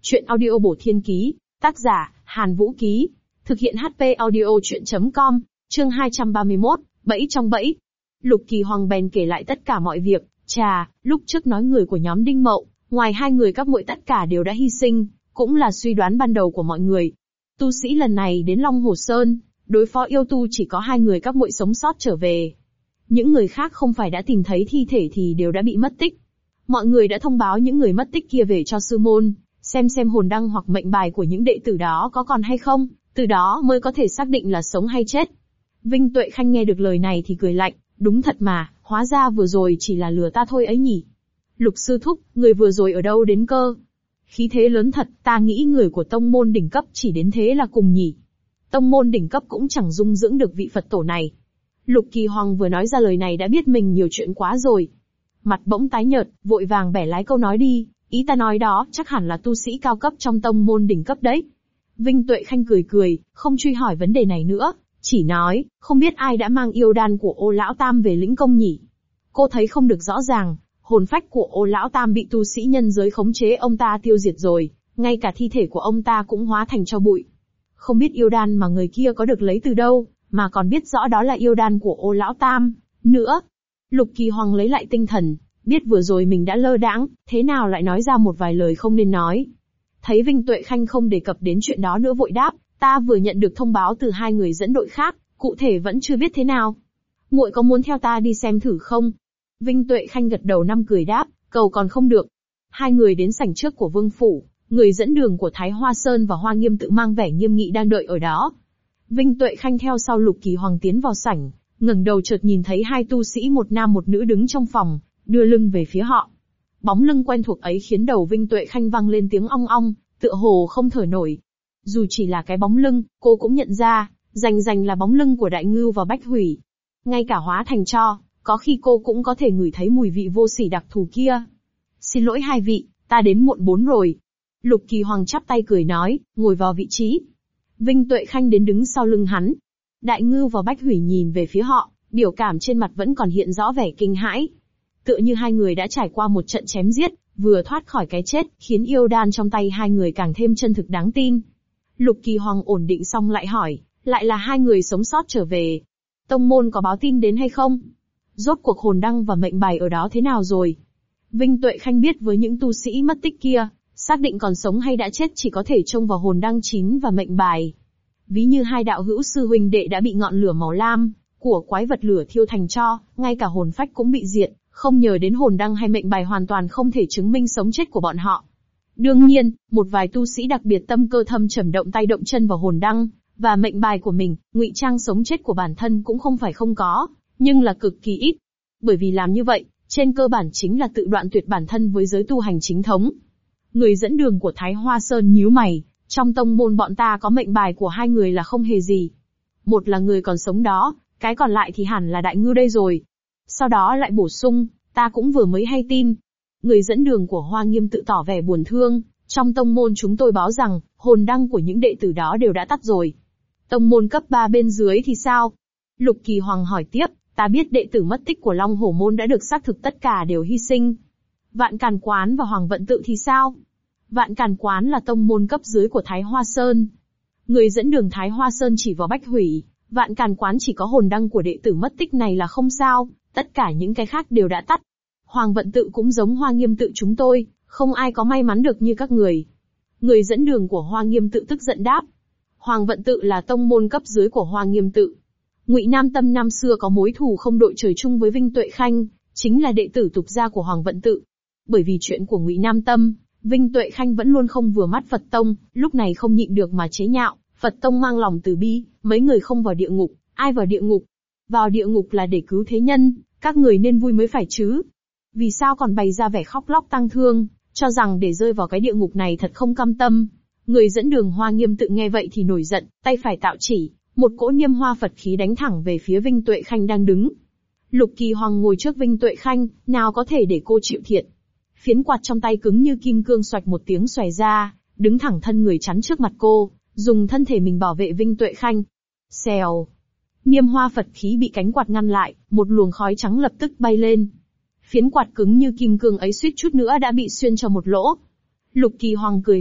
Chuyện audio bổ thiên ký, tác giả, Hàn Vũ Ký. Thực hiện HP audio chuyện.com, chương 231, bẫy trong bẫy. Lục Kỳ Hoàng bèn kể lại tất cả mọi việc. Lúc trước nói người của nhóm Đinh Mậu, ngoài hai người các muội tất cả đều đã hy sinh, cũng là suy đoán ban đầu của mọi người. Tu sĩ lần này đến Long Hồ Sơn, đối phó yêu tu chỉ có hai người các muội sống sót trở về. Những người khác không phải đã tìm thấy thi thể thì đều đã bị mất tích. Mọi người đã thông báo những người mất tích kia về cho sư môn, xem hồn đăng hoặc mệnh bài của những đệ tử đó có còn hay không, từ đó mới có thể xác định là sống hay chết. Vinh Tuệ Khanh nghe được lời này thì cười lạnh, đúng thật mà, hóa ra vừa rồi chỉ là lừa ta thôi ấy nhỉ. Lục sư thúc, người vừa rồi ở đâu đến cơ? Khí thế lớn thật, ta nghĩ người của tông môn đỉnh cấp chỉ đến thế là cùng nhỉ. Tông môn đỉnh cấp cũng chẳng dung dưỡng được vị Phật tổ này. Lục Kỳ Hoàng vừa nói ra lời này đã biết mình nhiều chuyện quá rồi. Mặt bỗng tái nhợt, vội vàng bẻ lái câu nói đi, ý ta nói đó chắc hẳn là tu sĩ cao cấp trong tông môn đỉnh cấp đấy. Vinh Tuệ Khanh cười, không truy hỏi vấn đề này nữa, chỉ nói, không biết ai đã mang yêu đan của Ô Lão Tam về lĩnh công nhỉ. Cô thấy không được rõ ràng, hồn phách của Ô Lão Tam bị tu sĩ nhân giới khống chế ông ta tiêu diệt rồi, ngay cả thi thể của ông ta cũng hóa thành tro bụi. Không biết yêu đan mà người kia có được lấy từ đâu, mà còn biết rõ đó là yêu đan của Ô Lão Tam, nữa. Lục Kỳ Hoàng lấy lại tinh thần, biết vừa rồi mình đã lơ đãng, thế nào lại nói ra một vài lời không nên nói. Thấy Vinh Tuệ Khanh không đề cập đến chuyện đó nữa vội đáp, ta vừa nhận được thông báo từ hai người dẫn đội khác, cụ thể vẫn chưa biết thế nào. Muội có muốn theo ta đi xem thử không? Vinh Tuệ Khanh gật đầu năm cười đáp, cầu còn không được. Hai người đến sảnh trước của Vương Phủ, người dẫn đường của Thái Hoa Sơn và Hoa Nghiêm tự mang vẻ nghiêm nghị đang đợi ở đó. Vinh Tuệ Khanh theo sau Lục Kỳ Hoàng tiến vào sảnh, ngẩng đầu chợt nhìn thấy hai tu sĩ một nam một nữ đứng trong phòng, đưa lưng về phía họ. Bóng lưng quen thuộc ấy khiến đầu Vinh Tuệ Khanh vang lên tiếng ong ong, tựa hồ không thở nổi. Dù chỉ là cái bóng lưng, cô cũng nhận ra, rành là bóng lưng của Đại Ngưu và Bách Hủy. Ngay cả hóa thành tro, có khi cô cũng có thể ngửi thấy mùi vị vô sỉ đặc thù kia. Xin lỗi hai vị, ta đến muộn 4 rồi. Lục Kỳ Hoàng chắp tay cười nói, ngồi vào vị trí. Vinh Tuệ Khanh đến đứng sau lưng hắn. Đại Ngưu và Bách Hủy nhìn về phía họ, biểu cảm trên mặt vẫn còn hiện rõ vẻ kinh hãi. Tựa như hai người đã trải qua một trận chém giết, vừa thoát khỏi cái chết, khiến yêu đan trong tay hai người càng thêm chân thực đáng tin. Lục Kỳ Hoàng ổn định xong lại hỏi, lại là hai người sống sót trở về. Tông môn có báo tin đến hay không? Rốt cuộc hồn đăng và mệnh bài ở đó thế nào rồi? Vinh Tuệ Khanh biết với những tu sĩ mất tích kia, xác định còn sống hay đã chết chỉ có thể trông vào hồn đăng 9 và mệnh bài. Ví như hai đạo hữu sư huynh đệ đã bị ngọn lửa màu lam của quái vật lửa thiêu thành tro, ngay cả hồn phách cũng bị diệt, không nhờ đến hồn đăng hay mệnh bài hoàn toàn không thể chứng minh sống chết của bọn họ. Đương nhiên, một vài tu sĩ đặc biệt tâm cơ thâm trầm động tay động chân vào hồn đăng và mệnh bài của mình, ngụy trang sống chết của bản thân cũng không phải không có, nhưng là cực kỳ ít. Bởi vì làm như vậy, trên cơ bản chính là tự đoạn tuyệt bản thân với giới tu hành chính thống. Người dẫn đường của Thái Hoa Sơn nhíu mày, trong tông môn bọn ta có mệnh bài của hai người là không hề gì. Một là người còn sống đó, cái còn lại thì hẳn là Đại Ngưu đây rồi. Sau đó lại bổ sung, ta cũng vừa mới hay tin. Người dẫn đường của Hoa Nghiêm tự tỏ vẻ buồn thương, trong tông môn chúng tôi báo rằng, hồn đăng của những đệ tử đó đều đã tắt rồi. Tông môn cấp 3 bên dưới thì sao? Lục Kỳ Hoàng hỏi tiếp, ta biết đệ tử mất tích của Long Hổ Môn đã được xác thực tất cả đều hy sinh. Vạn Càn Quán và Hoàng Vận Tự thì sao? Vạn Càn Quán là tông môn cấp dưới của Thái Hoa Sơn. Người dẫn đường Thái Hoa Sơn chỉ vào Bách Hủy, Vạn Càn Quán chỉ có hồn đăng của đệ tử mất tích này là không sao, tất cả những cái khác đều đã tắt. Hoàng Vận Tự cũng giống Hoa Nghiêm tự chúng tôi, không ai có may mắn được như các người. Người dẫn đường của Hoa Nghiêm tự tức giận đáp. Hoàng Vận Tự là tông môn cấp dưới của Hoa Nghiêm tự. Ngụy Nam Tâm năm xưa có mối thù không đội trời chung với Vinh Tuệ Khanh, chính là đệ tử tục gia của Hoàng Vận Tự. Bởi vì chuyện của Ngụy Nam Tâm, Vinh Tuệ Khanh vẫn luôn không vừa mắt Phật tông, lúc này không nhịn được mà chế nhạo. Phật tông mang lòng từ bi, mấy người không vào địa ngục, ai vào địa ngục? Vào địa ngục là để cứu thế nhân, các người nên vui mới phải chứ. Vì sao còn bày ra vẻ khóc lóc tang thương, cho rằng để rơi vào cái địa ngục này thật không cam tâm. Người dẫn đường Hoa Nghiêm tự nghe vậy thì nổi giận, tay phải tạo chỉ, một cỗ niêm hoa Phật khí đánh thẳng về phía Vinh Tuệ Khanh đang đứng. Lục Kỳ Hoàng ngồi trước Vinh Tuệ Khanh, nào có thể để cô chịu thiệt. Phiến quạt trong tay cứng như kim cương xoạch một tiếng xòe ra, đứng thẳng thân người chắn trước mặt cô, dùng thân thể mình bảo vệ Vinh Tuệ Khanh. Xèo. Niêm hoa Phật khí bị cánh quạt ngăn lại, một luồng khói trắng lập tức bay lên. Phiến quạt cứng như kim cương ấy suýt chút nữa đã bị xuyên cho một lỗ. Lục Kỳ Hoàng cười lạnh,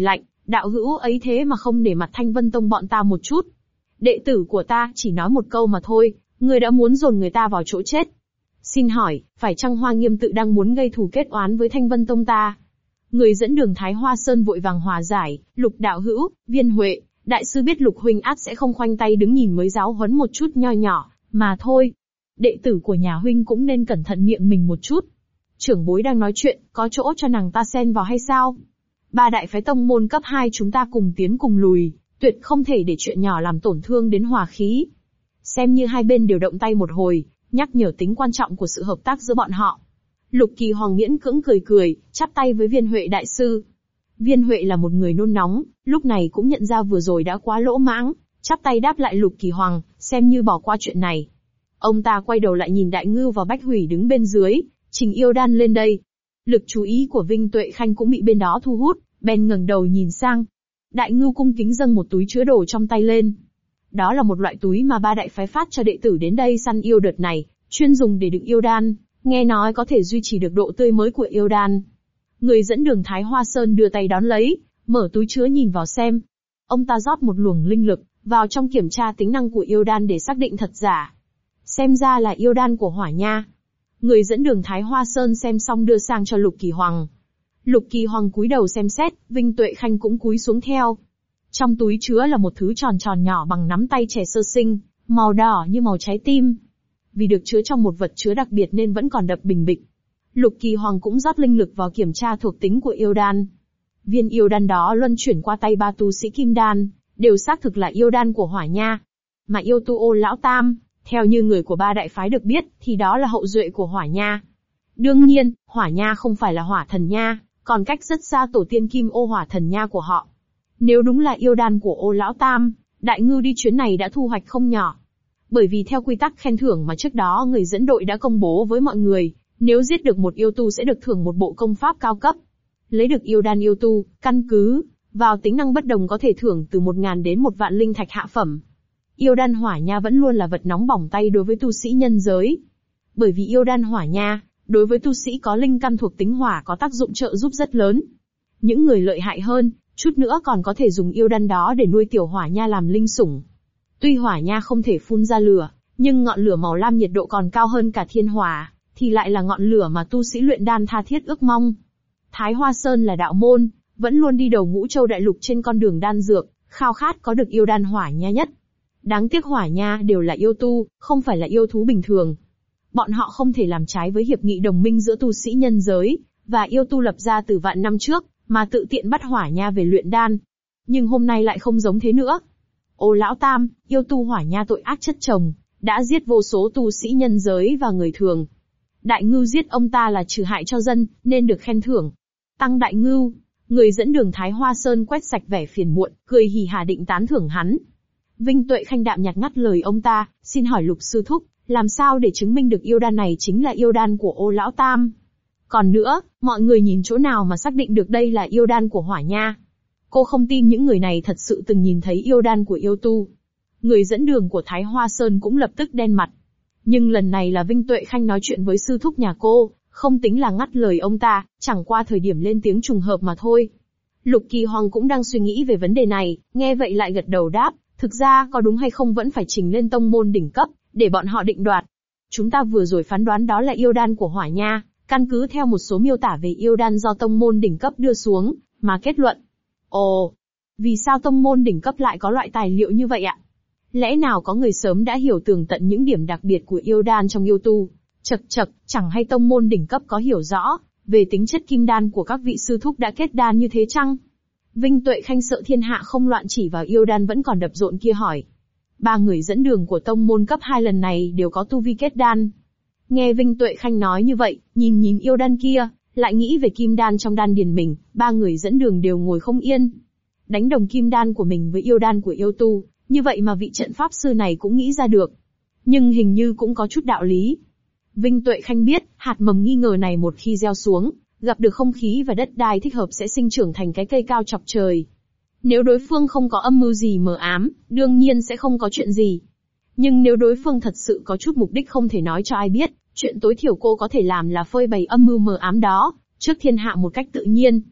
Đạo hữu ấy thế mà không để mặt Thanh Vân Tông bọn ta một chút. Đệ tử của ta chỉ nói một câu mà thôi, ngươi đã muốn dồn người ta vào chỗ chết. Xin hỏi, phải chăng Hoa Nghiêm tự đang muốn gây thù kết oán với Thanh Vân Tông ta? Người dẫn đường Thái Hoa Sơn vội vàng hòa giải, Lục đạo hữu, Viên Huệ, đại sư biết Lục huynh ắt sẽ không khoanh tay đứng nhìn mới giáo huấn một chút nho nhỏ, mà thôi. Đệ tử của nhà huynh cũng nên cẩn thận miệng mình một chút. Trưởng bối đang nói chuyện, có chỗ cho nàng ta xen vào hay sao? Ba đại phái tông môn cấp 2 chúng ta cùng tiến cùng lùi, tuyệt không thể để chuyện nhỏ làm tổn thương đến hòa khí. Xem như hai bên đều động tay một hồi, nhắc nhở tính quan trọng của sự hợp tác giữa bọn họ. Lục Kỳ Hoàng miễn cưỡng cười cười, chắp tay với Viên Huệ đại sư. Viên Huệ là một người nôn nóng, lúc này cũng nhận ra vừa rồi đã quá lỗ mãng, chắp tay đáp lại Lục Kỳ Hoàng, xem như bỏ qua chuyện này. Ông ta quay đầu lại nhìn Đại Ngưu và Bách Hủy đứng bên dưới, trình yêu đan lên đây. Lực chú ý của Vinh Tuệ Khanh cũng bị bên đó thu hút, bèn ngẩng đầu nhìn sang. Đại Ngưu cung kính dâng một túi chứa đồ trong tay lên. Đó là một loại túi mà ba đại phái phát cho đệ tử đến đây săn yêu đợt này, chuyên dùng để đựng yêu đan, nghe nói có thể duy trì được độ tươi mới của yêu đan. Người dẫn đường Thái Hoa Sơn đưa tay đón lấy, mở túi chứa nhìn vào xem. Ông ta rót một luồng linh lực vào trong kiểm tra tính năng của yêu đan để xác định thật giả. Xem ra là yêu đan của Hỏa Nha. Người dẫn đường Thái Hoa Sơn xem xong đưa sang cho Lục Kỳ Hoàng. Lục Kỳ Hoàng cúi đầu xem xét, Vinh Tuệ Khanh cũng cúi xuống theo. Trong túi chứa là một thứ tròn tròn nhỏ bằng nắm tay trẻ sơ sinh, màu đỏ như màu trái tim. Vì được chứa trong một vật chứa đặc biệt nên vẫn còn đập bình bịch. Lục Kỳ Hoàng cũng rót linh lực vào kiểm tra thuộc tính của yêu đan. Viên yêu đan đó luân chuyển qua tay ba tu sĩ kim đan, đều xác thực là yêu đan của Hỏa Nha. Mà yêu tu Ô Lão Tam, theo như người của ba đại phái được biết, thì đó là hậu duệ của Hỏa Nha. Đương nhiên, Hỏa Nha không phải là Hỏa Thần Nha, còn cách rất xa tổ tiên Kim Ô Hỏa Thần Nha của họ. Nếu đúng là yêu đan của Ô Lão Tam, Đại Ngưu đi chuyến này đã thu hoạch không nhỏ. Bởi vì theo quy tắc khen thưởng mà trước đó người dẫn đội đã công bố với mọi người, nếu giết được một yêu tu sẽ được thưởng một bộ công pháp cao cấp. Lấy được yêu đan yêu tu, căn cứ vào tính năng bất đồng có thể thưởng từ 1.000 đến 1.000 linh thạch hạ phẩm. Yêu đan Hỏa Nha vẫn luôn là vật nóng bỏng tay đối với tu sĩ nhân giới. Bởi vì yêu đan Hỏa Nha, đối với tu sĩ có linh căn thuộc tính hỏa có tác dụng trợ giúp rất lớn. Những người lợi hại hơn, chút nữa còn có thể dùng yêu đan đó để nuôi tiểu Hỏa Nha làm linh sủng. Tuy Hỏa Nha không thể phun ra lửa, nhưng ngọn lửa màu lam nhiệt độ còn cao hơn cả thiên hỏa, thì lại là ngọn lửa mà tu sĩ luyện đan tha thiết ước mong. Thái Hoa Sơn là đạo môn, vẫn luôn đi đầu ngũ châu đại lục trên con đường đan dược, khao khát có được yêu đan Hỏa Nha nhất. Đáng tiếc Hỏa Nha đều là yêu tu, không phải là yêu thú bình thường. Bọn họ không thể làm trái với hiệp nghị đồng minh giữa tu sĩ nhân giới và yêu tu lập ra từ vạn năm trước, mà tự tiện bắt Hỏa Nha về luyện đan. Nhưng hôm nay lại không giống thế nữa. Ô Lão Tam, yêu tu Hỏa Nha tội ác chất chồng, đã giết vô số tu sĩ nhân giới và người thường. Đại Ngưu giết ông ta là trừ hại cho dân, nên được khen thưởng. Tăng Đại Ngưu, người dẫn đường Thái Hoa Sơn quét sạch vẻ phiền muộn, cười hì hà định tán thưởng hắn. Vinh Tuệ Khanh đạm nhạt ngắt lời ông ta, xin hỏi Lục sư thúc, làm sao để chứng minh được yêu đan này chính là yêu đan của Ô Lão Tam? Còn nữa, mọi người nhìn chỗ nào mà xác định được đây là yêu đan của Hỏa Nha? Cô không tin những người này thật sự từng nhìn thấy yêu đan của yêu tu. Người dẫn đường của Thái Hoa Sơn cũng lập tức đen mặt. Nhưng lần này là Vinh Tuệ Khanh nói chuyện với sư thúc nhà cô, không tính là ngắt lời ông ta, chẳng qua thời điểm lên tiếng trùng hợp mà thôi. Lục Kỳ Hoàng cũng đang suy nghĩ về vấn đề này, nghe vậy lại gật đầu đáp, thực ra có đúng hay không vẫn phải trình lên tông môn đỉnh cấp, để bọn họ định đoạt. Chúng ta vừa rồi phán đoán đó là yêu đan của Hỏa Nha, căn cứ theo một số miêu tả về yêu đan do tông môn đỉnh cấp đưa xuống, mà kết luận. Ồ, vì sao tông môn đỉnh cấp lại có loại tài liệu như vậy ạ? Lẽ nào có người sớm đã hiểu tường tận những điểm đặc biệt của yêu đan trong yêu tu? Chậc chậc, chẳng hay tông môn đỉnh cấp có hiểu rõ về tính chất kim đan của các vị sư thúc đã kết đan như thế chăng? Vinh Tuệ Khanh sợ thiên hạ không loạn chỉ vào yêu đan vẫn còn đập rộn kia hỏi. Ba người dẫn đường của tông môn cấp 2 lần này đều có tu vi kết đan. Nghe Vinh Tuệ Khanh nói như vậy, nhìn yêu đan kia, lại nghĩ về kim đan trong đan điền mình, ba người dẫn đường đều ngồi không yên. Đánh đồng kim đan của mình với yêu đan của yêu tu, như vậy mà vị trận pháp sư này cũng nghĩ ra được. Nhưng hình như cũng có chút đạo lý. Vinh Tuệ Khanh biết, hạt mầm nghi ngờ này một khi gieo xuống, gặp được không khí và đất đai thích hợp sẽ sinh trưởng thành cái cây cao chọc trời. Nếu đối phương không có âm mưu gì mờ ám, đương nhiên sẽ không có chuyện gì. Nhưng nếu đối phương thật sự có chút mục đích không thể nói cho ai biết, chuyện tối thiểu cô có thể làm là phơi bày âm mưu mờ ám đó, trước thiên hạ một cách tự nhiên.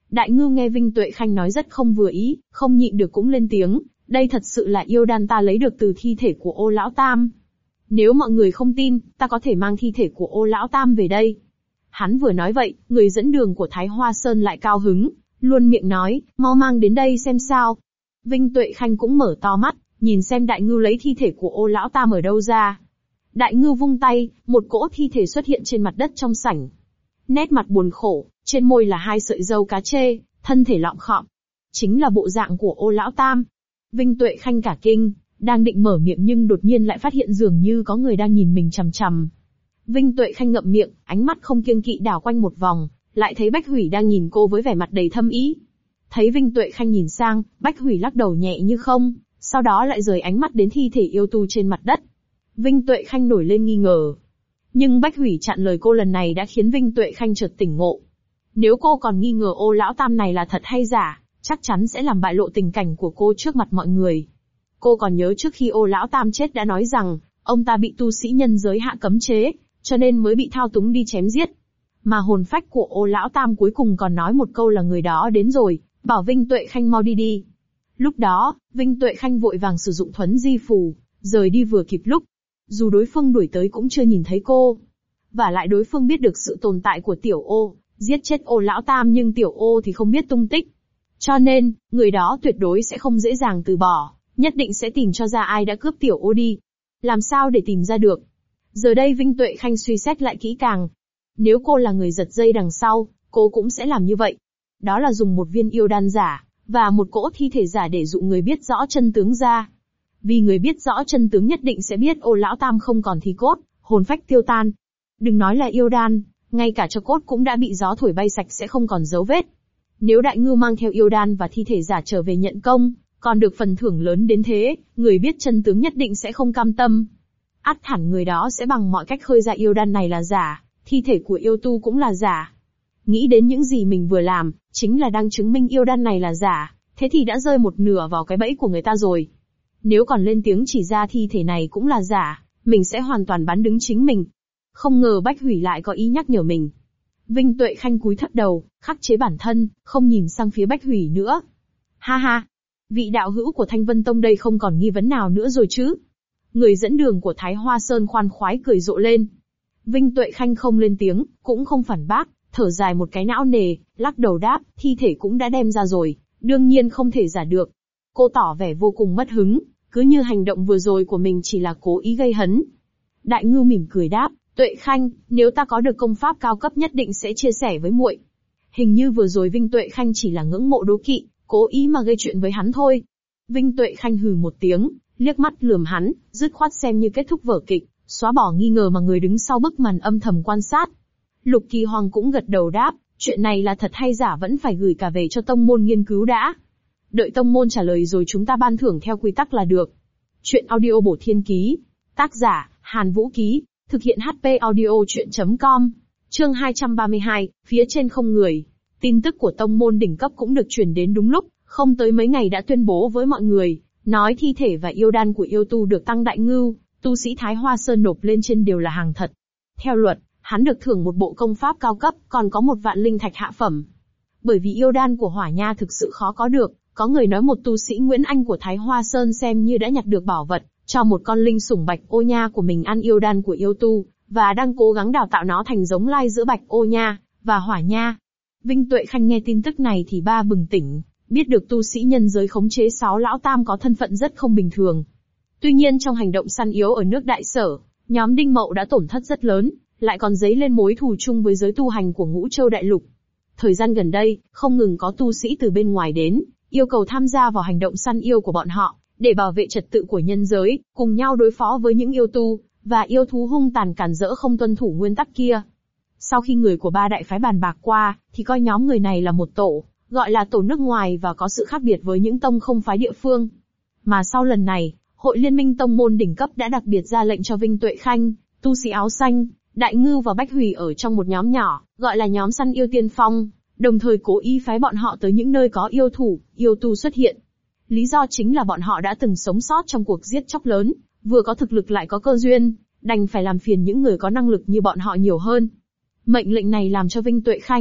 Đại Ngưu nghe Vinh Tuệ Khanh nói rất không vừa ý, không nhịn được cũng lên tiếng, đây thật sự là yêu đan ta lấy được từ thi thể của Ô Lão Tam. Nếu mọi người không tin, ta có thể mang thi thể của Ô Lão Tam về đây. Hắn vừa nói vậy, người dẫn đường của Thái Hoa Sơn lại cao hứng, luôn miệng nói, mau mang đến đây xem sao. Vinh Tuệ Khanh cũng mở to mắt, nhìn xem Đại Ngưu lấy thi thể của Ô Lão Tam ở đâu ra. Đại Ngưu vung tay, một cỗ thi thể xuất hiện trên mặt đất trong sảnh. Nét mặt buồn khổ, trên môi là 2 sợi râu cá trê, thân thể lọm khọm. Chính là bộ dạng của Ô Lão Tam. Vinh Tuệ Khanh cả kinh, đang định mở miệng nhưng đột nhiên lại phát hiện dường như có người đang nhìn mình chằm chằm. Vinh Tuệ Khanh ngậm miệng, ánh mắt không kiêng kỵ đảo quanh một vòng, lại thấy Bách Hủy đang nhìn cô với vẻ mặt đầy thâm ý. Thấy Vinh Tuệ Khanh nhìn sang, Bách Hủy lắc đầu nhẹ như không, sau đó lại rời ánh mắt đến thi thể yêu tu trên mặt đất. Vinh Tuệ Khanh nổi lên nghi ngờ. Nhưng Bách Hủy chặn lời cô lần này đã khiến Vinh Tuệ Khanh chợt tỉnh ngộ. Nếu cô còn nghi ngờ Ô Lão Tam này là thật hay giả, chắc chắn sẽ làm bại lộ tình cảnh của cô trước mặt mọi người. Cô còn nhớ trước khi Ô Lão Tam chết đã nói rằng, ông ta bị tu sĩ nhân giới hạ cấm chế, cho nên mới bị thao túng đi chém giết. Mà hồn phách của Ô Lão Tam cuối cùng còn nói một câu là người đó đến rồi, bảo Vinh Tuệ Khanh mau đi đi. Lúc đó, Vinh Tuệ Khanh vội vàng sử dụng thuấn di phù, rời đi vừa kịp lúc. Dù đối phương đuổi tới cũng chưa nhìn thấy cô. Và lại đối phương biết được sự tồn tại của Tiểu Ô, giết chết Ô Lão Tam nhưng Tiểu Ô thì không biết tung tích. Cho nên, người đó tuyệt đối sẽ không dễ dàng từ bỏ, nhất định sẽ tìm cho ra ai đã cướp Tiểu Ô đi. Làm sao để tìm ra được? Giờ đây Vinh Tuệ Khanh suy xét lại kỹ càng. Nếu cô là người giật dây đằng sau, cô cũng sẽ làm như vậy. Đó là dùng một viên yêu đan giả, và một cỗ thi thể giả để dụ người biết rõ chân tướng ra. Vì người biết rõ chân tướng nhất định sẽ biết Ô Lão Tam không còn thi cốt, hồn phách tiêu tan. Đừng nói là yêu đan, ngay cả cho cốt cũng đã bị gió thổi bay sạch sẽ không còn dấu vết. Nếu Đại Ngưu mang theo yêu đan và thi thể giả trở về nhận công, còn được phần thưởng lớn đến thế, người biết chân tướng nhất định sẽ không cam tâm. Ắt hẳn người đó sẽ bằng mọi cách khơi ra yêu đan này là giả, thi thể của yêu tu cũng là giả. Nghĩ đến những gì mình vừa làm, chính là đang chứng minh yêu đan này là giả, thế thì đã rơi một nửa vào cái bẫy của người ta rồi. Nếu còn lên tiếng chỉ ra thi thể này cũng là giả, mình sẽ hoàn toàn bán đứng chính mình. Không ngờ Bách Hủy lại có ý nhắc nhở mình. Vinh Tuệ Khanh cúi thấp đầu, khắc chế bản thân, không nhìn sang phía Bách Hủy nữa. Ha ha! Vị đạo hữu của Thanh Vân Tông đây không còn nghi vấn nào nữa rồi chứ? Người dẫn đường của Thái Hoa Sơn khoan khoái cười rộ lên. Vinh Tuệ Khanh không lên tiếng, cũng không phản bác, thở dài một cái não nề, lắc đầu đáp, thi thể cũng đã đem ra rồi, đương nhiên không thể giả được. Cô tỏ vẻ vô cùng mất hứng, cứ như hành động vừa rồi của mình chỉ là cố ý gây hấn. Đại Ngưu mỉm cười đáp, Tuệ Khanh, nếu ta có được công pháp cao cấp nhất định sẽ chia sẻ với muội. Hình như vừa rồi Vinh Tuệ Khanh chỉ là ngưỡng mộ đố kỵ, cố ý mà gây chuyện với hắn thôi. Vinh Tuệ Khanh hừ một tiếng, liếc mắt lườm hắn, dứt khoát xem như kết thúc vở kịch, xóa bỏ nghi ngờ mà người đứng sau bức màn âm thầm quan sát. Lục Kỳ Hoàng cũng gật đầu đáp, chuyện này là thật hay giả vẫn phải gửi cả về cho tông môn nghiên cứu đã. Đợi tông môn trả lời rồi chúng ta ban thưởng theo quy tắc là được. Chuyện audio bổ thiên ký. Tác giả, Hàn Vũ Ký. Thực hiện HP audio chuyện.com. Chương 232, phía trên không người. Tin tức của tông môn đỉnh cấp cũng được truyền đến đúng lúc, không tới mấy ngày đã tuyên bố với mọi người, nói thi thể và yêu đan của yêu tu được Tăng Đại Ngưu, tu sĩ Thái Hoa Sơn nộp lên trên đều là hàng thật. Theo luật, hắn được thưởng một bộ công pháp cao cấp, còn có 1 vạn linh thạch hạ phẩm. Bởi vì yêu đan của Hỏa Nha thực sự khó có được, có người nói một tu sĩ Nguyễn Anh của Thái Hoa Sơn xem như đã nhặt được bảo vật, cho một con linh sủng Bạch Ô Nha của mình ăn yêu đan của yêu tu, và đang cố gắng đào tạo nó thành giống lai giữa Bạch Ô Nha và Hỏa Nha. Vinh Tuệ Khanh nghe tin tức này thì ba bừng tỉnh, biết được tu sĩ nhân giới khống chế 6 lão tam có thân phận rất không bình thường. Tuy nhiên trong hành động săn yếu ở nước Đại Sở, nhóm Đinh Mậu đã tổn thất rất lớn, lại còn dấy lên mối thù chung với giới tu hành của Ngũ Châu Đại Lục. Thời gian gần đây, không ngừng có tu sĩ từ bên ngoài đến, yêu cầu tham gia vào hành động săn yêu của bọn họ, để bảo vệ trật tự của nhân giới, cùng nhau đối phó với những yêu tu và yêu thú hung tàn cản rỡ không tuân thủ nguyên tắc kia. Sau khi người của ba đại phái bàn bạc qua, thì coi nhóm người này là một tổ, gọi là tổ nước ngoài và có sự khác biệt với những tông không phái địa phương. Mà sau lần này, Hội Liên minh Tông môn đỉnh cấp đã đặc biệt ra lệnh cho Vinh Tuệ Khanh, tu sĩ áo xanh, Đại Ngưu và Bách Hủy ở trong một nhóm nhỏ, gọi là nhóm săn yêu tiên phong, đồng thời cố ý phái bọn họ tới những nơi có yêu thủ, yêu tu xuất hiện. Lý do chính là bọn họ đã từng sống sót trong cuộc giết chóc lớn, vừa có thực lực lại có cơ duyên, đành phải làm phiền những người có năng lực như bọn họ nhiều hơn. Mệnh lệnh này làm cho Vinh Tuệ Khanh,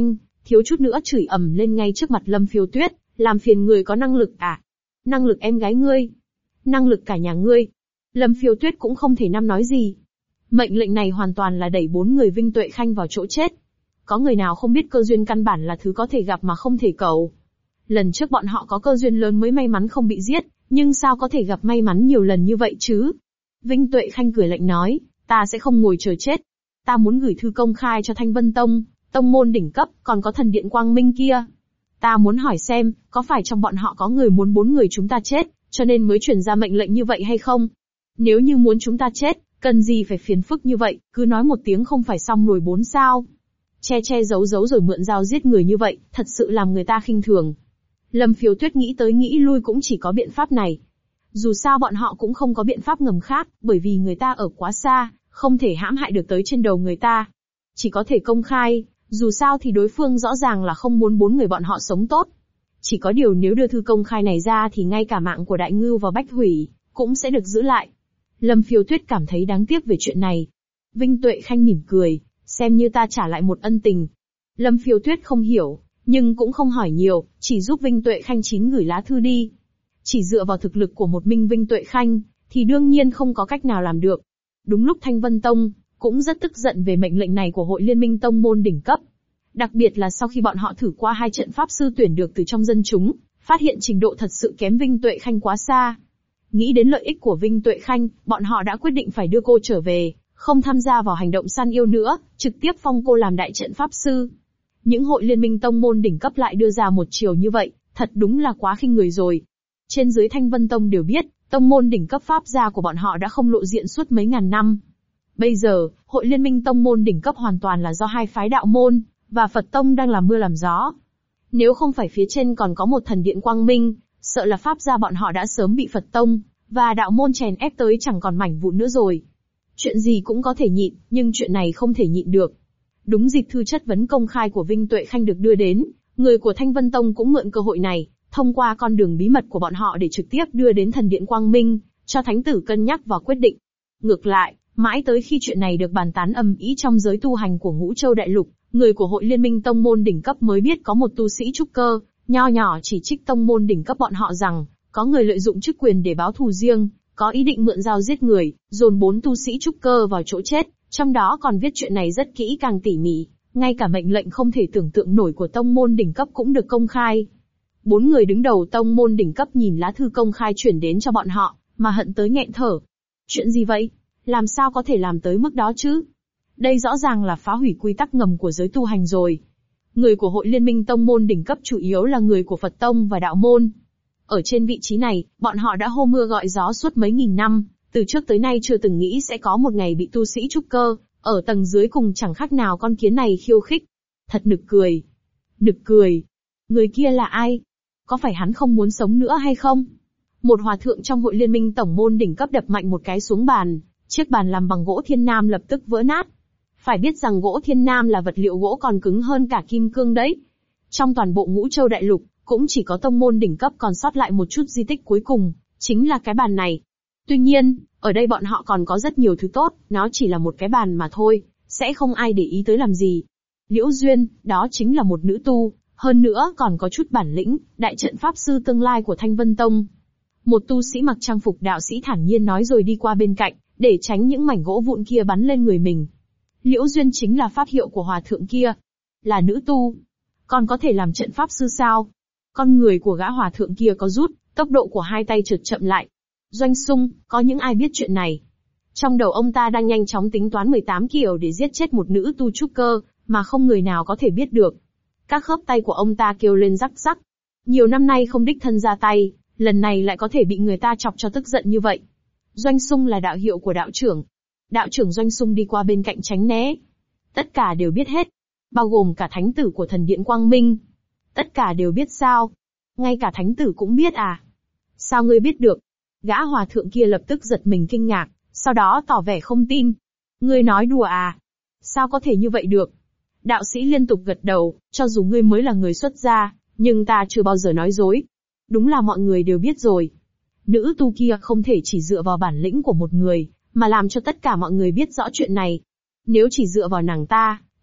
thiếu chút nữa chửi ầm lên ngay trước mặt Lâm Phiêu Tuyết, làm phiền người có năng lực à? Năng lực em gái ngươi? Năng lực cả nhà ngươi? Lâm Phiêu Tuyết cũng không thể nói gì. Mệnh lệnh này hoàn toàn là đẩy 4 người Vinh Tuệ Khanh vào chỗ chết. Có người nào không biết cơ duyên căn bản là thứ có thể gặp mà không thể cầu. Lần trước bọn họ có cơ duyên lớn mới may mắn không bị giết, nhưng sao có thể gặp may mắn nhiều lần như vậy chứ? Vinh Tuệ Khanh cười lạnh nói, ta sẽ không ngồi chờ chết. Ta muốn gửi thư công khai cho Thanh Vân Tông, tông môn đỉnh cấp, còn có thần điện Quang Minh kia. Ta muốn hỏi xem, có phải trong bọn họ có người muốn 4 người chúng ta chết, cho nên mới truyền ra mệnh lệnh như vậy hay không? Nếu như muốn chúng ta chết, cần gì phải phiền phức như vậy, cứ nói một tiếng không phải xong nổi 4 sao. Che che giấu giấu rồi mượn dao giết người như vậy, thật sự làm người ta khinh thường. Lâm Phiêu Tuyết nghĩ tới nghĩ lui cũng chỉ có biện pháp này. Dù sao bọn họ cũng không có biện pháp ngầm khác, bởi vì người ta ở quá xa, không thể hãm hại được tới trên đầu người ta. Chỉ có thể công khai, dù sao thì đối phương rõ ràng là không muốn 4 người bọn họ sống tốt. Chỉ có điều nếu đưa thư công khai này ra thì ngay cả mạng của Đại Ngưu và Bách Hủy cũng sẽ được giữ lại. Lâm Phiêu Tuyết cảm thấy đáng tiếc về chuyện này. Vinh Tuệ Khanh mỉm cười, xem như ta trả lại một ân tình. Lâm Phiêu Tuyết không hiểu, nhưng cũng không hỏi nhiều, chỉ giúp Vinh Tuệ Khanh gửi lá thư đi. Chỉ dựa vào thực lực của một mình Vinh Tuệ Khanh, thì đương nhiên không có cách nào làm được. Đúng lúc Thanh Vân Tông cũng rất tức giận về mệnh lệnh này của Hội Liên minh Tông môn đỉnh cấp. Đặc biệt là sau khi bọn họ thử qua 2 trận pháp sư tuyển được từ trong dân chúng, phát hiện trình độ thật sự kém Vinh Tuệ Khanh quá xa. Nghĩ đến lợi ích của Vinh Tuệ Khanh, bọn họ đã quyết định phải đưa cô trở về, không tham gia vào hành động săn yêu nữa, trực tiếp phong cô làm đại trận pháp sư. Những hội liên minh tông môn đỉnh cấp lại đưa ra một chiều như vậy, thật đúng là quá khinh người rồi. Trên dưới Thanh Vân Tông đều biết, tông môn đỉnh cấp pháp gia của bọn họ đã không lộ diện suốt mấy ngàn năm. Bây giờ, hội liên minh tông môn đỉnh cấp hoàn toàn là do 2 phái đạo môn và Phật Tông đang làm mưa làm gió. Nếu không phải phía trên còn có một thần điện Quang Minh, sợ là pháp gia bọn họ đã sớm bị Phật Tông và đạo môn chèn ép tới chẳng còn mảnh vụn nữa rồi. Chuyện gì cũng có thể nhịn, nhưng chuyện này không thể nhịn được. Đúng dịp thư chất vấn công khai của Vinh Tuệ Khanh được đưa đến, người của Thanh Vân Tông cũng mượn cơ hội này, thông qua con đường bí mật của bọn họ để trực tiếp đưa đến thần điện Quang Minh, cho thánh tử cân nhắc và quyết định. Ngược lại, mãi tới khi chuyện này được bàn tán ầm ĩ trong giới tu hành của Ngũ Châu Đại Lục, người của hội liên minh tông môn đỉnh cấp mới biết có một tu sĩ trúc cơ, nho nhỏ chỉ trích tông môn đỉnh cấp bọn họ rằng, có người lợi dụng chức quyền để báo thù riêng, có ý định mượn dao giết người, dồn 4 tu sĩ trúc cơ vào chỗ chết, trong đó còn viết chuyện này rất kỹ càng tỉ mỉ, ngay cả mệnh lệnh không thể tưởng tượng nổi của tông môn đỉnh cấp cũng được công khai. 4 người đứng đầu tông môn đỉnh cấp nhìn lá thư công khai chuyển đến cho bọn họ, mà hận tới nghẹn thở. Chuyện gì vậy? Làm sao có thể làm tới mức đó chứ? Đây rõ ràng là phá hủy quy tắc ngầm của giới tu hành rồi. Người của hội liên minh tông môn đỉnh cấp chủ yếu là người của Phật Tông và đạo môn. Ở trên vị trí này, bọn họ đã hô mưa gọi gió suốt mấy nghìn năm, từ trước tới nay chưa từng nghĩ sẽ có một ngày bị tu sĩ trúc cơ, ở tầng dưới cùng chẳng khác nào con kiến này khiêu khích. Thật nực cười. Nực cười. Người kia là ai? Có phải hắn không muốn sống nữa hay không? Một hòa thượng trong hội liên minh tổng môn đỉnh cấp đập mạnh một cái xuống bàn, chiếc bàn làm bằng gỗ thiên nam lập tức vỡ nát. Phải biết rằng gỗ thiên nam là vật liệu gỗ còn cứng hơn cả kim cương đấy. Trong toàn bộ Ngũ Châu Đại Lục, cũng chỉ có tông môn đỉnh cấp còn sót lại một chút di tích cuối cùng, chính là cái bàn này. Tuy nhiên, ở đây bọn họ còn có rất nhiều thứ tốt, nó chỉ là một cái bàn mà thôi, sẽ không ai để ý tới làm gì. Liễu Duyên, đó chính là một nữ tu, hơn nữa còn có chút bản lĩnh, đại trận pháp sư tương lai của Thanh Vân Tông. Một tu sĩ mặc trang phục đạo sĩ thản nhiên nói rồi đi qua bên cạnh, để tránh những mảnh gỗ vụn kia bắn lên người mình. Liễu Duyên chính là pháp hiệu của hòa thượng kia. Là nữ tu. Còn có thể làm trận pháp sư sao? Con người của gã hòa thượng kia có rút, tốc độ của 2 tay chợt chậm lại. Doanh Sung, có những ai biết chuyện này? Trong đầu ông ta đang nhanh chóng tính toán 18 kiểu để giết chết một nữ tu trúc cơ, mà không người nào có thể biết được. Các khớp tay của ông ta kêu lên rắc rắc. Nhiều năm nay không đích thân ra tay, lần này lại có thể bị người ta chọc cho tức giận như vậy. Doanh Sung là đạo hiệu của đạo trưởng. Đạo trưởng Doanh Sung đi qua bên cạnh tránh né. Tất cả đều biết hết. Bao gồm cả thánh tử của thần điện Quang Minh. Tất cả đều biết sao? Ngay cả thánh tử cũng biết à? Sao ngươi biết được? Gã hòa thượng kia lập tức giật mình kinh ngạc, sau đó tỏ vẻ không tin. Ngươi nói đùa à? Sao có thể như vậy được? Đạo sĩ liên tục gật đầu, cho dù ngươi mới là người xuất gia, nhưng ta chưa bao giờ nói dối. Đúng là mọi người đều biết rồi. Nữ tu kia không thể chỉ dựa vào bản lĩnh của một người, mà làm cho tất cả mọi người biết rõ chuyện này. Nếu chỉ dựa vào nàng ta,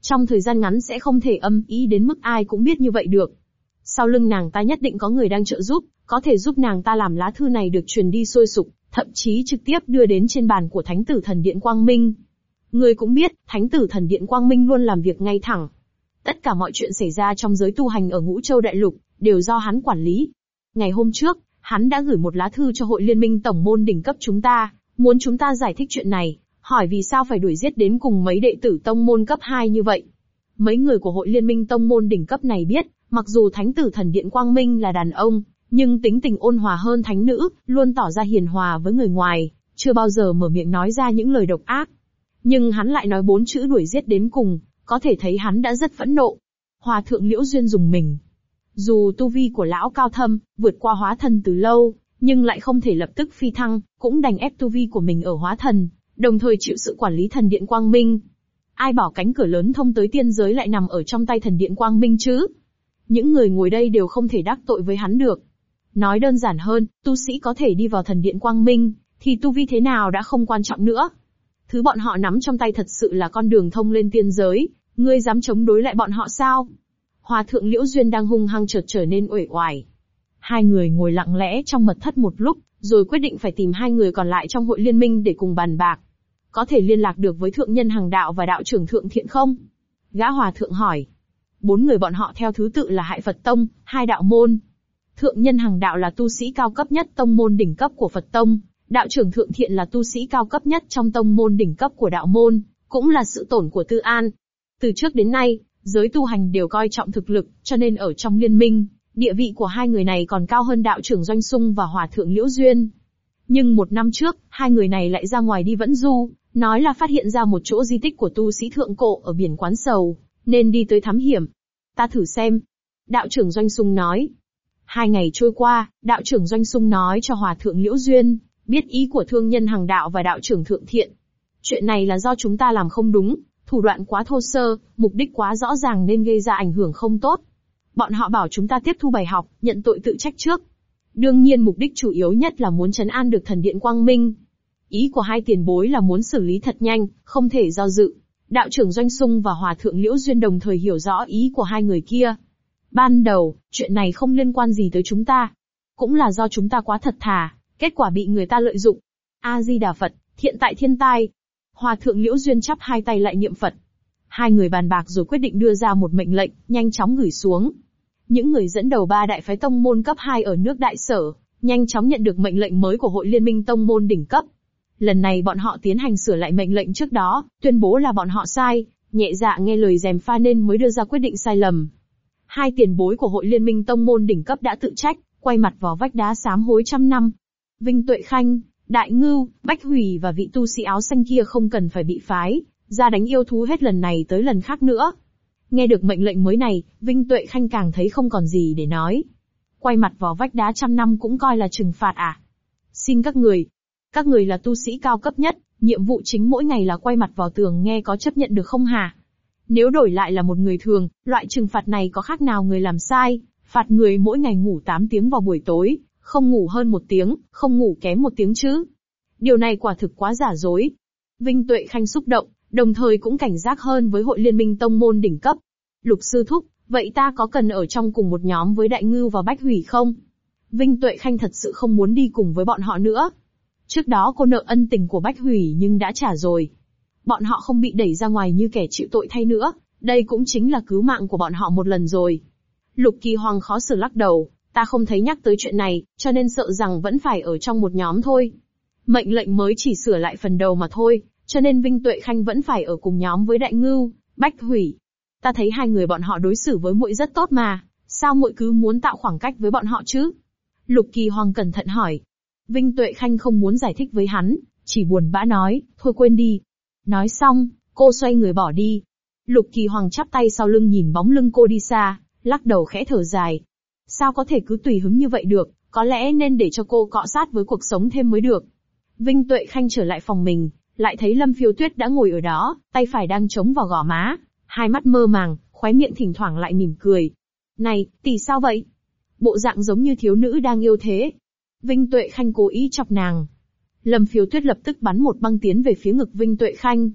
Trong thời gian ngắn sẽ không thể âm ý đến mức ai cũng biết như vậy được. Sau lưng nàng ta nhất định có người đang trợ giúp, có thể giúp nàng ta làm lá thư này được truyền đi sôi sục, thậm chí trực tiếp đưa đến trên bàn của Thánh tử Thần Điện Quang Minh. Người cũng biết, Thánh tử Thần Điện Quang Minh luôn làm việc ngay thẳng. Tất cả mọi chuyện xảy ra trong giới tu hành ở Ngũ Châu Đại Lục, đều do hắn quản lý. Ngày hôm trước, hắn đã gửi một lá thư cho Hội Liên minh Tổng môn đỉnh cấp chúng ta, muốn chúng ta giải thích chuyện này, hỏi vì sao phải đuổi giết đến cùng mấy đệ tử tông môn cấp 2 như vậy. Mấy người của Hội Liên minh Tông môn đỉnh cấp này biết, mặc dù Thánh tử Thần Điện Quang Minh là đàn ông, nhưng tính tình ôn hòa hơn thánh nữ, luôn tỏ ra hiền hòa với người ngoài, chưa bao giờ mở miệng nói ra những lời độc ác. Nhưng hắn lại nói 4 chữ đuổi giết đến cùng, có thể thấy hắn đã rất phẫn nộ. Hòa thượng Liễu Duyên dùng mình. Dù tu vi của lão cao thâm, vượt qua hóa thần từ lâu, nhưng lại không thể lập tức phi thăng, cũng đành ép tu vi của mình ở hóa thần, đồng thời chịu sự quản lý Thần Điện Quang Minh. Ai bảo cánh cửa lớn thông tới tiên giới lại nằm ở trong tay Thần Điện Quang Minh chứ? Những người ngồi đây đều không thể đắc tội với hắn được. Nói đơn giản hơn, tu sĩ có thể đi vào Thần Điện Quang Minh, thì tu vi thế nào đã không quan trọng nữa. Thứ bọn họ nắm trong tay thật sự là con đường thông lên tiên giới, ngươi dám chống đối lại bọn họ sao? Hòa thượng Liễu Duyên đang hung hăng chợt trở nên uể oải. Hai người ngồi lặng lẽ trong mật thất một lúc, rồi quyết định phải tìm hai người còn lại trong hội liên minh để cùng bàn bạc. Có thể liên lạc được với thượng nhân Hằng Đạo và đạo trưởng Thượng Thiện không? Gã hòa thượng hỏi. 4 người bọn họ theo thứ tự là Hải Phật Tông, 2 đạo môn. Thượng nhân Hằng Đạo là tu sĩ cao cấp nhất tông môn đỉnh cấp của Phật Tông, đạo trưởng Thượng Thiện là tu sĩ cao cấp nhất trong tông môn đỉnh cấp của đạo môn, cũng là sự tổn của Tư An. Từ trước đến nay, giới tu hành đều coi trọng thực lực, cho nên ở trong liên minh, địa vị của hai người này còn cao hơn đạo trưởng Doanh Sung và hòa thượng Liễu Duyên. Nhưng 1 năm trước, hai người này lại ra ngoài đi vẫn du, nói là phát hiện ra một chỗ di tích của tu sĩ thượng cổ ở biển Quán Sầu, nên đi tới thám hiểm. Ta thử xem. Đạo trưởng Doanh Sung nói. 2 ngày trôi qua, đạo trưởng Doanh Sung nói cho hòa thượng Liễu Duyên, biết ý của thương nhân Hằng Đạo và đạo trưởng Thượng Thiện. Chuyện này là do chúng ta làm không đúng, thủ đoạn quá thô sơ, mục đích quá rõ ràng nên gây ra ảnh hưởng không tốt. Bọn họ bảo chúng ta tiếp thu bài học, nhận tội tự trách trước. Đương nhiên mục đích chủ yếu nhất là muốn trấn an được Thần Điện Quang Minh. Ý của hai tiền bối là muốn xử lý thật nhanh, không thể do dự. Đạo trưởng Doanh Sung và hòa thượng Liễu Duyên đồng thời hiểu rõ ý của hai người kia. Ban đầu, chuyện này không liên quan gì tới chúng ta. Cũng là do chúng ta quá thật thà, kết quả bị người ta lợi dụng. A-di-đà Phật, thiện tại thiên tai. Hòa thượng Liễu Duyên chắp hai tay lại niệm Phật. Hai người bàn bạc rồi quyết định đưa ra một mệnh lệnh, nhanh chóng gửi xuống. Những người dẫn đầu 3 đại phái tông môn cấp 2 ở nước Đại Sở, nhanh chóng nhận được mệnh lệnh mới của Hội Liên minh Tông môn đỉnh cấp. Lần này bọn họ tiến hành sửa lại mệnh lệnh trước đó, tuyên bố là bọn họ sai, nhẹ dạ nghe lời gièm pha nên mới đưa ra quyết định sai lầm. Hai tiền bối của Hội Liên minh Tông môn đỉnh cấp đã tự trách, quay mặt vào vách đá sám hối trăm năm. Vinh Tuệ Khanh, Đại Ngưu, Bách Hủy và vị tu sĩ áo xanh kia không cần phải bị phái ra đánh yêu thú hết lần này tới lần khác nữa. Nghe được mệnh lệnh mới này, Vinh Tuệ Khanh càng thấy không còn gì để nói. Quay mặt vào vách đá trăm năm cũng coi là trừng phạt à? Xin các người là tu sĩ cao cấp nhất, nhiệm vụ chính mỗi ngày là quay mặt vào tường nghe có chấp nhận được không hả? Nếu đổi lại là một người thường, loại trừng phạt này có khác nào người làm sai, phạt người mỗi ngày ngủ 8 tiếng vào buổi tối, không ngủ hơn 1 tiếng, không ngủ kém 1 tiếng chứ? Điều này quả thực quá giả dối. Vinh Tuệ Khanh xúc động, đồng thời cũng cảnh giác hơn với Hội Liên minh Tông môn đỉnh cấp. Lục sư thúc, vậy ta có cần ở trong cùng một nhóm với Đại Ngưu và Bách Hủy không? Vinh Tuệ Khanh thật sự không muốn đi cùng với bọn họ nữa. Trước đó cô nợ ân tình của Bách Hủy nhưng đã trả rồi. Bọn họ không bị đẩy ra ngoài như kẻ chịu tội thay nữa, đây cũng chính là cứu mạng của bọn họ một lần rồi. Lục Kỳ Hoàng khó xử lắc đầu, ta không thấy nhắc tới chuyện này, cho nên sợ rằng vẫn phải ở trong một nhóm thôi. Mệnh lệnh mới chỉ sửa lại phần đầu mà thôi, cho nên Vinh Tuệ Khanh vẫn phải ở cùng nhóm với Đại Ngưu, Bách Hủy. Ta thấy hai người bọn họ đối xử với muội rất tốt mà, sao muội cứ muốn tạo khoảng cách với bọn họ chứ? Lục Kỳ Hoàng cẩn thận hỏi. Vinh Tuệ Khanh không muốn giải thích với hắn, chỉ buồn bã nói, thôi quên đi. Nói xong, cô xoay người bỏ đi. Lục Kỳ Hoàng chắp tay sau lưng nhìn bóng lưng cô đi xa, lắc đầu khẽ thở dài. Sao có thể cứ tùy hứng như vậy được, có lẽ nên để cho cô cọ sát với cuộc sống thêm mới được. Vinh Tuệ Khanh trở lại phòng mình, lại thấy Lâm Phiêu Tuyết đã ngồi ở đó, tay phải đang chống vào gò má, hai mắt mơ màng, khóe miệng thỉnh thoảng lại mỉm cười. Này, tỷ sao vậy? Bộ dạng giống như thiếu nữ đang yêu thế. Vinh Tuệ Khanh cố ý chọc nàng. Lâm Phiêu Tuyết lập tức bắn một băng tiến về phía ngực Vinh Tuệ Khanh.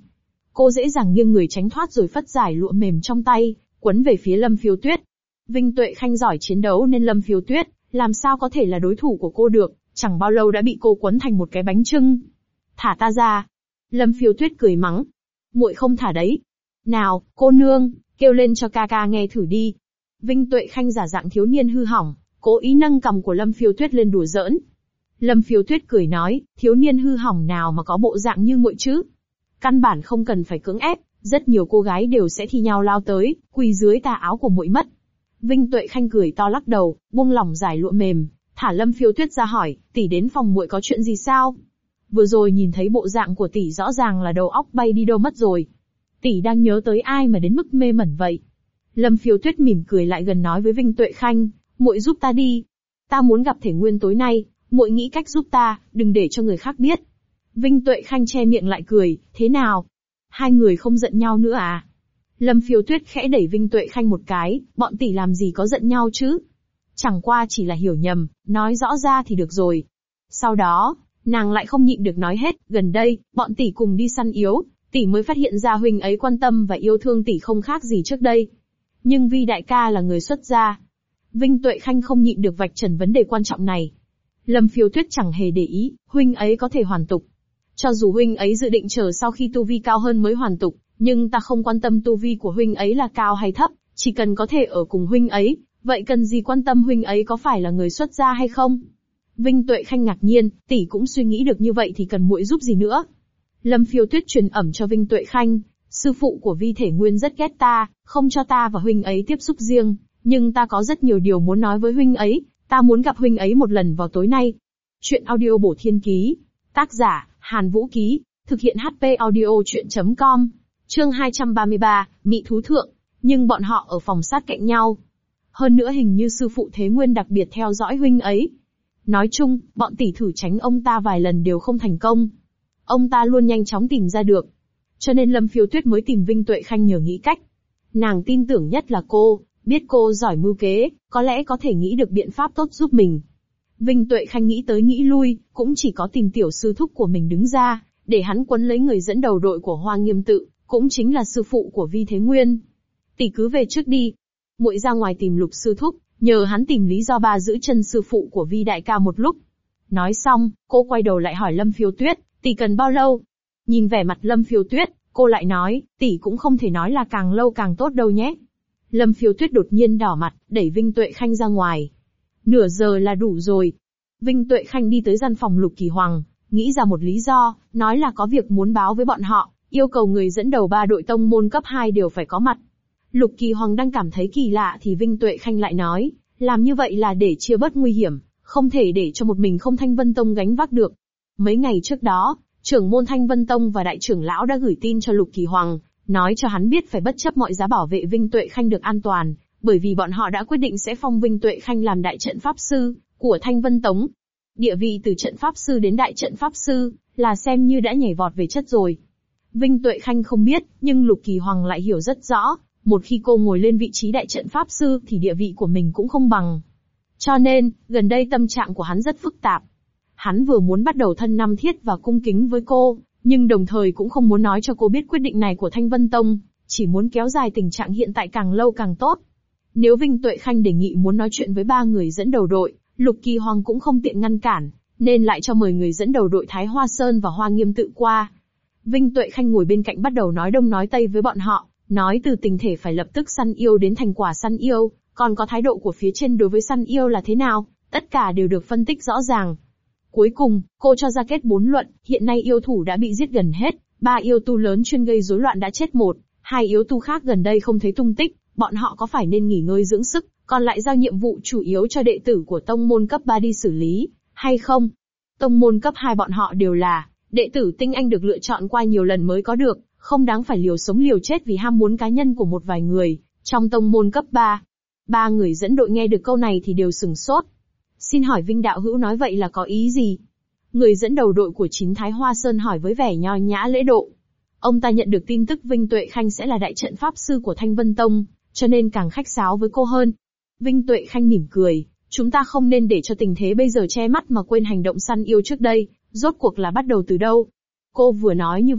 Cô dễ dàng nghiêng người tránh thoát rồi phất giải lụa mềm trong tay, quấn về phía Lâm Phiêu Tuyết. Vinh Tuệ Khanh giỏi chiến đấu nên Lâm Phiêu Tuyết làm sao có thể là đối thủ của cô được, chẳng bao lâu đã bị cô quấn thành một cái bánh chưng. Thả ta ra. Lâm Phiêu Tuyết cười mắng. Muội không thả đấy. Nào, cô nương, kêu lên cho ca ca nghe thử đi. Vinh Tuệ Khanh giả dạng thiếu niên hư hỏng, cố ý nâng cằm của Lâm Phiêu Tuyết lên đùa giỡn. Lâm Phiêu Tuyết cười nói, thiếu niên hư hỏng nào mà có bộ dạng như muội chứ? Căn bản không cần phải cưỡng ép, rất nhiều cô gái đều sẽ thi nhau lao tới, quỳ dưới tà áo của muội mất. Vinh Tuệ Khanh cười to lắc đầu, buông lỏng giải lụa mềm, thả Lâm Phiêu Tuyết ra hỏi, tỷ đến phòng muội có chuyện gì sao? Vừa rồi nhìn thấy bộ dạng của tỷ rõ ràng là đầu óc bay đi đâu mất rồi. Tỷ đang nhớ tới ai mà đến mức mê mẩn vậy? Lâm Phiêu Tuyết mỉm cười lại gần nói với Vinh Tuệ Khanh, muội giúp ta đi. Ta muốn gặp Thể Nguyên tối nay, muội nghĩ cách giúp ta, đừng để cho người khác biết. Vinh Tuệ Khanh che miệng lại cười, thế nào? Hai người không giận nhau nữa à? Lâm Phiêu Tuyết khẽ đẩy Vinh Tuệ Khanh một cái, bọn tỷ làm gì có giận nhau chứ? Chẳng qua chỉ là hiểu nhầm, nói rõ ra thì được rồi. Sau đó, nàng lại không nhịn được nói hết, gần đây, bọn tỷ cùng đi săn yếu, tỷ mới phát hiện ra huynh ấy quan tâm và yêu thương tỷ không khác gì trước đây. Nhưng Vi đại ca là người xuất gia. Vinh Tuệ Khanh không nhịn được vạch trần vấn đề quan trọng này. Lâm Phiêu Tuyết chẳng hề để ý, huynh ấy có thể hoàn tục. Cho dù huynh ấy dự định chờ sau khi tu vi cao hơn mới hoàn tục, nhưng ta không quan tâm tu vi của huynh ấy là cao hay thấp, chỉ cần có thể ở cùng huynh ấy, vậy cần gì quan tâm huynh ấy có phải là người xuất gia hay không? Vinh Tuệ Khanh ngạc nhiên, tỷ cũng suy nghĩ được như vậy thì cần muội giúp gì nữa? Lâm Phiêu Tuyết truyền ẩm cho Vinh Tuệ Khanh, sư phụ của Vi Thể Nguyên rất ghét ta, không cho ta và huynh ấy tiếp xúc riêng, nhưng ta có rất nhiều điều muốn nói với huynh ấy, ta muốn gặp huynh ấy một lần vào tối nay. Chuyện audio bổ thiên ký, tác giả, Hàn Vũ Ký, thực hiện HP audio chuyện.com, chương 233, Mị Thú Thượng, nhưng bọn họ ở phòng sát cạnh nhau. Hơn nữa hình như sư phụ Thế Nguyên đặc biệt theo dõi huynh ấy. Nói chung, bọn tỷ thử tránh ông ta vài lần đều không thành công. Ông ta luôn nhanh chóng tìm ra được. Cho nên Lâm Phiêu Tuyết mới tìm Vinh Tuệ Khanh nhờ nghĩ cách. Nàng tin tưởng nhất là cô, biết cô giỏi mưu kế, có lẽ có thể nghĩ được biện pháp tốt giúp mình. Vinh Tuệ Khanh nghĩ tới nghĩ lui, cũng chỉ có tìm tiểu sư thúc của mình đứng ra, để hắn quấn lấy người dẫn đầu đội của Hoa Nghiêm Tự, cũng chính là sư phụ của Vi Thế Nguyên. Tỷ cứ về trước đi. Muội ra ngoài tìm Lục sư thúc, nhờ hắn tìm lý do ba giữ chân sư phụ của Vi đại ca một lúc. Nói xong, cô quay đầu lại hỏi Lâm Phiêu Tuyết, tỷ cần bao lâu? Nhìn vẻ mặt Lâm Phiêu Tuyết, cô lại nói, tỷ cũng không thể nói là càng lâu càng tốt đâu nhé. Lâm Phiêu Tuyết đột nhiên đỏ mặt, đẩy Vinh Tuệ Khanh ra ngoài. Nửa giờ là đủ rồi. Vinh Tuệ Khanh đi tới gian phòng Lục Kỳ Hoàng, nghĩ ra một lý do, nói là có việc muốn báo với bọn họ, yêu cầu người dẫn đầu 3 đội tông môn cấp 2 đều phải có mặt. Lục Kỳ Hoàng đang cảm thấy kỳ lạ thì Vinh Tuệ Khanh lại nói, làm như vậy là để chia bớt nguy hiểm, không thể để cho một mình không Thanh Vân Tông gánh vác được. Mấy ngày trước đó, trưởng môn Thanh Vân Tông và đại trưởng lão đã gửi tin cho Lục Kỳ Hoàng, nói cho hắn biết phải bất chấp mọi giá bảo vệ Vinh Tuệ Khanh được an toàn, bởi vì bọn họ đã quyết định sẽ phong Vinh Tuệ Khanh làm đại trận pháp sư của Thanh Vân Tông. Địa vị từ trận pháp sư đến đại trận pháp sư là xem như đã nhảy vọt về chất rồi. Vinh Tuệ Khanh không biết, nhưng Lục Kỳ Hoàng lại hiểu rất rõ, một khi cô ngồi lên vị trí đại trận pháp sư thì địa vị của mình cũng không bằng. Cho nên, gần đây tâm trạng của hắn rất phức tạp. Hắn vừa muốn bắt đầu thân năm thiết và cung kính với cô, nhưng đồng thời cũng không muốn nói cho cô biết quyết định này của Thanh Vân Tông, chỉ muốn kéo dài tình trạng hiện tại càng lâu càng tốt. Nếu Vinh Tuệ Khanh đề nghị muốn nói chuyện với 3 người dẫn đầu đội, Lục Kỳ Hoàng cũng không tiện ngăn cản, nên lại cho mời người dẫn đầu đội Thái Hoa Sơn và Hoa Nghiêm Tự qua. Vinh Tuệ Khanh ngồi bên cạnh bắt đầu nói đông nói tây với bọn họ, nói từ tình thể phải lập tức săn yêu đến thành quả săn yêu, còn có thái độ của phía trên đối với săn yêu là thế nào, tất cả đều được phân tích rõ ràng. Cuối cùng, cô cho ra kết 4 luận, hiện nay yêu thủ đã bị giết gần hết, 3 yêu tu lớn chuyên gây rối loạn đã chết 1, 2 yếu tu khác gần đây không thấy tung tích, bọn họ có phải nên nghỉ ngơi dưỡng sức, còn lại giao nhiệm vụ chủ yếu cho đệ tử của tông môn cấp 3 đi xử lý, hay không? Tông môn cấp 2 bọn họ đều là đệ tử tinh anh được lựa chọn qua nhiều lần mới có được, không đáng phải liều sống liều chết vì ham muốn cá nhân của một vài người. Trong tông môn cấp 3, 3 người dẫn đội nghe được câu này thì đều sửng sốt. Xin hỏi Vinh đạo hữu nói vậy là có ý gì? Người dẫn đầu đội của Chín Thái Hoa Sơn hỏi với vẻ nho nhã lễ độ. Ông ta nhận được tin tức Vinh Tuệ Khanh sẽ là đại trận pháp sư của Thanh Vân Tông, cho nên càng khách sáo với cô hơn. Vinh Tuệ Khanh mỉm cười, chúng ta không nên để cho tình thế bây giờ che mắt mà quên hành động săn yêu trước đây, rốt cuộc là bắt đầu từ đâu. Cô vừa nói như vậy,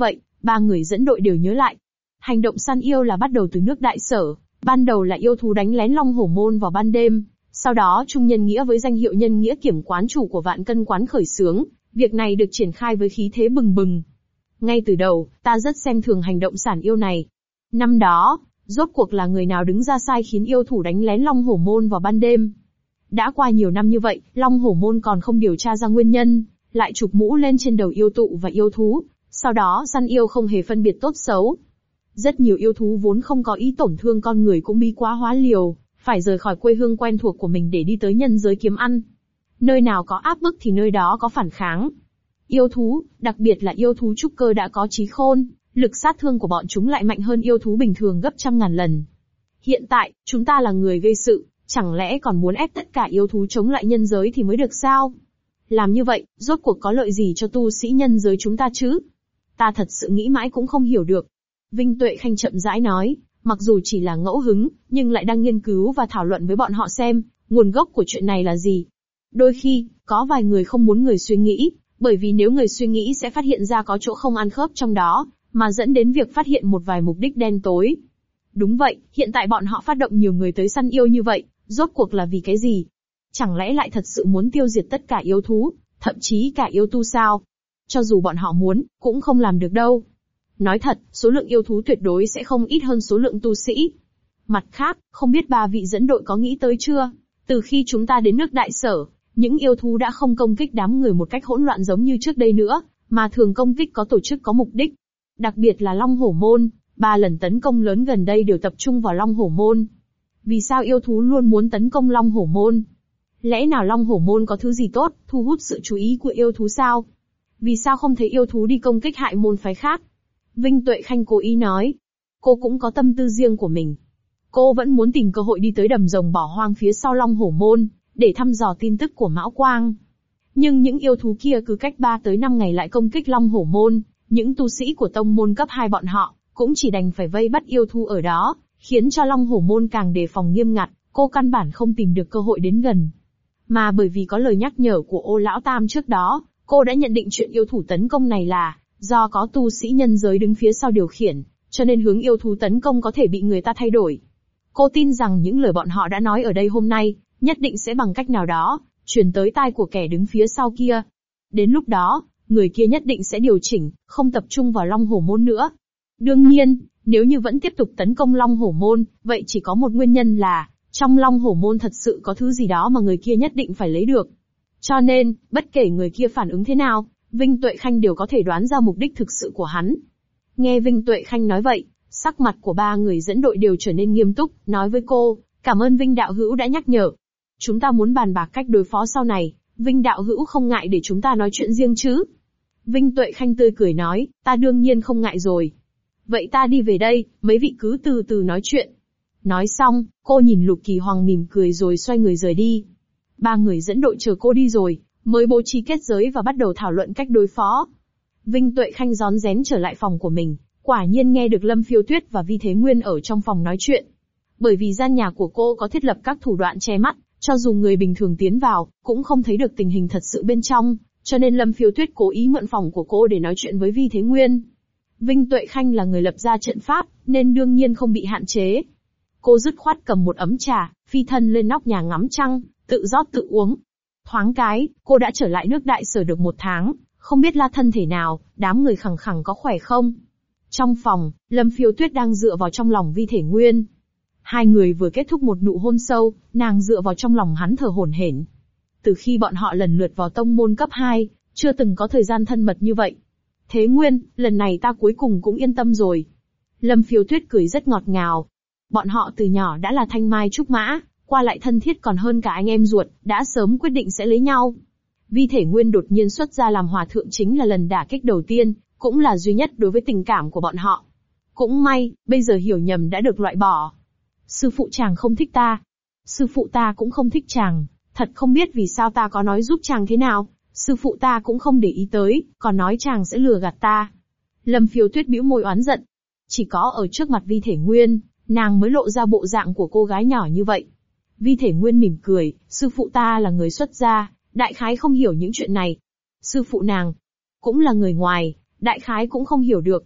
Ba người dẫn đội đều nhớ lại. Hành động săn yêu là bắt đầu từ nước Đại Sở, ban đầu là yêu thú đánh lén Long Hổ Môn vào ban đêm, sau đó Trung Nhân Nghĩa với danh hiệu Nhân Nghĩa Kiểm quán chủ của Vạn Cân quán khởi xướng, việc này được triển khai với khí thế bừng bừng. Ngay từ đầu, ta rất xem thường hành động săn yêu này. Năm đó, rốt cuộc là người nào đứng ra sai khiến yêu thủ đánh lén Long Hổ Môn vào ban đêm? Đã qua nhiều năm như vậy, Long Hổ Môn còn không điều tra ra nguyên nhân, lại chụp mũ lên trên đầu yêu tụ và yêu thú, sau đó săn yêu không hề phân biệt tốt xấu. Rất nhiều yêu thú vốn không có ý tổn thương con người cũng bí quá hóa liều, phải rời khỏi quê hương quen thuộc của mình để đi tới nhân giới kiếm ăn. Nơi nào có áp bức thì nơi đó có phản kháng. Yêu thú, đặc biệt là yêu thú trúc cơ đã có trí khôn, lực sát thương của bọn chúng lại mạnh hơn yêu thú bình thường gấp trăm ngàn lần. Hiện tại, chúng ta là người gây sự, chẳng lẽ còn muốn ép tất cả yêu thú chống lại nhân giới thì mới được sao? Làm như vậy, rốt cuộc có lợi gì cho tu sĩ nhân giới chúng ta chứ? Ta thật sự nghĩ mãi cũng không hiểu được. Vinh Tuệ Khanh chậm rãi nói, mặc dù chỉ là ngẫu hứng, nhưng lại đang nghiên cứu và thảo luận với bọn họ xem, nguồn gốc của chuyện này là gì. Đôi khi, có vài người không muốn người suy nghĩ, bởi vì nếu người suy nghĩ sẽ phát hiện ra có chỗ không ăn khớp trong đó, mà dẫn đến việc phát hiện một vài mục đích đen tối. Đúng vậy, hiện tại bọn họ phát động nhiều người tới săn yêu như vậy, rốt cuộc là vì cái gì? Chẳng lẽ lại thật sự muốn tiêu diệt tất cả yêu thú, thậm chí cả yêu tu sao? Cho dù bọn họ muốn, cũng không làm được đâu. Nói thật, số lượng yêu thú tuyệt đối sẽ không ít hơn số lượng tu sĩ. Mặt khác, không biết ba vị dẫn đội có nghĩ tới chưa? Từ khi chúng ta đến nước Đại Sở, những yêu thú đã không công kích đám người một cách hỗn loạn giống như trước đây nữa, mà thường công kích có tổ chức có mục đích. Đặc biệt là Long Hổ Môn, 3 lần tấn công lớn gần đây đều tập trung vào Long Hổ Môn. Vì sao yêu thú luôn muốn tấn công Long Hổ Môn? Lẽ nào Long Hổ Môn có thứ gì tốt, thu hút sự chú ý của yêu thú sao? Vì sao không thấy yêu thú đi công kích hại môn phái khác? Vinh Tuệ Khanh cố ý nói. Cô cũng có tâm tư riêng của mình. Cô vẫn muốn tìm cơ hội đi tới đầm rồng bỏ hoang phía sau Long Hổ Môn, để thăm dò tin tức của Mão Quang. Nhưng những yêu thú kia cứ cách 3 tới 5 ngày lại công kích Long Hổ Môn, những tu sĩ của tông môn cấp 2 bọn họ, cũng chỉ đành phải vây bắt yêu thú ở đó, khiến cho Long Hổ Môn càng đề phòng nghiêm ngặt, cô căn bản không tìm được cơ hội đến gần. Mà bởi vì có lời nhắc nhở của Ô Lão Tam trước đó, cô đã nhận định chuyện yêu thú tấn công này là do có tu sĩ nhân giới đứng phía sau điều khiển, cho nên hướng yêu thú tấn công có thể bị người ta thay đổi. Cô tin rằng những lời bọn họ đã nói ở đây hôm nay, nhất định sẽ bằng cách nào đó, truyền tới tai của kẻ đứng phía sau kia. Đến lúc đó, người kia nhất định sẽ điều chỉnh, không tập trung vào Long Hổ Môn nữa. Đương nhiên, nếu như vẫn tiếp tục tấn công Long Hổ Môn, vậy chỉ có một nguyên nhân là, trong Long Hổ Môn thật sự có thứ gì đó mà người kia nhất định phải lấy được. Cho nên, bất kể người kia phản ứng thế nào, Vinh Tuệ Khanh đều có thể đoán ra mục đích thực sự của hắn. Nghe Vinh Tuệ Khanh nói vậy, sắc mặt của ba người dẫn đội đều trở nên nghiêm túc, nói với cô, cảm ơn Vinh đạo hữu đã nhắc nhở. Chúng ta muốn bàn bạc cách đối phó sau này, Vinh đạo hữu không ngại để chúng ta nói chuyện riêng chứ? Vinh Tuệ Khanh tươi cười nói, ta đương nhiên không ngại rồi. Vậy ta đi về đây, mấy vị cứ từ từ nói chuyện. Nói xong, cô nhìn Lục Kỳ Hoàng mỉm cười rồi xoay người rời đi. Ba người dẫn đội chờ cô đi rồi, mới bố trí kết giới và bắt đầu thảo luận cách đối phó. Vinh Tuệ Khanh rón rén trở lại phòng của mình, quả nhiên nghe được Lâm Phiêu Tuyết và Vi Thế Nguyên ở trong phòng nói chuyện. Bởi vì gian nhà của cô có thiết lập các thủ đoạn che mắt, cho dù người bình thường tiến vào, cũng không thấy được tình hình thật sự bên trong, cho nên Lâm Phiêu Tuyết cố ý mượn phòng của cô để nói chuyện với Vi Thế Nguyên. Vinh Tuệ Khanh là người lập ra trận pháp, nên đương nhiên không bị hạn chế. Cô dứt khoát cầm một ấm trà, phi thân lên nóc nhà ngắm trăng, tự rót tự uống. Thoáng cái, cô đã trở lại nước Đại Sở được 1 tháng, không biết là thân thể nào, đám người khẳng khẳng có khỏe không. Trong phòng, Lâm Phiêu Tuyết đang dựa vào trong lòng Vi Thể Nguyên. Hai người vừa kết thúc một nụ hôn sâu, nàng dựa vào trong lòng hắn thở hổn hển. Từ khi bọn họ lần lượt vào tông môn cấp 2, chưa từng có thời gian thân mật như vậy. Thế Nguyên, lần này ta cuối cùng cũng yên tâm rồi. Lâm Phiêu Tuyết cười rất ngọt ngào. Bọn họ từ nhỏ đã là thanh mai trúc mã, qua lại thân thiết còn hơn cả anh em ruột, đã sớm quyết định sẽ lấy nhau. Vi Thể Nguyên đột nhiên xuất ra làm hòa thượng chính là lần đả kích đầu tiên, cũng là duy nhất đối với tình cảm của bọn họ. Cũng may, bây giờ hiểu nhầm đã được loại bỏ. Sư phụ chàng không thích ta. Sư phụ ta cũng không thích chàng, thật không biết vì sao ta có nói giúp chàng thế nào, sư phụ ta cũng không để ý tới, còn nói chàng sẽ lừa gạt ta. Lâm Phiêu Tuyết bĩu môi oán giận. Chỉ có ở trước mặt Vi Thể Nguyên, nàng mới lộ ra bộ dạng của cô gái nhỏ như vậy. Vi Thể Nguyên mỉm cười, sư phụ ta là người xuất gia, đại khái không hiểu những chuyện này. Sư phụ nàng cũng là người ngoài, đại khái cũng không hiểu được.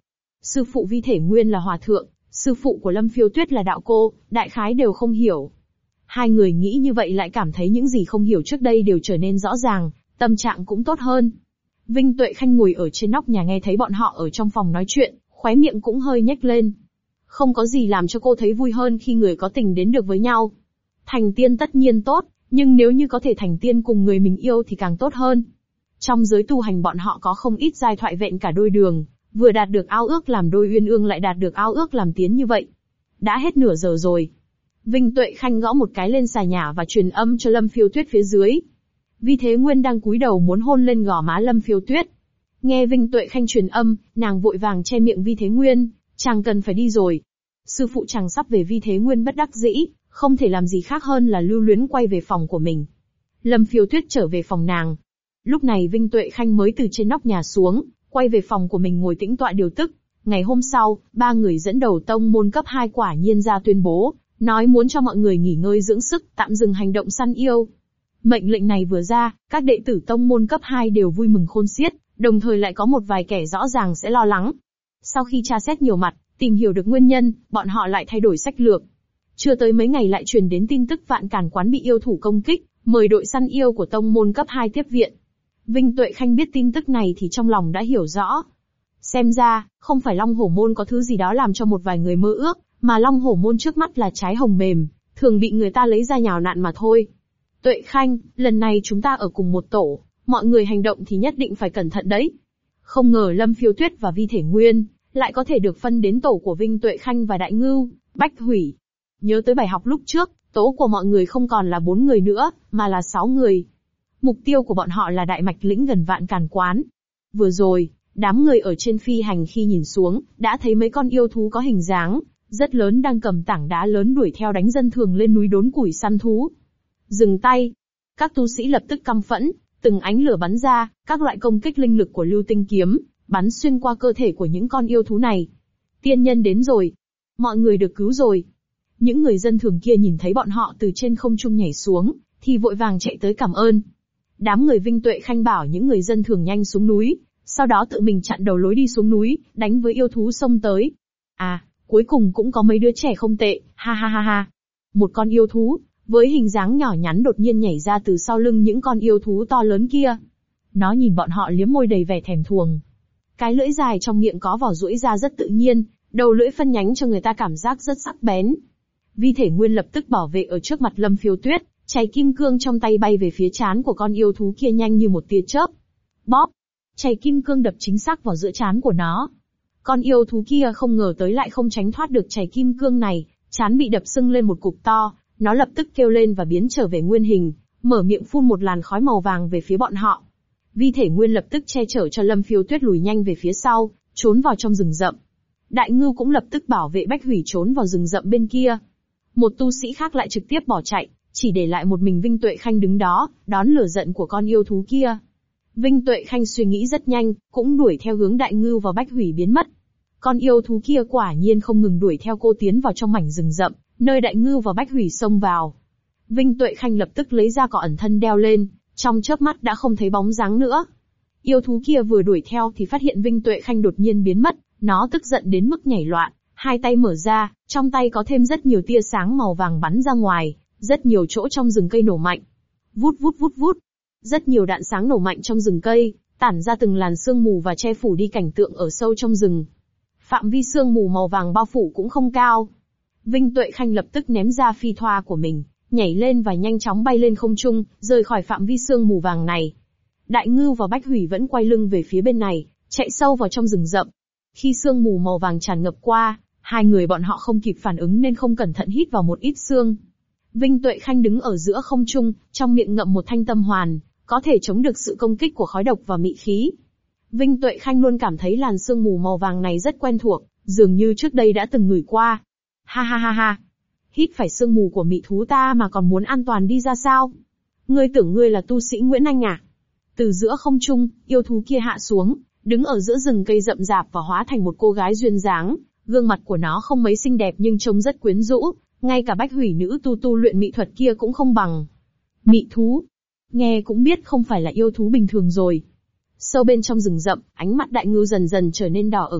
Sư phụ Vi Thể Nguyên là hòa thượng, sư phụ của Lâm Phiêu Tuyết là đạo cô, đại khái đều không hiểu. Hai người nghĩ như vậy lại cảm thấy những gì không hiểu trước đây đều trở nên rõ ràng, tâm trạng cũng tốt hơn. Vinh Tuệ Khanh ngồi ở trên nóc nhà nghe thấy bọn họ ở trong phòng nói chuyện, khóe miệng cũng hơi nhếch lên. Không có gì làm cho cô thấy vui hơn khi người có tình đến được với nhau. Thành tiên tất nhiên tốt, nhưng nếu như có thể thành tiên cùng người mình yêu thì càng tốt hơn. Trong giới tu hành bọn họ có không ít giai thoại vẹn cả đôi đường, vừa đạt được ao ước làm đôi uyên ương lại đạt được ao ước làm tiến như vậy. Đã hết nửa giờ rồi. Vinh Tuệ Khanh gõ một cái lên xà nhà và truyền âm cho Lâm Phiêu Tuyết phía dưới. Vi Thế Nguyên đang cúi đầu muốn hôn lên gò má Lâm Phiêu Tuyết. Nghe Vinh Tuệ Khanh truyền âm, nàng vội vàng che miệng Vi Thế Nguyên, chàng cần phải đi rồi. Sư phụ chàng sắp về. Vi Thế Nguyên bất đắc dĩ, không thể làm gì khác hơn là lưu luyến quay về phòng của mình. Lâm Phiêu Tuyết trở về phòng nàng. Lúc này Vinh Tuệ Khanh mới từ trên nóc nhà xuống, quay về phòng của mình ngồi tĩnh tọa điều tức. Ngày hôm sau, ba người dẫn đầu tông môn cấp 2 quả nhiên ra tuyên bố, nói muốn cho mọi người nghỉ ngơi dưỡng sức, tạm dừng hành động săn yêu. Mệnh lệnh này vừa ra, các đệ tử tông môn cấp 2 đều vui mừng khôn xiết, đồng thời lại có một vài kẻ rõ ràng sẽ lo lắng. Sau khi tra xét nhiều mặt, tìm hiểu được nguyên nhân, bọn họ lại thay đổi sách lược. Chưa tới mấy ngày lại truyền đến tin tức Vạn Càn Quán bị yêu thủ công kích, mời đội săn yêu của tông môn cấp 2 tiếp viện. Vinh Tuệ Khanh biết tin tức này thì trong lòng đã hiểu rõ. Xem ra, không phải Long Hổ Môn có thứ gì đó làm cho một vài người mơ ước, mà Long Hổ Môn trước mắt là trái hồng mềm, thường bị người ta lấy ra nhào nặn mà thôi. Tuệ Khanh, lần này chúng ta ở cùng một tổ, mọi người hành động thì nhất định phải cẩn thận đấy. Không ngờ Lâm Phiêu Tuyết và Vi Thể Nguyên lại có thể được phân đến tổ của Vinh Tuệ Khanh và Đại Ngưu, Bách Hủy. Nhớ tới bài học lúc trước, tổ của mọi người không còn là 4 người nữa, mà là 6 người. Mục tiêu của bọn họ là Đại Mạch Lĩnh gần Vạn Càn Quán. Vừa rồi, đám người ở trên phi hành khi nhìn xuống, đã thấy mấy con yêu thú có hình dáng rất lớn đang cầm tảng đá lớn đuổi theo đánh dân thường lên núi đốn củi săn thú. Dừng tay! Các tu sĩ lập tức căm phẫn, từng ánh lửa bắn ra, các loại công kích linh lực của lưu tinh kiếm, bắn xuyên qua cơ thể của những con yêu thú này. Tiên nhân đến rồi! Mọi người được cứu rồi! Những người dân thường kia nhìn thấy bọn họ từ trên không trung nhảy xuống, thì vội vàng chạy tới cảm ơn. Đám người Vinh Tuệ Khanh bảo những người dân thường nhanh xuống núi, sau đó tự mình chặn đầu lối đi xuống núi, đánh với yêu thú xông tới. À, cuối cùng cũng có mấy đứa trẻ không tệ, ha ha ha ha. Một con yêu thú, với hình dáng nhỏ nhắn đột nhiên nhảy ra từ sau lưng những con yêu thú to lớn kia. Nó nhìn bọn họ liếm môi đầy vẻ thèm thuồng. Cái lưỡi dài trong miệng có vỏ duỗi ra rất tự nhiên, đầu lưỡi phân nhánh cho người ta cảm giác rất sắc bén. Vi Thể Nguyên lập tức bảo vệ ở trước mặt Lâm Phiêu Tuyết, chày kim cương trong tay bay về phía trán của con yêu thú kia nhanh như một tia chớp. Bóp! Chày kim cương đập chính xác vào giữa trán của nó. Con yêu thú kia không ngờ tới lại không tránh thoát được chày kim cương này, trán bị đập sưng lên một cục to, nó lập tức kêu lên và biến trở về nguyên hình, mở miệng phun một làn khói màu vàng về phía bọn họ. Vi Thể Nguyên lập tức che chở cho Lâm Phiêu Tuyết lùi nhanh về phía sau, trốn vào trong rừng rậm. Đại Ngưu cũng lập tức bảo vệ Bách Hủy trốn vào rừng rậm bên kia. Một tu sĩ khác lại trực tiếp bỏ chạy, chỉ để lại một mình Vinh Tuệ Khanh đứng đó, đón lửa giận của con yêu thú kia. Vinh Tuệ Khanh suy nghĩ rất nhanh, cũng đuổi theo hướng Đại Ngưu và Bách Hủy biến mất. Con yêu thú kia quả nhiên không ngừng đuổi theo cô tiến vào trong mảnh rừng rậm, nơi Đại Ngưu và Bách Hủy xông vào. Vinh Tuệ Khanh lập tức lấy ra cỏ ẩn thân đeo lên, trong chớp mắt đã không thấy bóng dáng nữa. Yêu thú kia vừa đuổi theo thì phát hiện Vinh Tuệ Khanh đột nhiên biến mất, nó tức giận đến mức nhảy loạn, hai tay mở ra, trong tay có thêm rất nhiều tia sáng màu vàng bắn ra ngoài, rất nhiều chỗ trong rừng cây nổ mạnh. Vút vút vút vút. Rất nhiều đạn sáng nổ mạnh trong rừng cây, tản ra từng làn sương mù và che phủ đi cảnh tượng ở sâu trong rừng. Phạm vi sương mù màu vàng bao phủ cũng không cao. Vinh Tuệ Khanh lập tức ném ra phi thoa của mình, nhảy lên và nhanh chóng bay lên không trung, rời khỏi phạm vi sương mù vàng này. Đại Ngưu và Bách Hủy vẫn quay lưng về phía bên này, chạy sâu vào trong rừng rậm. Khi sương mù màu vàng tràn ngập qua, hai người bọn họ không kịp phản ứng nên không cẩn thận hít vào một ít sương. Vinh Tuệ Khanh đứng ở giữa không trung, trong miệng ngậm một thanh tâm hoàn, có thể chống được sự công kích của khói độc và mị khí. Vinh Tuệ Khanh luôn cảm thấy làn sương mù màu vàng này rất quen thuộc, dường như trước đây đã từng ngửi qua. Ha ha ha ha. Hít phải sương mù của mị thú ta mà còn muốn an toàn đi ra sao? Ngươi tưởng ngươi là tu sĩ Nguyễn Anh à? Từ giữa không trung, yêu thú kia hạ xuống, đứng ở giữa rừng cây rậm rạp và hóa thành một cô gái duyên dáng. Gương mặt của nó không mấy xinh đẹp nhưng trông rất quyến rũ, ngay cả Bách Hủy nữ tu luyện mỹ thuật kia cũng không bằng. Mị thú. Nghe cũng biết không phải là yêu thú bình thường rồi. Sâu bên trong rừng rậm, ánh mắt Đại Ngưu dần dần trở nên đỏ ửng,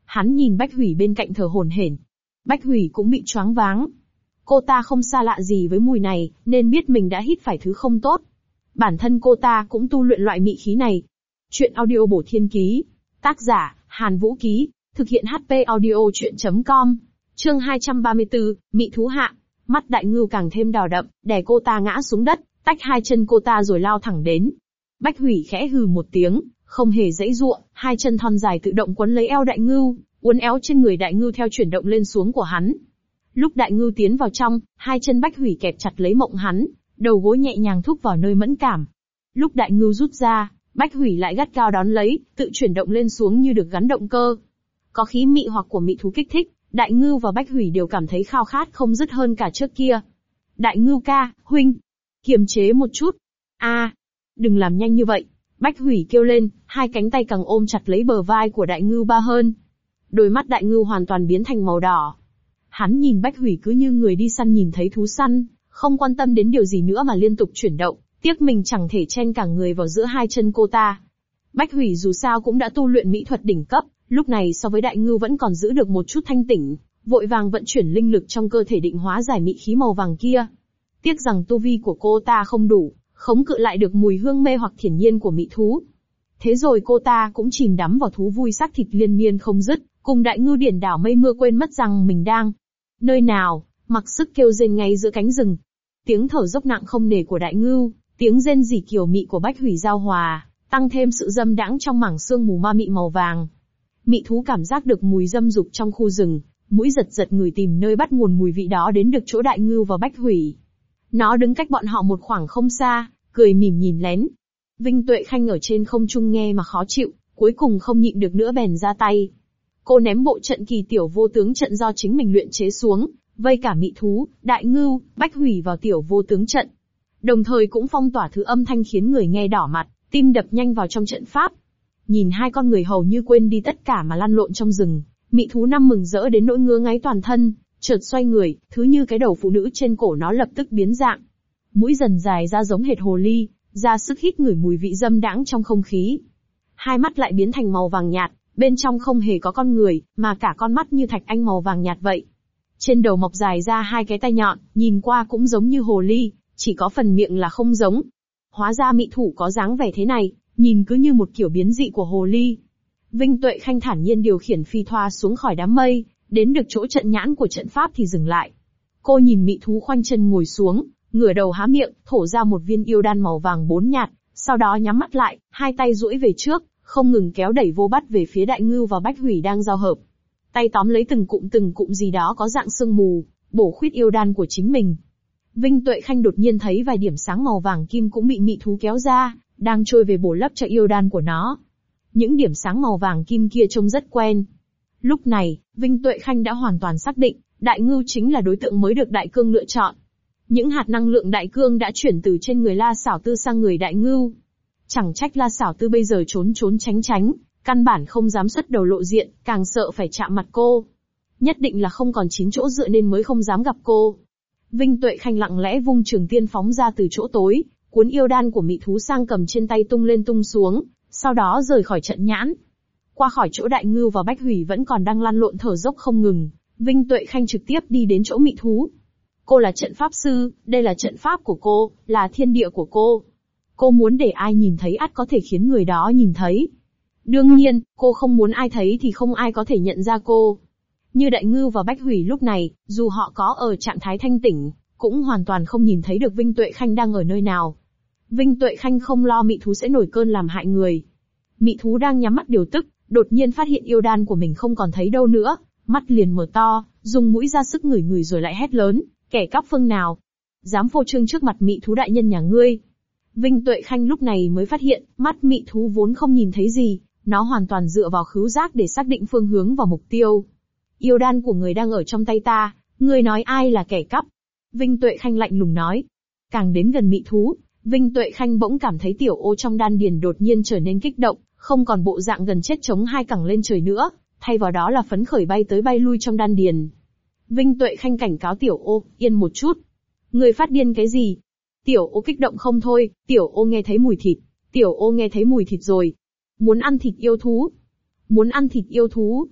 Hắn nhìn Bách Hủy bên cạnh thở hổn hển. Bách Hủy cũng bị choáng váng. Cô ta không xa lạ gì với mùi này, nên biết mình đã hít phải thứ không tốt. Bản thân cô ta cũng tu luyện loại mị khí này. Chuyện audio bổ thiên ký. Tác giả, Hàn Vũ Ký. Thực hiện HP audio chuyện.com. Chương 234, Mị thú hạ. Mắt Đại Ngưu càng thêm đỏ đậm, đè cô ta ngã xuống đất, tách hai chân cô ta rồi lao thẳng đến. Bách Hủy khẽ hừ một tiếng, không hề giãy giụa, hai chân thon dài tự động quấn lấy eo Đại Ngưu, uốn éo trên người Đại Ngưu theo chuyển động lên xuống của hắn. Lúc Đại Ngưu tiến vào trong, hai chân Bách Hủy kẹp chặt lấy mộng hắn, đầu gối nhẹ nhàng thúc vào nơi mẫn cảm. Lúc Đại Ngưu rút ra, Bách Hủy lại gắt gao đón lấy, tự chuyển động lên xuống như được gắn động cơ. Có khí mị hoặc của mị thú kích thích, Đại Ngưu và Bách Hủy đều cảm thấy khao khát không dứt hơn cả trước kia. Đại Ngưu ca, huynh, kiềm chế một chút. Đừng làm nhanh như vậy. Bách Hủy kêu lên, hai cánh tay càng ôm chặt lấy bờ vai của Đại Ngưu ba hơn. Đôi mắt Đại Ngưu hoàn toàn biến thành màu đỏ. Hắn nhìn Bách Hủy cứ như người đi săn nhìn thấy thú săn, không quan tâm đến điều gì nữa mà liên tục chuyển động, tiếc mình chẳng thể chen cả người vào giữa hai chân cô ta. Bách Hủy dù sao cũng đã tu luyện mỹ thuật đỉnh cấp, lúc này so với Đại Ngưu vẫn còn giữ được một chút thanh tỉnh, vội vàng vận chuyển linh lực trong cơ thể định hóa giải mị khí màu vàng kia. Tiếc rằng tu vi của cô ta không đủ, khống cự lại được mùi hương mê hoặc thiển nhiên của mị thú. Thế rồi cô ta cũng chìm đắm vào thú vui xác thịt liên miên không dứt, cùng Đại Ngưu điển đảo mây mưa quên mất rằng mình đang nơi nào, mặc sức kêu rên ngay giữa cánh rừng. Tiếng thở dốc nặng không nề của Đại Ngưu, tiếng rên rỉ kiều mị của Bách Hủy giao hòa, tăng thêm sự dâm đãng trong mảng sương mù ma mị màu vàng. Mị thú cảm giác được mùi dâm dục trong khu rừng, mũi giật giật ngửi tìm nơi bắt nguồn mùi vị đó đến được chỗ Đại Ngưu và Bách Hủy. Nó đứng cách bọn họ một khoảng không xa, cười mỉm nhìn lén. Vinh Tuệ Khanh ở trên không trung nghe mà khó chịu, cuối cùng không nhịn được nữa bèn ra tay. Cô ném bộ trận kỳ tiểu vô tướng trận do chính mình luyện chế xuống, vây cả mị thú, Đại Ngưu, Bách Hủy vào tiểu vô tướng trận. Đồng thời cũng phong tỏa thứ âm thanh khiến người nghe đỏ mặt, tim đập nhanh vào trong trận pháp. Nhìn hai con người hầu như quên đi tất cả mà lăn lộn trong rừng, mị thú năm mừng rỡ đến nỗi ngứa ngáy toàn thân, chợt xoay người, thứ như cái đầu phụ nữ trên cổ nó lập tức biến dạng. Mũi dần dài ra giống hệt hồ ly, ra sức hít ngửi mùi vị dâm đãng trong không khí. Hai mắt lại biến thành màu vàng nhạt, bên trong không hề có con người, mà cả con mắt như thạch anh màu vàng nhạt vậy. Trên đầu mọc dài ra hai cái tai nhọn, nhìn qua cũng giống như hồ ly, chỉ có phần miệng là không giống. Hóa ra mị thủ có dáng vẻ thế này, nhìn cứ như một kiểu biến dị của hồ ly. Vinh Tuệ Khanh thản nhiên điều khiển phi thoa xuống khỏi đám mây, đến được chỗ trận nhãn của trận pháp thì dừng lại. Cô nhìn mị thú khoanh chân ngồi xuống, ngửa đầu há miệng, thổ ra một viên yêu đan màu vàng bốn nhạt, sau đó nhắm mắt lại, hai tay duỗi về trước, không ngừng kéo đẩy vô bắt về phía Đại Ngưu và Bách Hủy đang giao hợp. Tay tóm lấy từng cụm gì đó có dạng sương mù, bổ khuyết yêu đan của chính mình. Vinh Tuệ Khanh đột nhiên thấy vài điểm sáng màu vàng kim cũng bị mị thú kéo ra, đang trôi về bổ lấp cho yêu đan của nó. Những điểm sáng màu vàng kim kia trông rất quen. Lúc này, Vinh Tuệ Khanh đã hoàn toàn xác định, Đại Ngưu chính là đối tượng mới được Đại Cương lựa chọn. Những hạt năng lượng Đại Cương đã chuyển từ trên người La Xảo Tư sang người Đại Ngưu. Chẳng trách La Xảo Tư bây giờ trốn tránh, căn bản không dám xuất đầu lộ diện, càng sợ phải chạm mặt cô. Nhất định là không còn chín chỗ dựa nên mới không dám gặp cô. Vinh Tuệ Khanh lặng lẽ vung trường tiên phóng ra từ chỗ tối, cuốn yêu đan của mị thú sang cầm trên tay tung lên tung xuống, sau đó rời khỏi trận nhãn. Qua khỏi chỗ Đại Ngưu và Bách Hủy vẫn còn đang lăn lộn thở dốc không ngừng, Vinh Tuệ Khanh trực tiếp đi đến chỗ mị thú. Cô là trận pháp sư, đây là trận pháp của cô, là thiên địa của cô. Cô muốn để ai nhìn thấy ắt có thể khiến người đó nhìn thấy. Đương nhiên, cô không muốn ai thấy thì không ai có thể nhận ra cô. Như Đại Ngưu và Bách Hủy lúc này, dù họ có ở trạng thái thanh tỉnh, cũng hoàn toàn không nhìn thấy được Vinh Tuệ Khanh đang ở nơi nào. Vinh Tuệ Khanh không lo mị thú sẽ nổi cơn làm hại người. Mị thú đang nhắm mắt điều tức, đột nhiên phát hiện yêu đan của mình không còn thấy đâu nữa, mắt liền mở to, dùng mũi ra sức ngửi rồi lại hét lớn, kẻ cắp phương nào, dám phô trương trước mặt mị thú đại nhân nhà ngươi. Vinh Tuệ Khanh lúc này mới phát hiện, mắt mị thú vốn không nhìn thấy gì, nó hoàn toàn dựa vào khứu giác để xác định phương hướng và mục tiêu. Yêu đan của người đang ở trong tay ta, ngươi nói ai là kẻ cắp? Vinh Tuệ Khanh lạnh lùng nói. Càng đến gần mị thú, Vinh Tuệ Khanh bỗng cảm thấy tiểu ô trong đan điền đột nhiên trở nên kích động, không còn bộ dạng gần chết chống hai cẳng lên trời nữa, thay vào đó là phấn khởi bay tới bay lui trong đan điền. Vinh Tuệ Khanh cảnh cáo tiểu ô, yên một chút. Người phát điên cái gì? Tiểu ô kích động không thôi, tiểu ô nghe thấy mùi thịt. Tiểu ô nghe thấy mùi thịt rồi. Muốn ăn thịt yêu thú. Muốn ăn thịt yêu thú.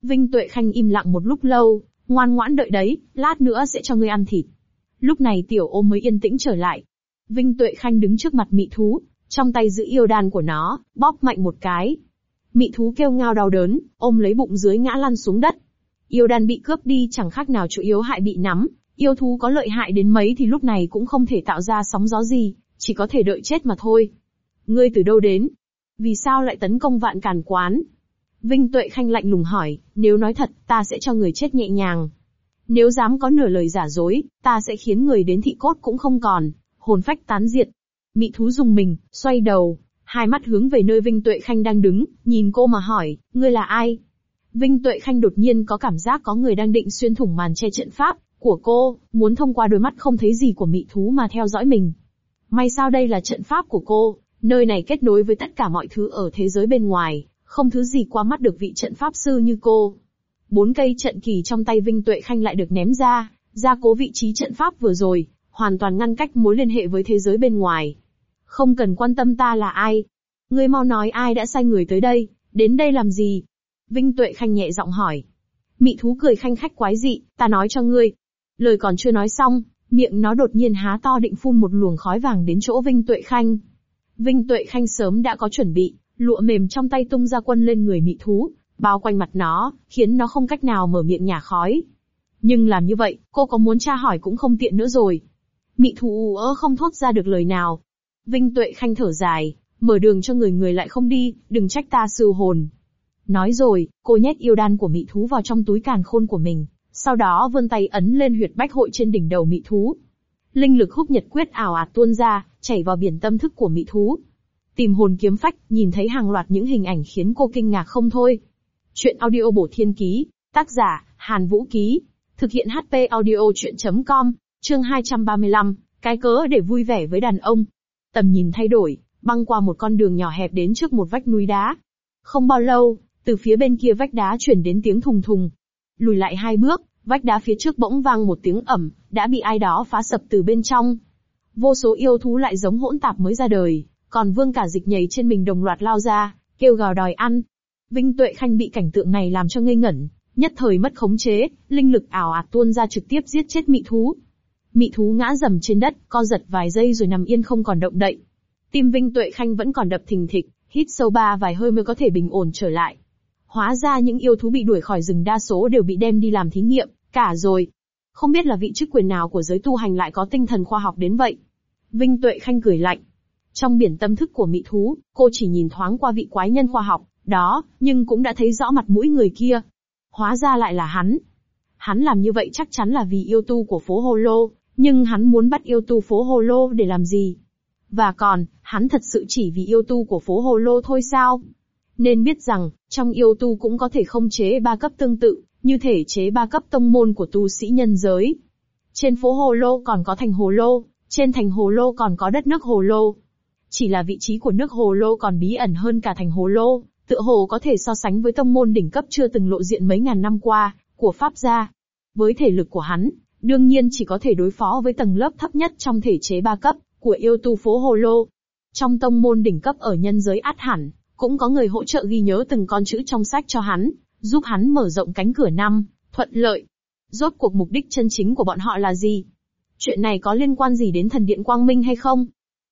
Vinh Tuệ Khanh im lặng một lúc lâu, ngoan ngoãn đợi đấy, lát nữa sẽ cho ngươi ăn thịt. Lúc này Tiểu Ô mới yên tĩnh trở lại. Vinh Tuệ Khanh đứng trước mặt mị thú, trong tay giữ yêu đan của nó, bóp mạnh một cái. Mị thú kêu ngao đau đớn, ôm lấy bụng dưới ngã lăn xuống đất. Yêu đan bị cướp đi chẳng khác nào chỗ yếu hại bị nắm, yêu thú có lợi hại đến mấy thì lúc này cũng không thể tạo ra sóng gió gì, chỉ có thể đợi chết mà thôi. Ngươi từ đâu đến? Vì sao lại tấn công Vạn Càn Quán? Vinh Tuệ Khanh lạnh lùng hỏi, nếu nói thật, ta sẽ cho người chết nhẹ nhàng. Nếu dám có nửa lời giả dối, ta sẽ khiến người đến thị cốt cũng không còn, hồn phách tán diệt. Mị thú rùng mình, xoay đầu, hai mắt hướng về nơi Vinh Tuệ Khanh đang đứng, nhìn cô mà hỏi, ngươi là ai? Vinh Tuệ Khanh đột nhiên có cảm giác có người đang định xuyên thủng màn che trận pháp của cô, muốn thông qua đôi mắt không thấy gì của mị thú mà theo dõi mình. May sao đây là trận pháp của cô, nơi này kết nối với tất cả mọi thứ ở thế giới bên ngoài, không thứ gì qua mắt được vị trận pháp sư như cô. 4 cây trận kỳ trong tay Vinh Tuệ Khanh lại được ném ra, gia cố vị trí trận pháp vừa rồi, hoàn toàn ngăn cách mối liên hệ với thế giới bên ngoài. Không cần quan tâm ta là ai. Ngươi mau nói ai đã sai người tới đây, đến đây làm gì? Vinh Tuệ Khanh nhẹ giọng hỏi. Mị thú cười khanh khách quái dị, ta nói cho ngươi. Lời còn chưa nói xong, miệng nó đột nhiên há to định phun một luồng khói vàng đến chỗ Vinh Tuệ Khanh. Vinh Tuệ Khanh sớm đã có chuẩn bị, lụa mềm trong tay tung ra quân lên người mị thú, bao quanh mặt nó, khiến nó không cách nào mở miệng nhả khói. Nhưng làm như vậy, cô có muốn tra hỏi cũng không tiện nữa rồi. Mị thú ù ớ không thốt ra được lời nào. Vinh Tuệ Khanh thở dài, mở đường cho người lại không đi, đừng trách ta sư hồn. Nói rồi, cô nhét yêu đan của mị thú vào trong túi càn khôn của mình, sau đó vươn tay ấn lên huyệt bách hội trên đỉnh đầu mị thú. Linh lực húc nhật quyết ảo ạt tuôn ra, chảy vào biển tâm thức của mị thú. Tìm hồn kiếm phách, nhìn thấy hàng loạt những hình ảnh khiến cô kinh ngạc không thôi. Chuyện audio bổ thiên ký, tác giả, Hàn Vũ Ký. Thực hiện HP audio chuyện.com, chương 235, cái cớ để vui vẻ với đàn ông. Tầm nhìn thay đổi, băng qua một con đường nhỏ hẹp đến trước một vách núi đá. Không bao lâu, từ phía bên kia vách đá truyền đến tiếng thùng thùng. Lùi lại 2 bước, vách đá phía trước bỗng vang một tiếng ầm, đã bị ai đó phá sập từ bên trong. Vô số yêu thú lại giống hỗn tạp mới ra đời, còn Vương Cả Dịch nhảy trên mình đồng loạt lao ra, kêu gào đòi ăn. Vinh Tuệ Khanh bị cảnh tượng này làm cho ngây ngẩn, nhất thời mất khống chế, linh lực ảo ạt tuôn ra trực tiếp giết chết mị thú. Mị thú ngã rầm trên đất, co giật vài giây rồi nằm yên không còn động đậy. Tim Vinh Tuệ Khanh vẫn còn đập thình thịch, hít sâu 3 vài hơi mới có thể bình ổn trở lại. Hóa ra những yêu thú bị đuổi khỏi rừng đa số đều bị đem đi làm thí nghiệm, cả rồi. Không biết là vị chức quyền nào của giới tu hành lại có tinh thần khoa học đến vậy. Vinh Tuệ Khanh cười lạnh. Trong biển tâm thức của mị thú, cô chỉ nhìn thoáng qua vị quái nhân khoa học đó, nhưng cũng đã thấy rõ mặt mũi người kia. Hóa ra lại là hắn. Hắn làm như vậy chắc chắn là vì yêu tu của phố Hồ Lô, nhưng hắn muốn bắt yêu tu phố Hồ Lô để làm gì? Và còn, hắn thật sự chỉ vì yêu tu của phố Hồ Lô thôi sao? Nên biết rằng, trong yêu tu cũng có thể khống chế 3 cấp tương tự, như thể chế 3 cấp tông môn của tu sĩ nhân giới. Trên phố Hồ Lô còn có thành Hồ Lô, trên thành Hồ Lô còn có đất nước Hồ Lô. Chỉ là vị trí của nước Hồ Lô còn bí ẩn hơn cả thành Hồ Lô, tựa hồ có thể so sánh với tông môn đỉnh cấp chưa từng lộ diện mấy ngàn năm qua, của Pháp gia. Với thể lực của hắn, đương nhiên chỉ có thể đối phó với tầng lớp thấp nhất trong thể chế 3 cấp, của yêu tu phố Hồ Lô. Trong tông môn đỉnh cấp ở nhân giới ắt hẳn, cũng có người hỗ trợ ghi nhớ từng con chữ trong sách cho hắn, giúp hắn mở rộng cánh cửa năm, thuận lợi. Rốt cuộc mục đích chân chính của bọn họ là gì? Chuyện này có liên quan gì đến thần điện Quang Minh hay không?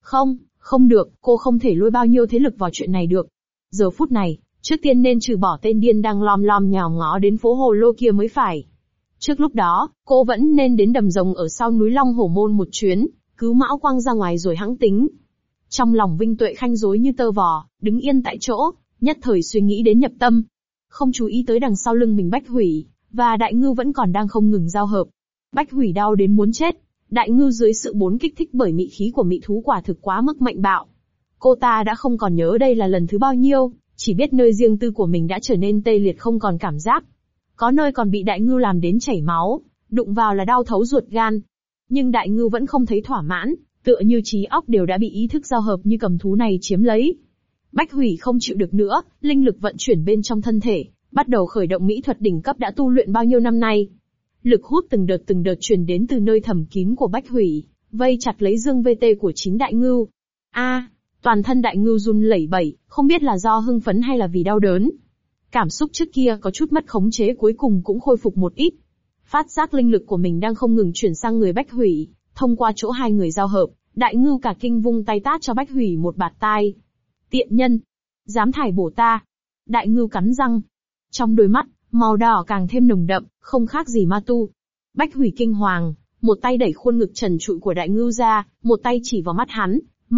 Không được, cô không thể lôi bao nhiêu thế lực vào chuyện này được. Giờ phút này, trước tiên nên trừ bỏ tên điên đang lom lom nhào ngó đến phố Hồ Lô kia mới phải. Trước lúc đó, cô vẫn nên đến đầm rồng ở sau núi Long Hổ Môn một chuyến, cứu Mão Quang ra ngoài rồi hẵng tính. Trong lòng Vinh Tuệ Khanh rối như tơ vò, đứng yên tại chỗ, nhất thời suy nghĩ đến nhập tâm. Không chú ý tới đằng sau lưng mình Bách Hủy, và Đại Ngưu vẫn còn đang không ngừng giao hợp. Bách Hủy đau đến muốn chết. Đại Ngưu dưới sự kích thích bởi mị khí của mị thú quả thực quá mức mạnh bạo. Cô ta đã không còn nhớ đây là lần thứ bao nhiêu, chỉ biết nơi riêng tư của mình đã trở nên tê liệt không còn cảm giác. Có nơi còn bị Đại Ngưu làm đến chảy máu, đụng vào là đau thấu ruột gan. Nhưng Đại Ngưu vẫn không thấy thỏa mãn, tựa như trí óc đều đã bị ý thức giao hợp như cầm thú này chiếm lấy. Bách Hủy không chịu được nữa, linh lực vận chuyển bên trong thân thể, bắt đầu khởi động mỹ thuật đỉnh cấp đã tu luyện bao nhiêu năm nay. Lực hút từng đợt truyền đến từ nơi thầm kín của Bách Hủy, vây chặt lấy dương VT của chính Đại Ngưu. Toàn thân Đại Ngưu run lẩy bẩy, không biết là do hưng phấn hay là vì đau đớn. Cảm xúc trước kia có chút mất khống chế cuối cùng cũng khôi phục một ít. Phát giác linh lực của mình đang không ngừng chuyển sang người Bách Hủy, thông qua chỗ hai người giao hợp, Đại Ngưu cả kinh vung tay tát cho Bách Hủy một bạt tai. Tiện nhân! Dám thải bổ ta! Đại Ngưu cắn răng. Trong đôi mắt, màu đỏ càng thêm nồng đậm, không khác gì ma tu. Bách Hủy kinh hoàng, một tay đẩy khuôn ngực trần trụi của Đại Ngưu ra, một tay chỉ vào mắt hắn.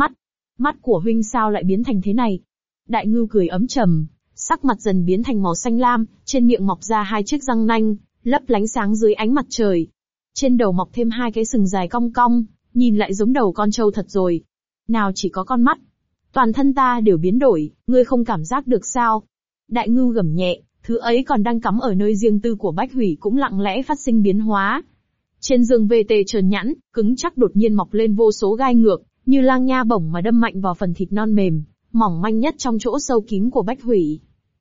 Mắt của huynh sao lại biến thành thế này? Đại Ngưu cười ấm trầm, sắc mặt dần biến thành màu xanh lam, trên miệng mọc ra hai chiếc răng nanh, lấp lánh sáng dưới ánh mặt trời. Trên đầu mọc thêm hai cái sừng dài cong cong, nhìn lại giống đầu con trâu thật rồi. Nào chỉ có con mắt. Toàn thân ta đều biến đổi, ngươi không cảm giác được sao? Đại Ngưu gầm nhẹ, thứ ấy còn đang cắm ở nơi riêng tư của Bách Hủy cũng lặng lẽ phát sinh biến hóa. Trên giường VT trơn nhẵn, cứng chắc đột nhiên mọc lên vô số gai ngược, như lang nha bổng mà đâm mạnh vào phần thịt non mềm, mỏng manh nhất trong chỗ sâu kín của Bách Hủy.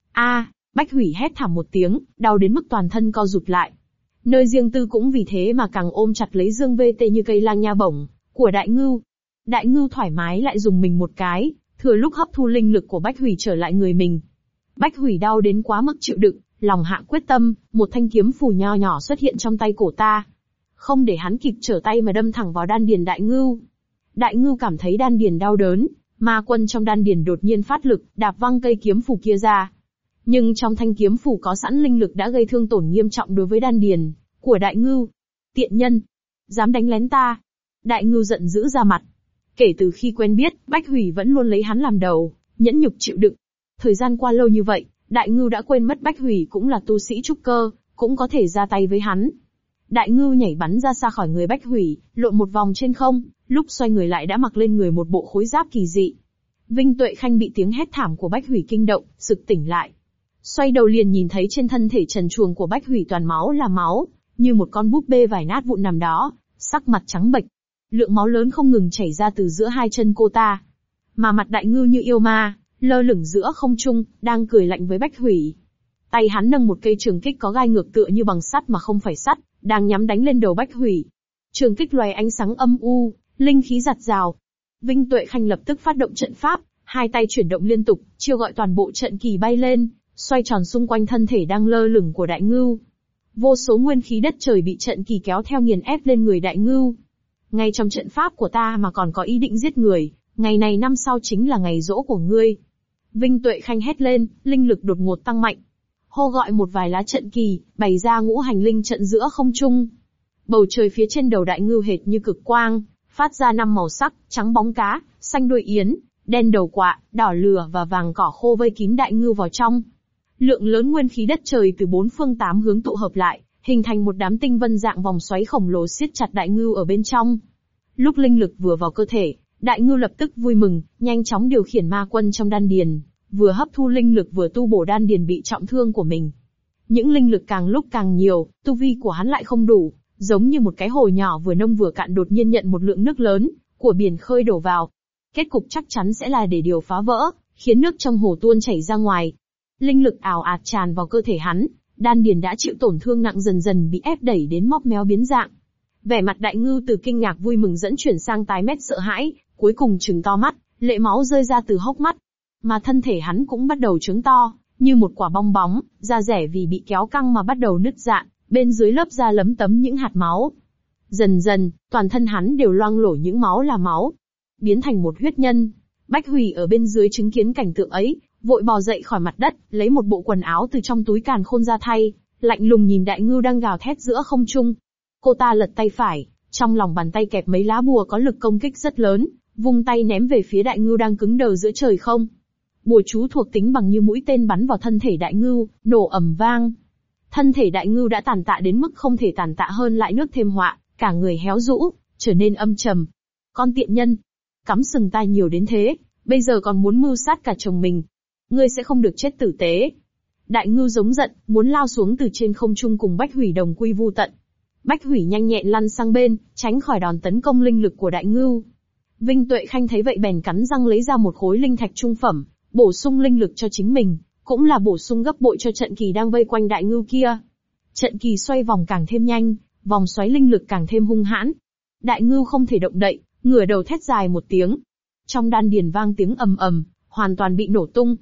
Bách Hủy hét thảm một tiếng, đau đến mức toàn thân co rụt lại. Nơi riêng tư cũng vì thế mà càng ôm chặt lấy dương VT như cây lang nha bổng của Đại Ngưu. Đại Ngưu thoải mái lại dùng mình một cái, thừa lúc hấp thu linh lực của Bách Hủy trở lại người mình. Bách Hủy đau đến quá mức chịu đựng, lòng hạ quyết tâm, một thanh kiếm phù nho nhỏ xuất hiện trong tay cổ ta. Không để hắn kịp trở tay mà đâm thẳng vào đan điền Đại Ngưu. Đại Ngưu cảm thấy đan điền đau đớn, ma quân trong đan điền đột nhiên phát lực, đạp văng cây kiếm phù kia ra. Nhưng trong thanh kiếm phù có sẵn linh lực đã gây thương tổn nghiêm trọng đối với đan điền của Đại Ngưu. Tiện nhân! Dám đánh lén ta! Đại Ngưu giận dữ ra mặt. Kể từ khi quen biết, Bách Hủy vẫn luôn lấy hắn làm đầu, nhẫn nhục chịu đựng. Thời gian qua lâu như vậy, Đại Ngưu đã quên mất Bách Hủy cũng là tu sĩ trúc cơ, cũng có thể ra tay với hắn. Đại Ngưu nhảy bắn ra xa khỏi người Bách Hủy, lộn một vòng trên không, lúc xoay người lại đã mặc lên người một bộ khối giáp kỳ dị. Vinh Tuệ Khanh bị tiếng hét thảm của Bách Hủy kinh động, sực tỉnh lại. Xoay đầu liền nhìn thấy trên thân thể trần truồng của Bách Hủy toàn máu là máu, như một con búp bê vải nát vụn nằm đó, sắc mặt trắng bệch. Lượng máu lớn không ngừng chảy ra từ giữa hai chân cô ta. Mà mặt Đại Ngưu như yêu ma, lơ lửng giữa không trung, đang cười lạnh với Bách Hủy. Tay hắn nâng một cây trường kích có gai ngược tựa như bằng sắt mà không phải sắt, đang nhắm đánh lên đầu Bách Hủy. Trường kích loé ánh sáng âm u, linh khí giạt rào. Vinh Tuệ Khanh lập tức phát động trận pháp, hai tay chuyển động liên tục, chiêu gọi toàn bộ trận kỳ bay lên, xoay tròn xung quanh thân thể đang lơ lửng của Đại Ngưu. Vô số nguyên khí đất trời bị trận kỳ kéo theo nghiền ép lên người Đại Ngưu. Ngay trong trận pháp của ta mà còn có ý định giết người, ngày này năm sau chính là ngày giỗ của ngươi. Vinh Tuệ Khanh hét lên, linh lực đột ngột tăng mạnh. Hô gọi một vài lá trận kỳ, bày ra ngũ hành linh trận giữa không trung. Bầu trời phía trên đầu Đại Ngưu hệt như cực quang, phát ra 5 màu sắc, trắng bóng cá, xanh đuôi yến, đen đầu quạ, đỏ lửa và vàng cỏ khô vây kín Đại Ngưu vào trong. Lượng lớn nguyên khí đất trời từ 4 phương 8 hướng tụ hợp lại, hình thành một đám tinh vân dạng vòng xoáy khổng lồ siết chặt Đại Ngưu ở bên trong. Lúc linh lực vừa vào cơ thể, Đại Ngưu lập tức vui mừng, nhanh chóng điều khiển ma quân trong đan điền, vừa hấp thu linh lực vừa tu bổ đan điền bị trọng thương của mình. Những linh lực càng lúc càng nhiều, tu vi của hắn lại không đủ, giống như một cái hồ nhỏ vừa nông vừa cạn đột nhiên nhận một lượng nước lớn của biển khơi đổ vào. Kết cục chắc chắn sẽ là để điều phá vỡ, khiến nước trong hồ tuôn chảy ra ngoài. Linh lực ào ạt tràn vào cơ thể hắn, đan điền đã chịu tổn thương nặng dần dần bị ép đẩy đến móc méo biến dạng. Vẻ mặt Đại Ngưu từ kinh ngạc vui mừng dẫn chuyển sang tái mét sợ hãi, cuối cùng trừng to mắt, lệ máu rơi ra từ hốc mắt. Mà thân thể hắn cũng bắt đầu trướng to, như một quả bong bóng, da rẻ vì bị kéo căng mà bắt đầu nứt rạn, bên dưới lớp da lấm tấm những hạt máu. Dần dần, toàn thân hắn đều loang lổ những máu là máu, biến thành một huyết nhân. Bách Hủy ở bên dưới chứng kiến cảnh tượng ấy, vội bò dậy khỏi mặt đất, lấy một bộ quần áo từ trong túi càn khôn ra thay, lạnh lùng nhìn Đại Ngưu đang gào thét giữa không trung. Cô ta lật tay phải, trong lòng bàn tay kẹp mấy lá bùa có lực công kích rất lớn, vung tay ném về phía Đại Ngưu đang cứng đờ giữa trời không. Bùa chú thuộc tính bằng như mũi tên bắn vào thân thể Đại Ngưu, nổ ầm vang. Thân thể Đại Ngưu đã tàn tạ đến mức không thể tàn tạ hơn lại nước thêm họa, cả người héo rũ, trở nên âm trầm. Con tiện nhân, cắm sừng tai nhiều đến thế, bây giờ còn muốn mưu sát cả chồng mình. Ngươi sẽ không được chết tử tế. Đại Ngưu giống giận, muốn lao xuống từ trên không trung cùng Bách Hủy đồng quy vu tận. Bách Hủy nhanh nhẹn lăn sang bên, tránh khỏi đòn tấn công linh lực của Đại Ngưu. Vinh Tuệ Khanh thấy vậy bèn cắn răng lấy ra một khối linh thạch trung phẩm, bổ sung linh lực cho chính mình, cũng là bổ sung gấp bội cho trận kỳ đang vây quanh Đại Ngưu kia. Trận kỳ xoay vòng càng thêm nhanh, vòng xoáy linh lực càng thêm hung hãn. Đại Ngưu không thể động đậy, ngửa đầu thét dài một tiếng. Trong đan điền vang tiếng ầm ầm, hoàn toàn bị nổ tung.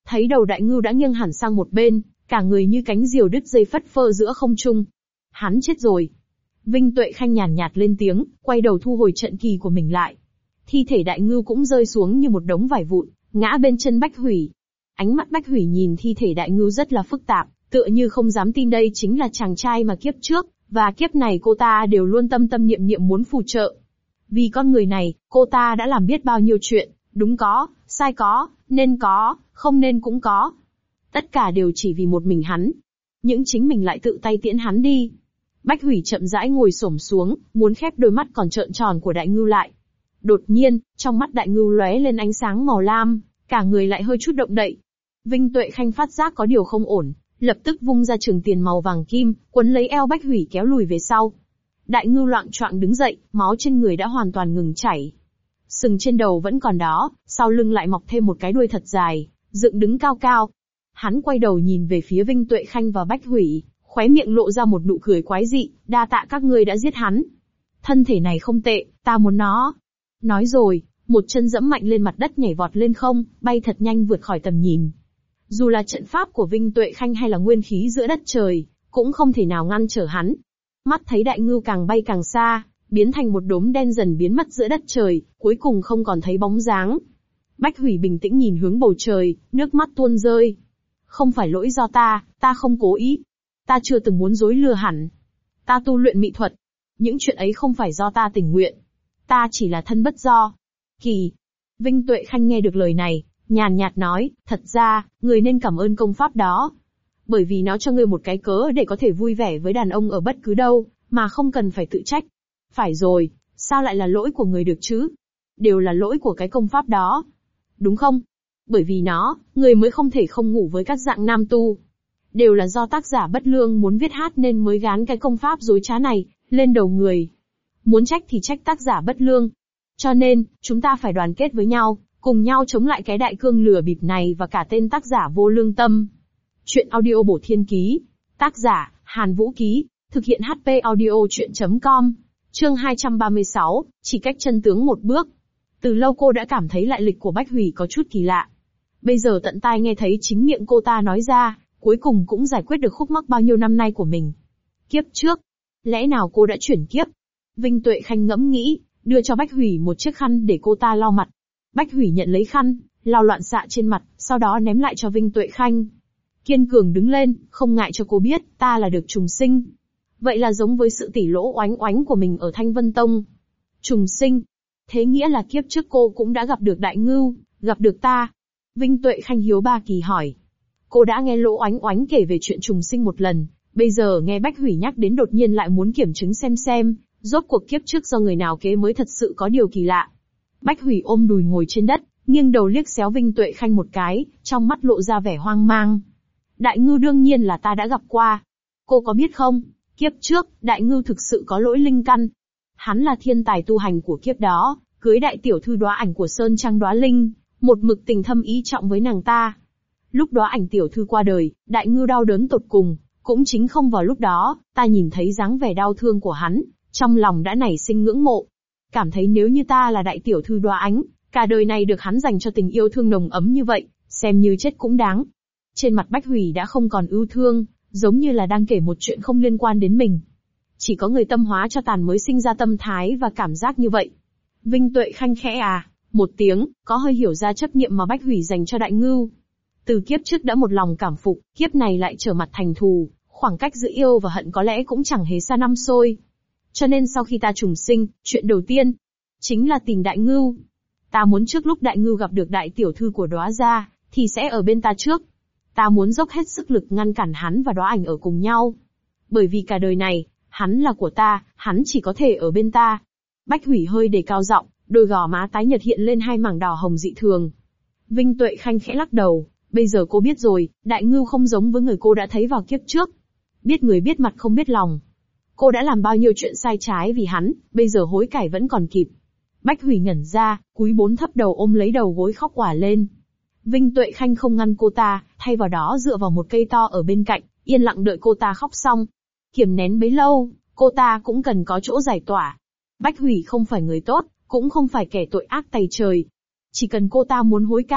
Thấy đầu đại ngưu đã nghiêng hẳn sang một bên, cả người như cánh diều đứt dây phất phơ giữa không trung. Hắn chết rồi. Vinh Tuệ Khanh nhàn nhạt lên tiếng, quay đầu thu hồi trận kỳ của mình lại. Thi thể đại ngưu cũng rơi xuống như một đống vải vụn, ngã bên chân Bách Hủy. Ánh mắt Bách Hủy nhìn thi thể đại ngưu rất là phức tạp, tựa như không dám tin đây chính là chàng trai mà kiếp trước, và kiếp này cô ta đều luôn tâm tâm niệm niệm muốn phù trợ. Vì con người này, cô ta đã làm biết bao nhiêu chuyện, đúng có, sai có, nên có, không nên cũng có. Tất cả đều chỉ vì một mình hắn. Nhưng chính mình lại tự tay tiễn hắn đi. Bách Hủy chậm rãi ngồi xổm xuống, muốn khép đôi mắt còn trợn tròn của đại ngưu lại. Đột nhiên, trong mắt đại ngưu lóe lên ánh sáng màu lam, cả người lại hơi chút động đậy. Vinh Tuệ Khanh phát giác có điều không ổn, lập tức vung ra trường tiền màu vàng kim, quấn lấy eo Bách Hủy kéo lùi về sau. Đại ngưu loạng choạng đứng dậy, máu trên người đã hoàn toàn ngừng chảy. Sừng trên đầu vẫn còn đó, sau lưng lại mọc thêm một cái đuôi thật dài, dựng đứng cao cao. Hắn quay đầu nhìn về phía Vinh Tuệ Khanh và Bách Hủy, khóe miệng lộ ra một nụ cười quái dị, đa tạ các ngươi đã giết hắn. Thân thể này không tệ, ta muốn nó. Nói rồi, một chân dẫm mạnh lên mặt đất nhảy vọt lên không, bay thật nhanh vượt khỏi tầm nhìn. Dù là trận pháp của Vinh Tuệ Khanh hay là nguyên khí giữa đất trời, cũng không thể nào ngăn trở hắn. Mắt thấy đại ngưu càng bay càng xa, biến thành một đốm đen dần biến mất giữa đất trời, cuối cùng không còn thấy bóng dáng. Bách Hủy bình tĩnh nhìn hướng bầu trời, nước mắt tuôn rơi. Không phải lỗi do ta không cố ý. Ta chưa từng muốn dối lừa hẳn. Ta tu luyện mỹ thuật. Những chuyện ấy không phải do ta tình nguyện. Ta chỉ là thân bất do. Kỳ. Vinh Tuệ Khanh nghe được lời này, nhàn nhạt nói, thật ra, người nên cảm ơn công pháp đó. Bởi vì nó cho ngươi một cái cớ để có thể vui vẻ với đàn ông ở bất cứ đâu, mà không cần phải tự trách. Phải rồi, sao lại là lỗi của người được chứ? Đều là lỗi của cái công pháp đó. Đúng không? Bởi vì nó, người mới không thể không ngủ với các dạng nam tu. Đều là do tác giả bất lương muốn viết hát nên mới gán cái công pháp dối trá này lên đầu người. Muốn trách thì trách tác giả bất lương. Cho nên, chúng ta phải đoàn kết với nhau, cùng nhau chống lại cái đại cương lừa bịp này và cả tên tác giả vô lương tâm. Chuyện audio bổ thiên ký. Tác giả, Hàn Vũ Ký. Thực hiện HP audio chuyện.com. Chương 236, chỉ cách chân tướng một bước. Từ lâu cô đã cảm thấy lại lịch của Bách Hủy có chút kỳ lạ. Bây giờ tận tai nghe thấy chính miệng cô ta nói ra, cuối cùng cũng giải quyết được khúc mắc bao nhiêu năm nay của mình. Kiếp trước, lẽ nào cô đã chuyển kiếp? Vinh Tuệ Khanh ngẫm nghĩ, đưa cho Bách Hủy một chiếc khăn để cô ta lau mặt. Bách Hủy nhận lấy khăn, lau loạn xạ trên mặt, sau đó ném lại cho Vinh Tuệ Khanh. Kiên cường đứng lên, không ngại cho cô biết, ta là được trùng sinh. Vậy là giống với sự tỉ lỗ oánh oánh của mình ở Thanh Vân Tông. Trùng sinh. Thế nghĩa là kiếp trước cô cũng đã gặp được đại ngưu, gặp được ta. Vinh Tuệ Khanh hiếu ba kỳ hỏi. Cô đã nghe Lỗ Oánh Oánh kể về chuyện trùng sinh một lần, bây giờ nghe Bách Hủy nhắc đến đột nhiên lại muốn kiểm chứng xem, rốt cuộc kiếp trước do người nào kế mới thật sự có điều kỳ lạ. Bách Hủy ôm đùi ngồi trên đất, nghiêng đầu liếc xéo Vinh Tuệ Khanh một cái, trong mắt lộ ra vẻ hoang mang. Đại ngưu đương nhiên là ta đã gặp qua. Cô có biết không, kiếp trước, đại ngưu thực sự có lỗi linh căn. Hắn là thiên tài tu hành của kiếp đó, cưới đại tiểu thư Đóa Ảnh của Sơn Trang Đóa Linh, một mực tình thâm ý trọng với nàng ta. Lúc Đóa Ảnh tiểu thư qua đời, đại ngưu đau đớn tột cùng, cũng chính không vào lúc đó, ta nhìn thấy dáng vẻ đau thương của hắn, trong lòng đã nảy sinh ngưỡng mộ. Cảm thấy nếu như ta là đại tiểu thư Đóa Ánh, cả đời này được hắn dành cho tình yêu thương nồng ấm như vậy, xem như chết cũng đáng. Trên mặt Bách Hủy đã không còn ưu thương, giống như là đang kể một chuyện không liên quan đến mình. Chỉ có người tâm hóa cho tàn mới sinh ra tâm thái và cảm giác như vậy. Vinh Tuệ Khanh khẽ một tiếng, có hơi hiểu ra chấp niệm mà Bách Hủy dành cho đại ngưu. Từ kiếp trước đã một lòng cảm phục, kiếp này lại trở mặt thành thù, khoảng cách giữa yêu và hận có lẽ cũng chẳng hề xa năm xôi. Cho nên sau khi ta trùng sinh, chuyện đầu tiên chính là tìm đại ngưu. Ta muốn trước lúc đại ngưu gặp được đại tiểu thư của Đóa gia, thì sẽ ở bên ta trước. Ta muốn dốc hết sức lực ngăn cản hắn và Đóa Ảnh ở cùng nhau. Bởi vì cả đời này, hắn là của ta, hắn chỉ có thể ở bên ta. Bách Hủy hơi đề cao giọng, đôi gò má tái nhợt hiện lên hai mảng đỏ hồng dị thường. Vinh Tuệ Khanh khẽ lắc đầu, bây giờ cô biết rồi, đại ngưu không giống với người cô đã thấy vào kiếp trước. Biết người biết mặt không biết lòng. Cô đã làm bao nhiêu chuyện sai trái vì hắn, bây giờ hối cải vẫn còn kịp. Bách Hủy ngẩn ra, cúi bốn thấp đầu ôm lấy đầu gối khóc òa lên. Vinh Tuệ Khanh không ngăn cô ta, thay vào đó dựa vào một cây to ở bên cạnh, yên lặng đợi cô ta khóc xong. Kiềm nén bấy lâu, cô ta cũng cần có chỗ giải tỏa. Bách Hủy không phải người tốt, cũng không phải kẻ tội ác tày trời. Chỉ cần cô ta muốn hối cải,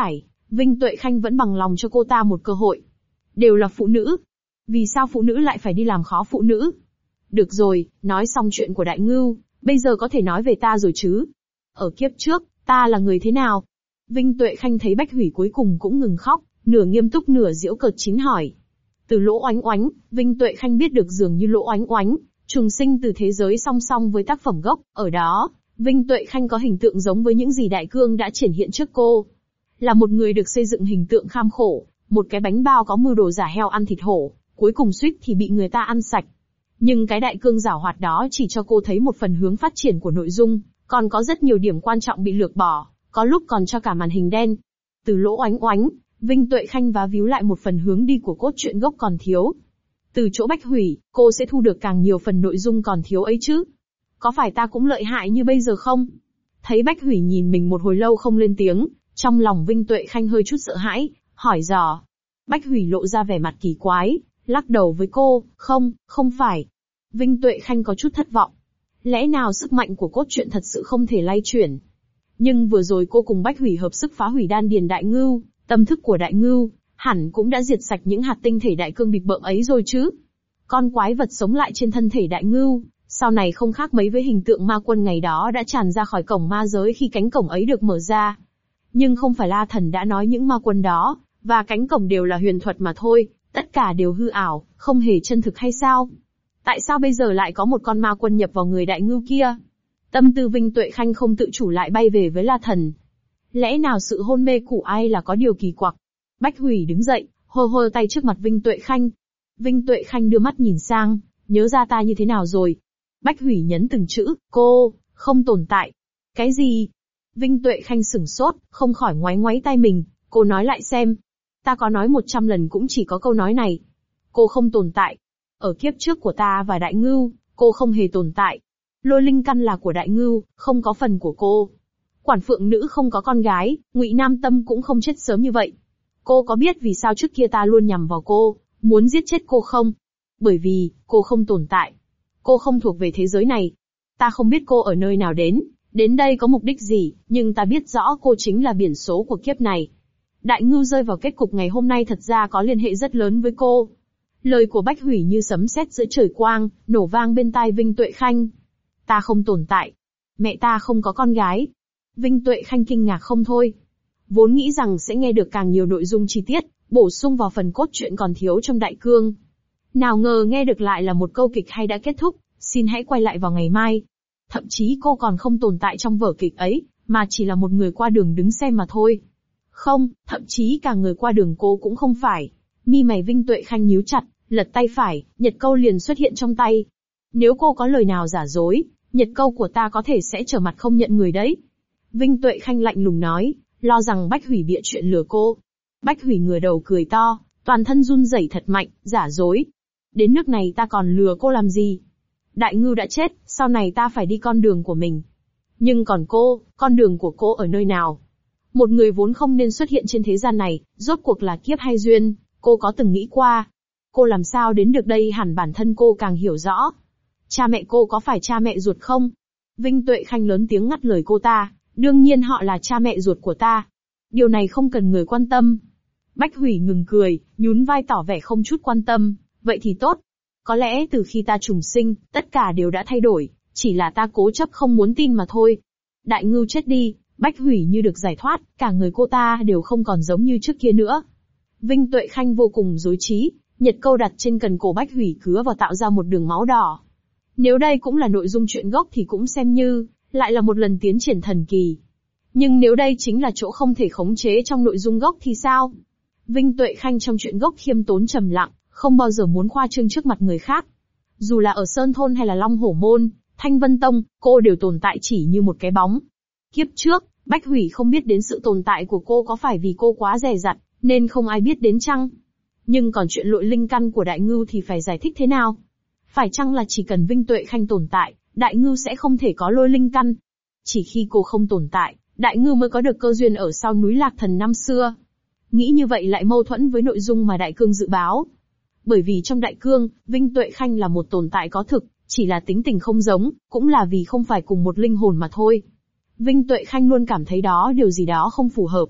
Vinh Tuệ Khanh vẫn bằng lòng cho cô ta một cơ hội. Đều là phụ nữ. Vì sao phụ nữ lại phải đi làm khó phụ nữ? Được rồi, nói xong chuyện của Đại Ngưu, bây giờ có thể nói về ta rồi chứ? Ở kiếp trước, ta là người thế nào? Vinh Tuệ Khanh thấy Bách Hủy cuối cùng cũng ngừng khóc, nửa nghiêm túc nửa giễu cợt chín hỏi. Từ Lỗ Oánh Oánh, Vinh Tuệ Khanh biết được dường như Lỗ Oánh Oánh, trùng sinh từ thế giới song song với tác phẩm gốc, ở đó, Vinh Tuệ Khanh có hình tượng giống với những gì Đại Cương đã triển hiện trước cô. Là một người được xây dựng hình tượng kham khổ, một cái bánh bao có mưu đồ giả heo ăn thịt hổ, cuối cùng suýt thì bị người ta ăn sạch. Nhưng cái Đại Cương giảo hoạt đó chỉ cho cô thấy một phần hướng phát triển của nội dung, còn có rất nhiều điểm quan trọng bị lược bỏ, có lúc còn cho cả màn hình đen. Từ Lỗ Oánh Oánh, Vinh Tuệ Khanh vá víu lại một phần hướng đi của cốt truyện gốc còn thiếu. Từ chỗ Bách Hủy, cô sẽ thu được càng nhiều phần nội dung còn thiếu ấy chứ. Có phải ta cũng lợi hại như bây giờ không? Thấy Bách Hủy nhìn mình một hồi lâu không lên tiếng, trong lòng Vinh Tuệ Khanh hơi chút sợ hãi, hỏi dò. Bách Hủy lộ ra vẻ mặt kỳ quái, lắc đầu với cô, không phải. Vinh Tuệ Khanh có chút thất vọng. Lẽ nào sức mạnh của cốt truyện thật sự không thể lay chuyển? Nhưng vừa rồi cô cùng Bách Hủy hợp sức phá hủy đan điền Đại Ngưu, tâm thức của Đại Ngưu, hẳn cũng đã diệt sạch những hạt tinh thể Đại Cương bịp bợm ấy rồi chứ. Con quái vật sống lại trên thân thể Đại Ngưu, sau này không khác mấy với hình tượng ma quân ngày đó đã tràn ra khỏi cổng ma giới khi cánh cổng ấy được mở ra. Nhưng không phải La Thần đã nói những ma quân đó, và cánh cổng đều là huyền thuật mà thôi, tất cả đều hư ảo, không hề chân thực hay sao? Tại sao bây giờ lại có một con ma quân nhập vào người Đại Ngưu kia? Tâm tư Vinh Tuệ Khanh không tự chủ lại bay về với La Thần. Lẽ nào sự hôn mê của ai là có điều kỳ quặc? Bách Hủy đứng dậy, hơ tay trước mặt Vinh Tuệ Khanh. Vinh Tuệ Khanh đưa mắt nhìn sang, nhớ ra ta như thế nào rồi? Bách Hủy nhấn từng chữ, cô, không tồn tại. Cái gì? Vinh Tuệ Khanh sửng sốt, không khỏi ngoáy ngoáy tay mình, cô nói lại xem. Ta có nói 100 lần cũng chỉ có câu nói này. Cô không tồn tại. Ở kiếp trước của ta và Đại Ngưu, cô không hề tồn tại. Lôi linh căn là của Đại Ngưu, không có phần của cô. Quản phượng nữ không có con gái, Ngụy Nam Tâm cũng không chết sớm như vậy. Cô có biết vì sao trước kia ta luôn nhằm vào cô, muốn giết chết cô không? Bởi vì, cô không tồn tại. Cô không thuộc về thế giới này. Ta không biết cô ở nơi nào đến đây có mục đích gì, nhưng ta biết rõ cô chính là biển số của kiếp này. Đại Ngưu rơi vào kết cục ngày hôm nay thật ra có liên hệ rất lớn với cô. Lời của Bách Hủy như sấm sét giữa trời quang, nổ vang bên tai Vinh Tuệ Khanh. Ta không tồn tại. Mẹ ta không có con gái. Vinh Tuệ Khanh kinh ngạc không thôi. Vốn nghĩ rằng sẽ nghe được càng nhiều nội dung chi tiết, bổ sung vào phần cốt truyện còn thiếu trong Đại Cương. Nào ngờ nghe được lại là một câu kịch hay đã kết thúc, xin hãy quay lại vào ngày mai. Thậm chí cô còn không tồn tại trong vở kịch ấy, mà chỉ là một người qua đường đứng xem mà thôi. Không, thậm chí cả người qua đường cô cũng không phải. Mi mày Vinh Tuệ Khanh nhíu chặt, lật tay phải, nhật câu liền xuất hiện trong tay. Nếu cô có lời nào giả dối, nhật câu của ta có thể sẽ trở mặt không nhận người đấy. Vinh Tuệ Khanh lạnh lùng nói, lo rằng Bách Hủy bịa chuyện lừa cô. Bách Hủy ngửa đầu cười to, toàn thân run rẩy thật mạnh, giả dối. Đến nước này ta còn lừa cô làm gì? Đại Ngưu đã chết, sau này ta phải đi con đường của mình. Nhưng còn cô, con đường của cô ở nơi nào? Một người vốn không nên xuất hiện trên thế gian này, rốt cuộc là kiếp hay duyên, cô có từng nghĩ qua? Cô làm sao đến được đây hẳn bản thân cô càng hiểu rõ. Cha mẹ cô có phải cha mẹ ruột không? Vinh Tuệ Khanh lớn tiếng ngắt lời cô ta, đương nhiên họ là cha mẹ ruột của ta. Điều này không cần người quan tâm. Bách Hủy ngừng cười, nhún vai tỏ vẻ không chút quan tâm, vậy thì tốt. Có lẽ từ khi ta trùng sinh, tất cả đều đã thay đổi, chỉ là ta cố chấp không muốn tin mà thôi. Đại Ngưu chết đi, Bách Hủy như được giải thoát, cả người cô ta đều không còn giống như trước kia nữa. Vinh Tuệ Khanh vô cùng rối trí, nhật câu đặt trên cần cổ Bách Hủy cứa vào tạo ra một đường máu đỏ. Nếu đây cũng là nội dung truyện gốc thì cũng xem như, lại là một lần tiến triển thần kỳ. Nhưng nếu đây chính là chỗ không thể khống chế trong nội dung gốc thì sao? Vinh Tuệ Khanh trong truyện gốc khiêm tốn trầm lặng, không bao giờ muốn khoa trương trước mặt người khác. Dù là ở Sơn Thôn hay là Long Hổ Môn, Thanh Vân Tông, cô đều tồn tại chỉ như một cái bóng. Kiếp trước, Bách Hủy không biết đến sự tồn tại của cô có phải vì cô quá dè dặt, nên không ai biết đến chăng? Nhưng còn chuyện lội linh căn của Đại Ngưu thì phải giải thích thế nào? Phải chăng là chỉ cần Vinh Tuệ Khanh tồn tại, Đại Ngưu sẽ không thể có lôi linh căn? Chỉ khi cô không tồn tại, Đại Ngưu mới có được cơ duyên ở sau núi Lạc Thần năm xưa. Nghĩ như vậy lại mâu thuẫn với nội dung mà Đại Cương dự báo. Bởi vì trong Đại Cương, Vinh Tuệ Khanh là một tồn tại có thực, chỉ là tính tình không giống, cũng là vì không phải cùng một linh hồn mà thôi. Vinh Tuệ Khanh luôn cảm thấy đó điều gì đó không phù hợp.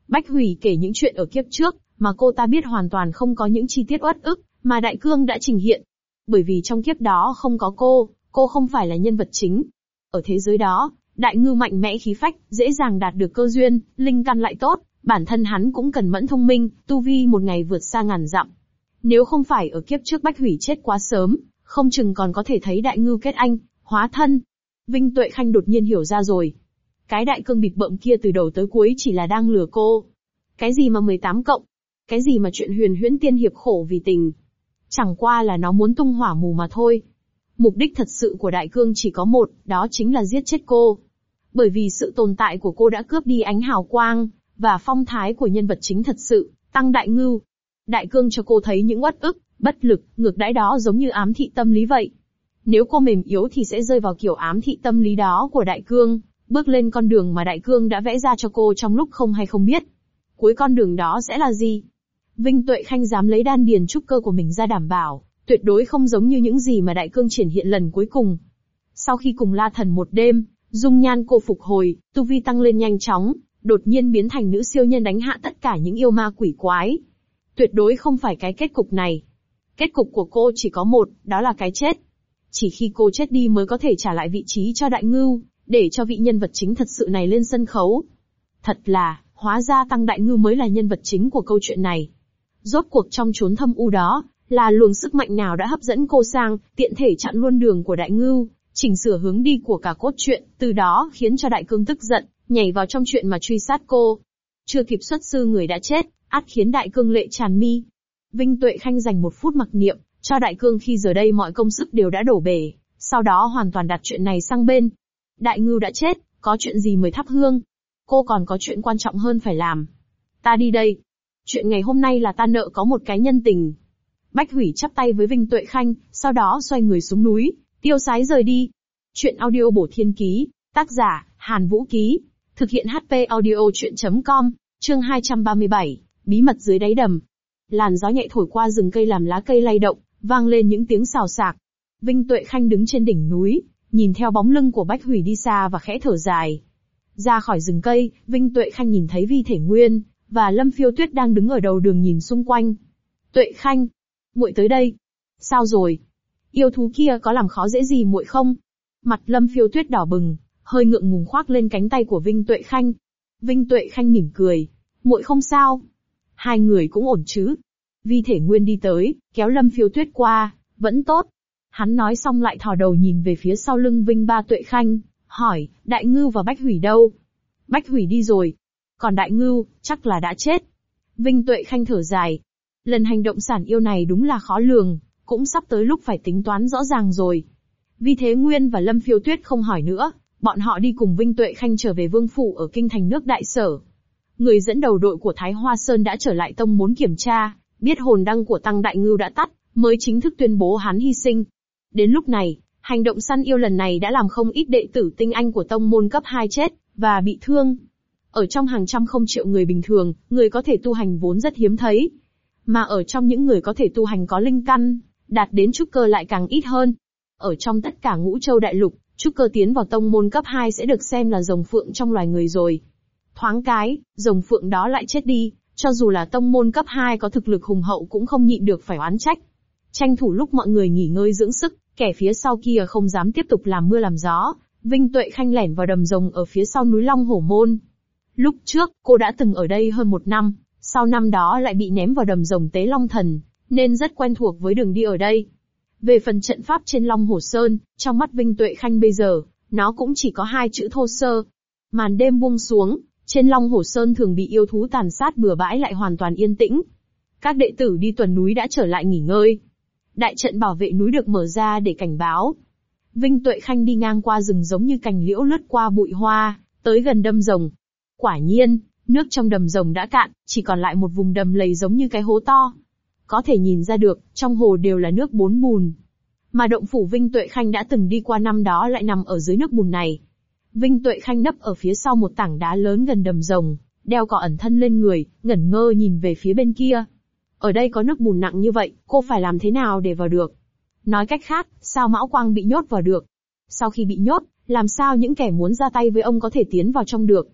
Bách Hủy kể những chuyện ở kiếp trước, mà cô ta biết hoàn toàn không có những chi tiết uất ức, mà Đại Cương đã trình hiện. Bởi vì trong kiếp đó không có cô không phải là nhân vật chính. Ở thế giới đó, Đại Ngưu mạnh mẽ khí phách, dễ dàng đạt được cơ duyên, linh căn lại tốt, bản thân hắn cũng cần mẫn thông minh, tu vi một ngày vượt xa ngàn dặm. Nếu không phải ở kiếp trước Bách Hủy chết quá sớm, không chừng còn có thể thấy Đại Ngưu kết anh, hóa thân. Vinh Tuệ Khanh đột nhiên hiểu ra rồi. Cái Đại Cương bịp bợm kia từ đầu tới cuối chỉ là đang lừa cô. Cái gì mà 18 cộng? Cái gì mà chuyện huyền huyễn tiên hiệp khổ vì tình? Chẳng qua là nó muốn tung hỏa mù mà thôi. Mục đích thật sự của Đại Cương chỉ có một, đó chính là giết chết cô. Bởi vì sự tồn tại của cô đã cướp đi ánh hào quang, và phong thái của nhân vật chính thật sự, Tăng Đại Ngưu. Đại Cương cho cô thấy những uất ức, bất lực, ngược đãi đó giống như ám thị tâm lý vậy. Nếu cô mềm yếu thì sẽ rơi vào kiểu ám thị tâm lý đó của Đại Cương, bước lên con đường mà Đại Cương đã vẽ ra cho cô trong lúc không hay không biết. Cuối con đường đó sẽ là gì? Vinh Tuệ Khanh dám lấy đan điền trúc cơ của mình ra đảm bảo, tuyệt đối không giống như những gì mà Đại Cương triển hiện lần cuối cùng. Sau khi cùng La Thần một đêm, dung nhan cô phục hồi, tu vi tăng lên nhanh chóng, đột nhiên biến thành nữ siêu nhân đánh hạ tất cả những yêu ma quỷ quái. Tuyệt đối không phải cái kết cục này. Kết cục của cô chỉ có một, đó là cái chết. Chỉ khi cô chết đi mới có thể trả lại vị trí cho Đại Ngưu, để cho vị nhân vật chính thật sự này lên sân khấu. Thật là, hóa ra Tăng Đại Ngưu mới là nhân vật chính của câu chuyện này. Rốt cuộc trong chốn thâm u đó, là luồng sức mạnh nào đã hấp dẫn cô sang, tiện thể chặn luôn đường của Đại Ngưu, chỉnh sửa hướng đi của cả cốt truyện, từ đó khiến cho Đại Cương tức giận, nhảy vào trong chuyện mà truy sát cô. Chưa kịp xuất sư người đã chết, ắt khiến Đại Cương lệ tràn mi. Vinh Tuệ Khanh dành 1 phút mặc niệm, cho Đại Cương khi giờ đây mọi công sức đều đã đổ bể, sau đó hoàn toàn đặt chuyện này sang bên. Đại Ngưu đã chết, có chuyện gì mới thắp hương? Cô còn có chuyện quan trọng hơn phải làm. Ta đi đây. Chuyện ngày hôm nay là ta nợ có một cái nhân tình. Bách Hủy chắp tay với Vinh Tuệ Khanh, sau đó xoay người xuống núi, tiêu sái rời đi. Chuyện audio bổ thiên ký, tác giả, Hàn Vũ Ký. Thực hiện HP audio chuyện.com, chương 237, bí mật dưới đáy đầm. Làn gió nhẹ thổi qua rừng cây làm lá cây lay động, vang lên những tiếng xào xạc. Vinh Tuệ Khanh đứng trên đỉnh núi, nhìn theo bóng lưng của Bách Hủy đi xa và khẽ thở dài. Ra khỏi rừng cây, Vinh Tuệ Khanh nhìn thấy Vi Thể Nguyên và Lâm Phiêu Tuyết đang đứng ở đầu đường nhìn xung quanh. Tuệ Khanh, muội tới đây. Sao rồi? Yêu thú kia có làm khó dễ gì muội không? Mặt Lâm Phiêu Tuyết đỏ bừng, hơi ngượng ngùng khoác lên cánh tay của Vinh Tuệ Khanh. Vinh Tuệ Khanh mỉm cười, muội không sao. Hai người cũng ổn chứ? Vi Thể Nguyên đi tới, kéo Lâm Phiêu Tuyết qua, vẫn tốt. Hắn nói xong lại thò đầu nhìn về phía sau lưng Vinh Ba Tuệ Khanh, hỏi, Đại Ngưu và Bách Hủy đâu? Bách Hủy đi rồi. Còn Đại Ngưu, chắc là đã chết. Vinh Tuệ Khanh thở dài. Lần hành động sản yêu này đúng là khó lường, cũng sắp tới lúc phải tính toán rõ ràng rồi. Vi Thế Nguyên và Lâm Phiêu Tuyết không hỏi nữa, bọn họ đi cùng Vinh Tuệ Khanh trở về vương phủ ở kinh thành nước Đại Sở. Người dẫn đầu đội của Thái Hoa Sơn đã trở lại tông muốn kiểm tra, biết hồn đăng của Tăng Đại Ngưu đã tắt, mới chính thức tuyên bố hắn hy sinh. Đến lúc này, hành động săn yêu lần này đã làm không ít đệ tử tinh anh của tông môn cấp 2 chết, và bị thương. Ở trong hàng trăm không triệu người bình thường, người có thể tu hành vốn rất hiếm thấy. Mà ở trong những người có thể tu hành có linh căn, đạt đến trúc cơ lại càng ít hơn. Ở trong tất cả Ngũ Châu Đại Lục, trúc cơ tiến vào tông môn cấp 2 sẽ được xem là rồng phượng trong loài người rồi. Thoáng cái, rồng phượng đó lại chết đi, cho dù là tông môn cấp 2 có thực lực hùng hậu cũng không nhịn được phải oán trách. Tranh thủ lúc mọi người nghỉ ngơi dưỡng sức, kẻ phía sau kia không dám tiếp tục làm mưa làm gió, Vinh Tuệ Khanh lẻn vào đầm rồng ở phía sau núi Long Hổ Môn. Lúc trước, cô đã từng ở đây hơn 1 năm, sau năm đó lại bị ném vào đầm rồng Tế Long Thần, nên rất quen thuộc với đường đi ở đây. Về phần trận pháp trên Long Hổ Sơn, trong mắt Vinh Tuệ Khanh bây giờ, nó cũng chỉ có 2 chữ thô sơ. Màn đêm buông xuống, trên Long Hổ Sơn thường bị yêu thú tàn sát bừa bãi lại hoàn toàn yên tĩnh. Các đệ tử đi tuần núi đã trở lại nghỉ ngơi. Đại trận bảo vệ núi được mở ra để cảnh báo. Vinh Tuệ Khanh đi ngang qua rừng giống như cành liễu lướt qua bụi hoa, tới gần đầm rồng. Quả nhiên, nước trong đầm rồng đã cạn, chỉ còn lại một vùng đầm lầy giống như cái hố to. Có thể nhìn ra được, trong hồ đều là nước 4 bùn. Mà động phủ Vinh Tuệ Khanh đã từng đi qua năm đó lại nằm ở dưới nước bùn này. Vinh Tuệ Khanh nấp ở phía sau một tảng đá lớn gần đầm rồng, đeo cỏ ẩn thân lên người, ngẩn ngơ nhìn về phía bên kia. Ở đây có nước bùn nặng như vậy, cô phải làm thế nào để vào được? Nói cách khác, sao Mão Quang bị nhốt vào được? Sau khi bị nhốt, làm sao những kẻ muốn ra tay với ông có thể tiến vào trong được?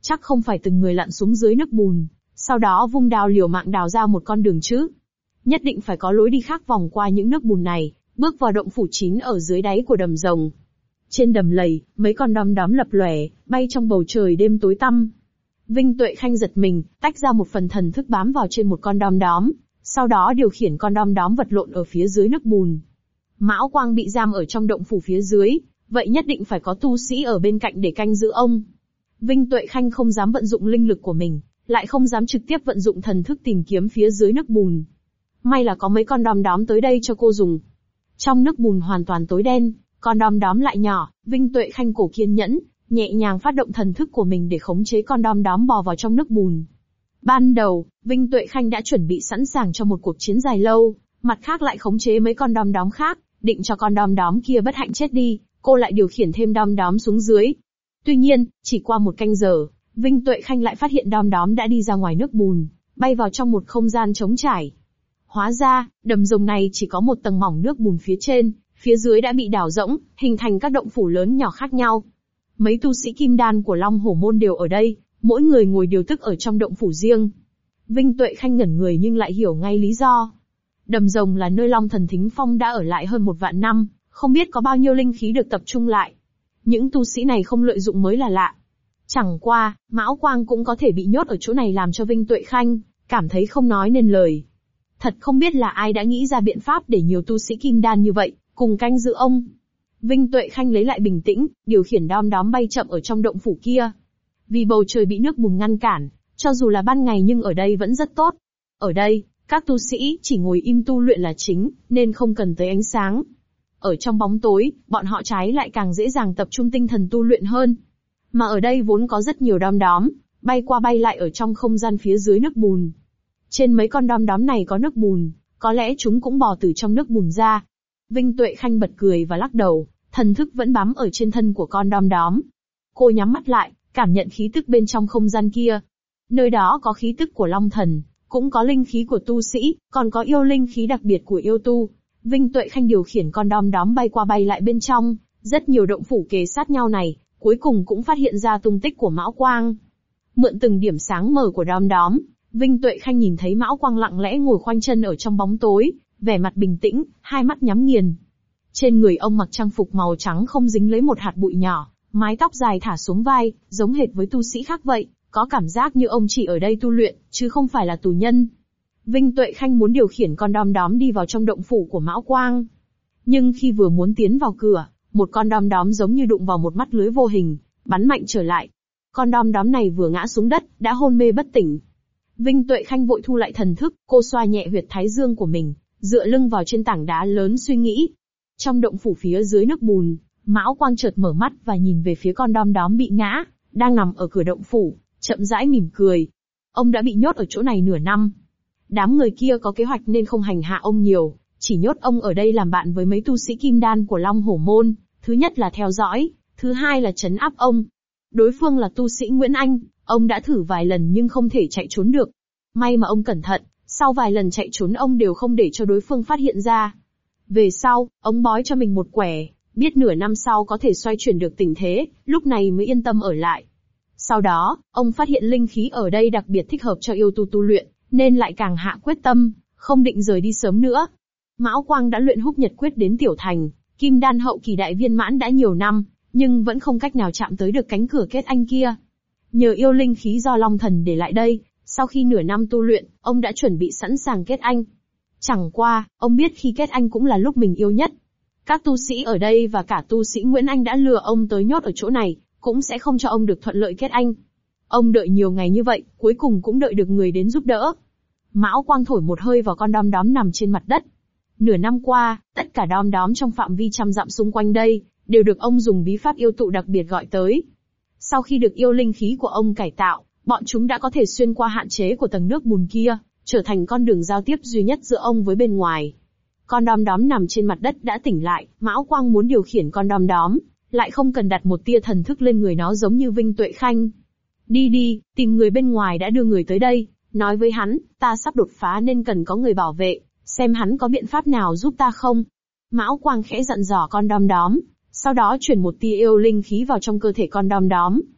chắc không phải từng người lặn xuống dưới nước bùn, sau đó vung đao liều mạng đào ra một con đường chứ. Nhất định phải có lối đi khác vòng qua những nước bùn này, bước vào động phủ 9 ở dưới đáy của đầm rồng. Trên đầm lầy, mấy con đom đóm lập lòe, bay trong bầu trời đêm tối tăm. Vinh Tuệ Khanh giật mình, tách ra một phần thần thức bám vào trên một con đom đóm, sau đó điều khiển con đom đóm vật lộn ở phía dưới nước bùn. Mão Quang bị giam ở trong động phủ phía dưới, vậy nhất định phải có tu sĩ ở bên cạnh để canh giữ ông. Vinh Tuệ Khanh không dám vận dụng linh lực của mình, lại không dám trực tiếp vận dụng thần thức tìm kiếm phía dưới nước bùn. May là có mấy con đom đóm tới đây cho cô dùng. Trong nước bùn hoàn toàn tối đen, con đom đóm lại nhỏ, Vinh Tuệ Khanh cổ kiên nhẫn, nhẹ nhàng phát động thần thức của mình để khống chế con đom đóm bò vào trong nước bùn. Ban đầu, Vinh Tuệ Khanh đã chuẩn bị sẵn sàng cho một cuộc chiến dài lâu, mặt khác lại khống chế mấy con đom đóm khác, định cho con đom đóm kia bất hạnh chết đi, cô lại điều khiển thêm đom đóm xuống dưới. Tuy nhiên, chỉ qua một canh giờ, Vinh Tuệ Khanh lại phát hiện đom đóm đã đi ra ngoài nước bùn, bay vào trong một không gian trống trải. Hóa ra, đầm rồng này chỉ có một tầng mỏng nước bùn phía trên, phía dưới đã bị đào rỗng, hình thành các động phủ lớn nhỏ khác nhau. Mấy tu sĩ kim đan của Long Hổ Môn đều ở đây, mỗi người ngồi điều tức ở trong động phủ riêng. Vinh Tuệ Khanh ngẩn người nhưng lại hiểu ngay lý do. Đầm rồng là nơi Long Thần Thính Phong đã ở lại hơn 1 vạn năm, không biết có bao nhiêu linh khí được tập trung lại. Những tu sĩ này không lợi dụng mới là lạ. Chẳng qua, Mão Quang cũng có thể bị nhốt ở chỗ này làm cho Vinh Tuệ Khanh cảm thấy không nói nên lời. Thật không biết là ai đã nghĩ ra biện pháp để nhiều tu sĩ kim đan như vậy, cùng canh giữ ông. Vinh Tuệ Khanh lấy lại bình tĩnh, điều khiển đom đóm bay chậm ở trong động phủ kia. Vì bầu trời bị nước bùn ngăn cản, cho dù là ban ngày nhưng ở đây vẫn rất tốt. Ở đây, các tu sĩ chỉ ngồi im tu luyện là chính, nên không cần tới ánh sáng. Ở trong bóng tối, bọn họ trái lại càng dễ dàng tập trung tinh thần tu luyện hơn. Mà ở đây vốn có rất nhiều đom đóm, bay qua bay lại ở trong không gian phía dưới nước bùn. Trên mấy con đom đóm này có nước bùn, có lẽ chúng cũng bò từ trong nước bùn ra. Vinh Tuệ Khanh bật cười và lắc đầu, thần thức vẫn bám ở trên thân của con đom đóm. Cô nhắm mắt lại, cảm nhận khí tức bên trong không gian kia. Nơi đó có khí tức của Long Thần, cũng có linh khí của tu sĩ, còn có yêu linh khí đặc biệt của yêu tu. Vinh Tuệ Khanh điều khiển con đom đóm bay qua bay lại bên trong, rất nhiều động phủ kề sát nhau này, cuối cùng cũng phát hiện ra tung tích của Mão Quang. Mượn từng điểm sáng mờ của đom đóm, Vinh Tuệ Khanh nhìn thấy Mão Quang lặng lẽ ngồi khoanh chân ở trong bóng tối, vẻ mặt bình tĩnh, hai mắt nhắm nghiền. Trên người ông mặc trang phục màu trắng không dính lấy một hạt bụi nhỏ, mái tóc dài thả xuống vai, giống hệt với tu sĩ khác vậy, có cảm giác như ông chỉ ở đây tu luyện, chứ không phải là tù nhân. Vinh Tuệ Khanh muốn điều khiển con đom đóm đi vào trong động phủ của Mão Quang. Nhưng khi vừa muốn tiến vào cửa, một con đom đóm giống như đụng vào một mắt lưới vô hình, bắn mạnh trở lại. Con đom đóm này vừa ngã xuống đất, đã hôn mê bất tỉnh. Vinh Tuệ Khanh vội thu lại thần thức, cô xoa nhẹ huyệt thái dương của mình, dựa lưng vào trên tảng đá lớn suy nghĩ. Trong động phủ phía dưới nước bùn, Mão Quang chợt mở mắt và nhìn về phía con đom đóm bị ngã, đang nằm ở cửa động phủ, chậm rãi mỉm cười. Ông đã bị nhốt ở chỗ này nửa năm. Đám người kia có kế hoạch nên không hành hạ ông nhiều, chỉ nhốt ông ở đây làm bạn với mấy tu sĩ kim đan của Long Hổ Môn, thứ nhất là theo dõi, thứ hai là trấn áp ông. Đối phương là tu sĩ Nguyễn Anh, ông đã thử vài lần nhưng không thể chạy trốn được. May mà ông cẩn thận, sau vài lần chạy trốn ông đều không để cho đối phương phát hiện ra. Về sau, ông bói cho mình một quẻ, biết nửa năm sau có thể xoay chuyển được tình thế, lúc này mới yên tâm ở lại. Sau đó, ông phát hiện linh khí ở đây đặc biệt thích hợp cho yêu tu tu luyện, nên lại càng hạ quyết tâm, không định rời đi sớm nữa. Mão Quang đã luyện Húc Nhật Quyết đến tiểu thành, kim đan hậu kỳ đại viên mãn đã nhiều năm, nhưng vẫn không cách nào chạm tới được cánh cửa kết anh kia. Nhờ yêu linh khí do Long Thần để lại đây, sau khi nửa năm tu luyện, ông đã chuẩn bị sẵn sàng kết anh. Chẳng qua, ông biết khi kết anh cũng là lúc mình yêu nhất. Các tu sĩ ở đây và cả tu sĩ Nguyễn Anh đã lừa ông tới nhốt ở chỗ này, cũng sẽ không cho ông được thuận lợi kết anh. Ông đợi nhiều ngày như vậy, cuối cùng cũng đợi được người đến giúp đỡ. Mão Quang thổi một hơi vào con đom đóm nằm trên mặt đất. Nửa năm qua, tất cả đom đóm trong phạm vi 100 dặm xung quanh đây, đều được ông dùng bí pháp yêu tụ đặc biệt gọi tới. Sau khi được yêu linh khí của ông cải tạo, bọn chúng đã có thể xuyên qua hạn chế của tầng nước bùn kia, trở thành con đường giao tiếp duy nhất giữa ông với bên ngoài. Con đom đóm nằm trên mặt đất đã tỉnh lại, Mão Quang muốn điều khiển con đom đóm, lại không cần đặt một tia thần thức lên người nó giống như Vinh Tuệ Khanh. Đi, tìm người bên ngoài đã đưa người tới đây, nói với hắn, ta sắp đột phá nên cần có người bảo vệ, xem hắn có biện pháp nào giúp ta không. Mão Quang khẽ dặn dò con đom đóm, sau đó chuyển một tia yêu linh khí vào trong cơ thể con đom đóm.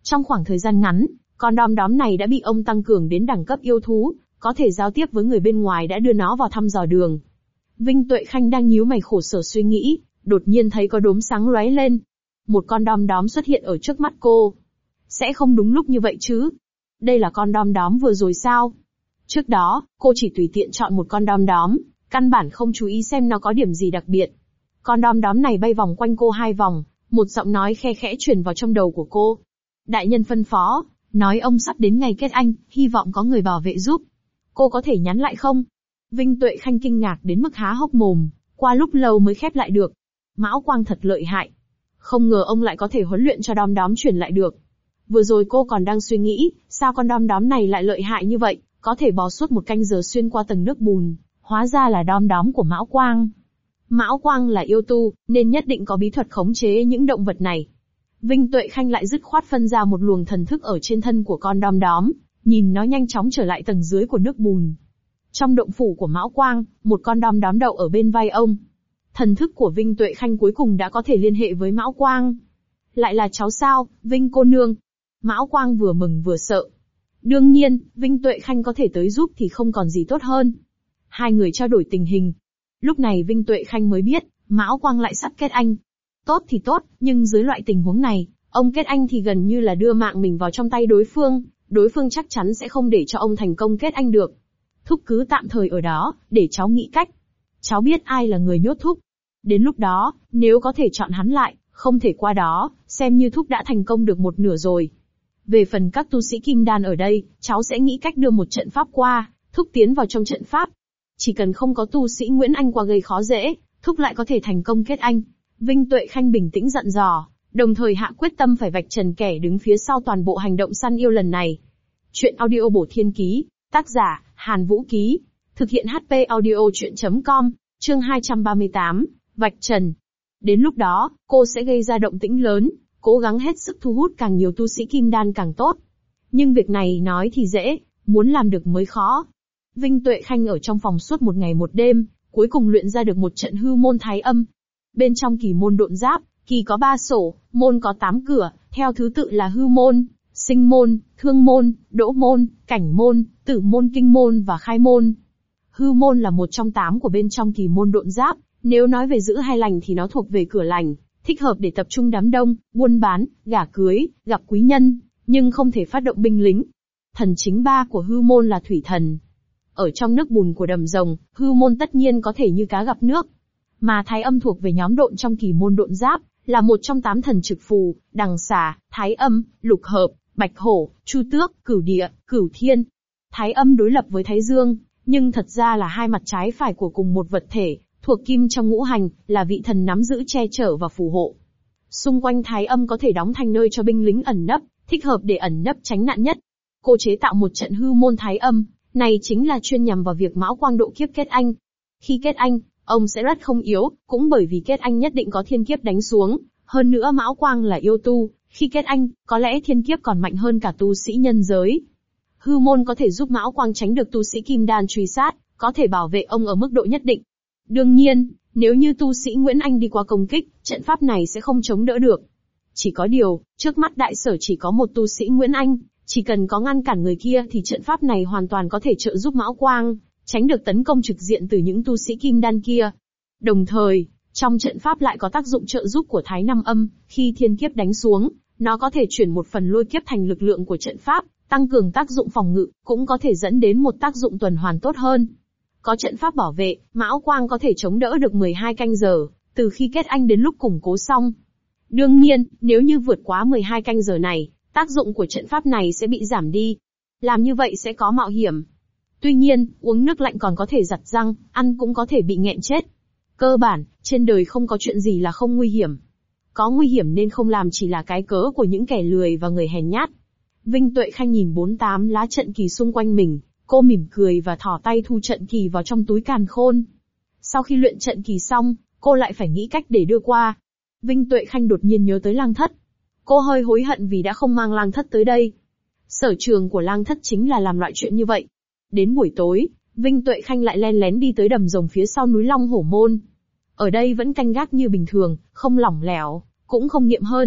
Trong khoảng thời gian ngắn, con đom đóm này đã bị ông tăng cường đến đẳng cấp yêu thú, có thể giao tiếp với người bên ngoài đã đưa nó vào thăm dò đường. Vinh Tuệ Khanh đang nhíu mày khổ sở suy nghĩ, đột nhiên thấy có đốm sáng lóe lên. Một con đom đóm xuất hiện ở trước mắt cô. Sẽ không đúng lúc như vậy chứ? Đây là con đom đóm vừa rồi sao? Trước đó, cô chỉ tùy tiện chọn một con đom đóm, căn bản không chú ý xem nó có điểm gì đặc biệt. Con đom đóm này bay vòng quanh cô 2 vòng, một giọng nói khe khẽ truyền vào trong đầu của cô. Đại nhân phân phó, nói ông sắp đến ngày kết anh, hy vọng có người bảo vệ giúp. Cô có thể nhắn lại không? Vinh Tuệ Khanh kinh ngạc đến mức há hốc mồm, qua lúc lâu mới khép lại được. Mão Quang thật lợi hại. Không ngờ ông lại có thể huấn luyện cho đom đóm truyền lại được. Vừa rồi cô còn đang suy nghĩ, sao con đom đóm này lại lợi hại như vậy, có thể bò suốt 1 canh giờ xuyên qua tầng nước bùn, hóa ra là đom đóm của Mão Quang. Mão Quang là yêu tu, nên nhất định có bí thuật khống chế những động vật này. Vinh Tuệ Khanh lại dứt khoát phân ra một luồng thần thức ở trên thân của con đom đóm, nhìn nó nhanh chóng trở lại tầng dưới của nước bùn. Trong động phủ của Mão Quang, một con đom đóm đậu ở bên vai ông. Thần thức của Vinh Tuệ Khanh cuối cùng đã có thể liên hệ với Mão Quang. Lại là cháu sao, Vinh cô nương? Mão Quang vừa mừng vừa sợ. Đương nhiên, Vinh Tuệ Khanh có thể tới giúp thì không còn gì tốt hơn. Hai người trao đổi tình hình. Lúc này Vinh Tuệ Khanh mới biết, Mão Quang lại sắp kết anh. Tốt thì tốt, nhưng dưới loại tình huống này, ông kết anh thì gần như là đưa mạng mình vào trong tay đối phương chắc chắn sẽ không để cho ông thành công kết anh được. Thúc cứ tạm thời ở đó, để cháu nghĩ cách. Cháu biết ai là người nhốt Thúc. Đến lúc đó, nếu có thể chọn hắn lại, không thể qua đó, xem như Thúc đã thành công được một nửa rồi. Về phần các tu sĩ kim đan ở đây, cháu sẽ nghĩ cách đưa một trận pháp qua, Thúc tiến vào trong trận pháp. Chỉ cần không có tu sĩ Nguyễn Anh qua gây khó dễ, Thúc lại có thể thành công kết anh. Vinh Tuệ Khanh bình tĩnh dặn dò, đồng thời hạ quyết tâm phải vạch trần kẻ đứng phía sau toàn bộ hành động săn yêu lần này. Chuyện audio bổ thiên ký, tác giả, Hàn Vũ Ký, thực hiện HP audio chuyện.com, chương 238, vạch trần. Đến lúc đó, cô sẽ gây ra động tĩnh lớn, cố gắng hết sức thu hút càng nhiều tu sĩ kim đan càng tốt. Nhưng việc này nói thì dễ, muốn làm được mới khó. Vinh Tuệ Khanh ở trong phòng suốt 1 ngày 1 đêm, cuối cùng luyện ra được một trận hư môn thái âm. Bên trong kỳ môn độn giáp, kỳ có 3 sổ, môn có 8 cửa, theo thứ tự là hư môn, sinh môn, thương môn, đỗ môn, cảnh môn, tử môn, kinh môn và khai môn. Hư môn là một trong 8 của bên trong kỳ môn độn giáp, nếu nói về giữ hay lành thì nó thuộc về cửa lành, thích hợp để tập trung đám đông, buôn bán, gả cưới, gặp quý nhân, nhưng không thể phát động binh lính. Thần chính 3 của hư môn là thủy thần. Ở trong nước bùn của đầm rồng, hư môn tất nhiên có thể như cá gặp nước. Mà thái âm thuộc về nhóm độn trong kỳ môn độn giáp, là một trong 8 thần trực phù, đằng xà, thái âm, lục hợp, bạch hổ, chu tước, cửu địa, cửu thiên. Thái âm đối lập với thái dương, nhưng thật ra là hai mặt trái phải của cùng một vật thể, thuộc kim trong ngũ hành, là vị thần nắm giữ che chở và phù hộ. Xung quanh thái âm có thể đóng thành nơi cho binh lính ẩn nấp, thích hợp để ẩn nấp tránh nạn nhất. Cô chế tạo một trận hư môn thái âm, này chính là chuyên nhằm vào việc Mão Quang độ kiếp kết anh. Khi kết anh, ông sẽ rất không yếu, cũng bởi vì kết anh nhất định có thiên kiếp đánh xuống, hơn nữa Mão Quang là yêu tu, khi kết anh, có lẽ thiên kiếp còn mạnh hơn cả tu sĩ nhân giới. Hư môn có thể giúp Mão Quang tránh được tu sĩ kim đan truy sát, có thể bảo vệ ông ở mức độ nhất định. Đương nhiên, nếu như tu sĩ Nguyễn Anh đi qua công kích, trận pháp này sẽ không chống đỡ được. Chỉ có điều, trước mắt đại sở chỉ có một tu sĩ Nguyễn Anh, chỉ cần có ngăn cản người kia thì trận pháp này hoàn toàn có thể trợ giúp Mão Quang tránh được tấn công trực diện từ những tu sĩ kim đan kia. Đồng thời, trong trận pháp lại có tác dụng trợ giúp của Thái Năm Âm, khi thiên kiếp đánh xuống, nó có thể chuyển một phần lôi kiếp thành lực lượng của trận pháp, tăng cường tác dụng phòng ngự, cũng có thể dẫn đến một tác dụng tuần hoàn tốt hơn. Có trận pháp bảo vệ, Mão Quang có thể chống đỡ được 12 canh giờ, từ khi kết anh đến lúc củng cố xong. Đương nhiên, nếu như vượt quá 12 canh giờ này, tác dụng của trận pháp này sẽ bị giảm đi. Làm như vậy sẽ có mạo hiểm. Tuy nhiên, uống nước lạnh còn có thể giặt răng, ăn cũng có thể bị nghẹn chết. Cơ bản, trên đời không có chuyện gì là không nguy hiểm. Có nguy hiểm nên không làm chỉ là cái cớ của những kẻ lười và người hèn nhát. Vinh Tuệ Khanh nhìn 48 lá trận kỳ xung quanh mình, cô mỉm cười và thỏ tay thu trận kỳ vào trong túi càn khôn. Sau khi luyện trận kỳ xong, cô lại phải nghĩ cách để đưa qua. Vinh Tuệ Khanh đột nhiên nhớ tới Lang Thất. Cô hơi hối hận vì đã không mang Lang Thất tới đây. Sở trường của Lang Thất chính là làm loại chuyện như vậy. Đến buổi tối, Vinh Tuệ Khanh lại len lén đi tới đầm rồng phía sau núi Long Hổ Môn. Ở đây vẫn canh gác như bình thường, không lỏng lẻo, cũng không nghiệm hơn.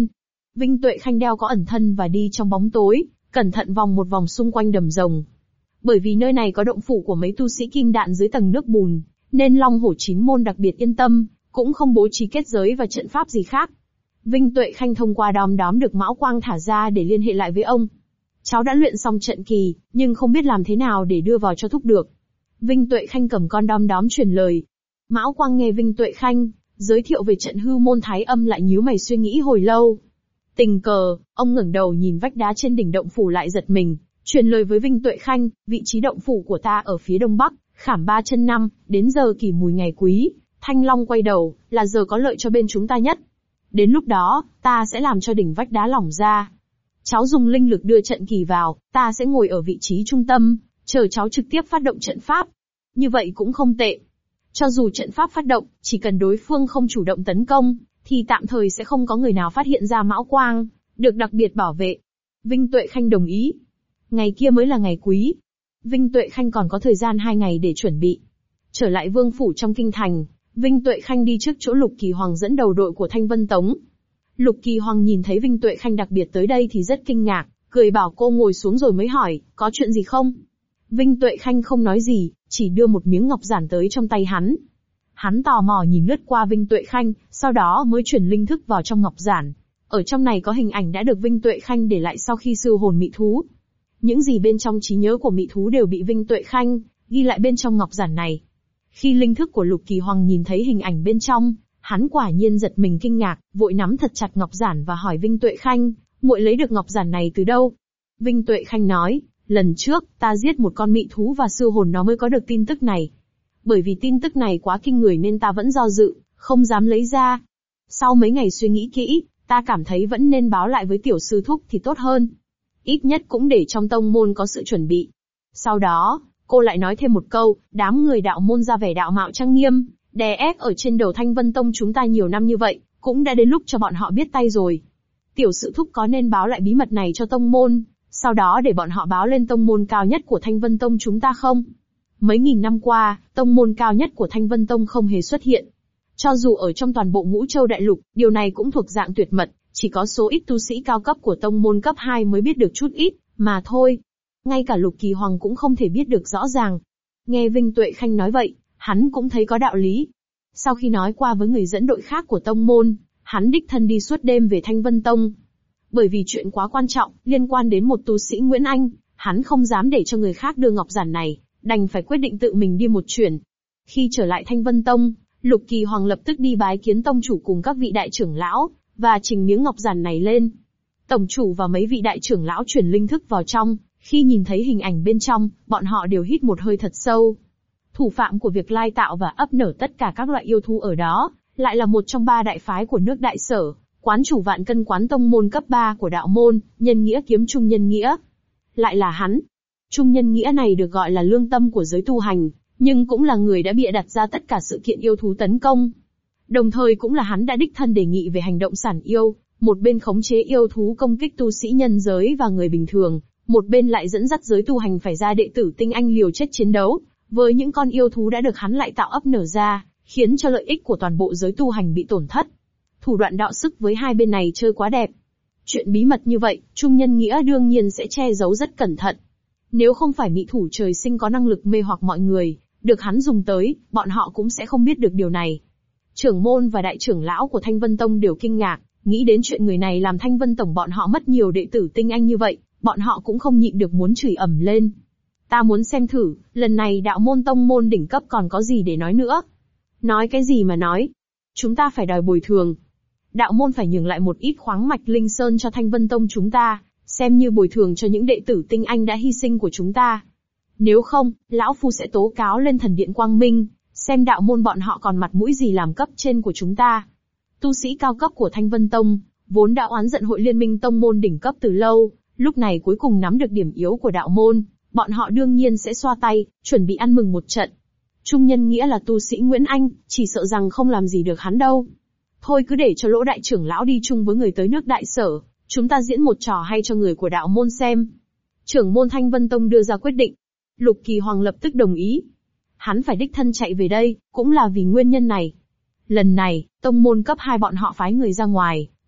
Vinh Tuệ Khanh đeo có ẩn thân và đi trong bóng tối, cẩn thận vòng một vòng xung quanh đầm rồng. Bởi vì nơi này có động phủ của mấy tu sĩ kim đạn dưới tầng nước bùn, nên Long Hổ Chín Môn đặc biệt yên tâm, cũng không bố trí kết giới và trận pháp gì khác. Vinh Tuệ Khanh thông qua đom đóm được Mão Quang thả ra để liên hệ lại với ông. Cháu đã luyện xong trận kỳ, nhưng không biết làm thế nào để đưa vào cho thúc được. Vinh Tuệ Khanh cầm con đom đóm truyền lời. Mão Quang nghe Vinh Tuệ Khanh giới thiệu về trận hư môn thái âm lại nhíu mày suy nghĩ hồi lâu. Tình cờ, ông ngẩng đầu nhìn vách đá trên đỉnh động phủ lại giật mình, truyền lời với Vinh Tuệ Khanh, vị trí động phủ của ta ở phía đông bắc, khảm 3 chân năm, đến giờ kỳ mùi ngày quý, thanh long quay đầu, là giờ có lợi cho bên chúng ta nhất. Đến lúc đó, ta sẽ làm cho đỉnh vách đá lỏng ra. Cháu dùng linh lực đưa trận kỳ vào, ta sẽ ngồi ở vị trí trung tâm, chờ cháu trực tiếp phát động trận pháp. Như vậy cũng không tệ. Cho dù trận pháp phát động, chỉ cần đối phương không chủ động tấn công, thì tạm thời sẽ không có người nào phát hiện ra Mão Quang, được đặc biệt bảo vệ. Vinh Tuệ Khanh đồng ý. Ngày kia mới là ngày quý. Vinh Tuệ Khanh còn có thời gian 2 ngày để chuẩn bị. Trở lại vương phủ trong kinh thành, Vinh Tuệ Khanh đi trước chỗ Lục Kỳ Hoàng dẫn đầu đội của Thanh Vân Tống. Lục Kỳ Hoàng nhìn thấy Vinh Tuệ Khanh đặc biệt tới đây thì rất kinh ngạc, cười bảo cô ngồi xuống rồi mới hỏi, có chuyện gì không? Vinh Tuệ Khanh không nói gì, chỉ đưa một miếng ngọc giản tới trong tay hắn. Hắn tò mò nhìn lướt qua Vinh Tuệ Khanh, sau đó mới chuyển linh thức vào trong ngọc giản. Ở trong này có hình ảnh đã được Vinh Tuệ Khanh để lại sau khi siêu hồn mị thú. Những gì bên trong trí nhớ của mị thú đều bị Vinh Tuệ Khanh ghi lại bên trong ngọc giản này. Khi linh thức của Lục Kỳ Hoàng nhìn thấy hình ảnh bên trong, hắn quả nhiên giật mình kinh ngạc, vội nắm thật chặt ngọc giản và hỏi Vinh Tuệ Khanh, muội lấy được ngọc giản này từ đâu? Vinh Tuệ Khanh nói, lần trước, ta giết một con mị thú và siêu hồn nó mới có được tin tức này. Bởi vì tin tức này quá kinh người nên ta vẫn do dự, không dám lấy ra. Sau mấy ngày suy nghĩ kỹ, ta cảm thấy vẫn nên báo lại với tiểu sư thúc thì tốt hơn. Ít nhất cũng để trong tông môn có sự chuẩn bị. Sau đó, cô lại nói thêm một câu, đám người đạo môn ra vẻ đạo mạo trang nghiêm, đè ép ở trên đầu Thanh Vân Tông chúng ta nhiều năm như vậy, cũng đã đến lúc cho bọn họ biết tay rồi. Tiểu sư thúc có nên báo lại bí mật này cho tông môn, sau đó để bọn họ báo lên tông môn cao nhất của Thanh Vân Tông chúng ta không? Mấy nghìn năm qua, tông môn cao nhất của Thanh Vân Tông không hề xuất hiện. Cho dù ở trong toàn bộ Ngũ Châu Đại Lục, điều này cũng thuộc dạng tuyệt mật, chỉ có số ít tu sĩ cao cấp của tông môn cấp 2 mới biết được chút ít, mà thôi. Ngay cả Lục Kỳ Hoàng cũng không thể biết được rõ ràng. Nghe Vinh Tuệ Khanh nói vậy, hắn cũng thấy có đạo lý. Sau khi nói qua với người dẫn đội khác của tông môn, hắn đích thân đi suốt đêm về Thanh Vân Tông. Bởi vì chuyện quá quan trọng, liên quan đến một tu sĩ Nguyễn Anh, hắn không dám để cho người khác đưa ngọc giản này, đành phải quyết định tự mình đi một chuyến. Khi trở lại Thanh Vân Tông, Lục Kỳ Hoàng lập tức đi bái kiến tông chủ cùng các vị đại trưởng lão, và trình miếng ngọc giản này lên. Tổng chủ và mấy vị đại trưởng lão chuyển linh thức vào trong, khi nhìn thấy hình ảnh bên trong, bọn họ đều hít một hơi thật sâu. Thủ phạm của việc lai tạo và ấp nở tất cả các loại yêu thú ở đó, lại là một trong 3 đại phái của nước Đại Sở, quán chủ Vạn Cân Quán tông môn cấp 3 của đạo môn, Nhân Nghĩa kiếm Trung Nhân Nghĩa. Lại là hắn. Trung Nhân Nghĩa này được gọi là lương tâm của giới tu hành, nhưng cũng là người đã bịa đặt ra tất cả sự kiện yêu thú tấn công. Đồng thời cũng là hắn đã đích thân đề nghị về hành động sản yêu, một bên khống chế yêu thú công kích tu sĩ nhân giới và người bình thường, một bên lại dẫn dắt giới tu hành phải ra đệ tử tinh anh liều chết chiến đấu với những con yêu thú đã được hắn lại tạo ấp nở ra, khiến cho lợi ích của toàn bộ giới tu hành bị tổn thất. Thủ đoạn đạo sức với hai bên này chơi quá đẹp. Chuyện bí mật như vậy, Trung Nhân Nghĩa đương nhiên sẽ che giấu rất cẩn thận. Nếu không phải mị thủ trời sinh có năng lực mê hoặc mọi người, được hắn dùng tới, bọn họ cũng sẽ không biết được điều này. Trưởng môn và đại trưởng lão của Thanh Vân Tông đều kinh ngạc, nghĩ đến chuyện người này làm Thanh Vân Tổng bọn họ mất nhiều đệ tử tinh anh như vậy, bọn họ cũng không nhịn được muốn chửi ầm lên. Ta muốn xem thử, lần này đạo môn tông môn đỉnh cấp còn có gì để nói nữa. Nói cái gì mà nói. Chúng ta phải đòi bồi thường. Đạo môn phải nhường lại một ít khoáng mạch linh sơn cho Thanh Vân Tông chúng ta, xem như bồi thường cho những đệ tử tinh anh đã hy sinh của chúng ta. Nếu không, lão phu sẽ tố cáo lên thần điện Quang Minh, xem đạo môn bọn họ còn mặt mũi gì làm cấp trên của chúng ta. Tu sĩ cao cấp của Thanh Vân Tông, vốn đã oán giận hội liên minh tông môn đỉnh cấp từ lâu, lúc này cuối cùng nắm được điểm yếu của đạo môn, bọn họ đương nhiên sẽ xoa tay, chuẩn bị ăn mừng một trận. Trung Nhân Nghĩa là tu sĩ Nguyễn Anh, chỉ sợ rằng không làm gì được hắn đâu. Thôi cứ để cho Lỗ đại trưởng lão đi chung với người tới nước Đại Sở, chúng ta diễn một trò hay cho người của đạo môn xem. Trưởng môn Thanh Vân Tông đưa ra quyết định. Lục Kỳ Hoàng lập tức đồng ý. Hắn phải đích thân chạy về đây, cũng là vì nguyên nhân này. Lần này, tông môn cấp 2 bọn họ phái người ra ngoài,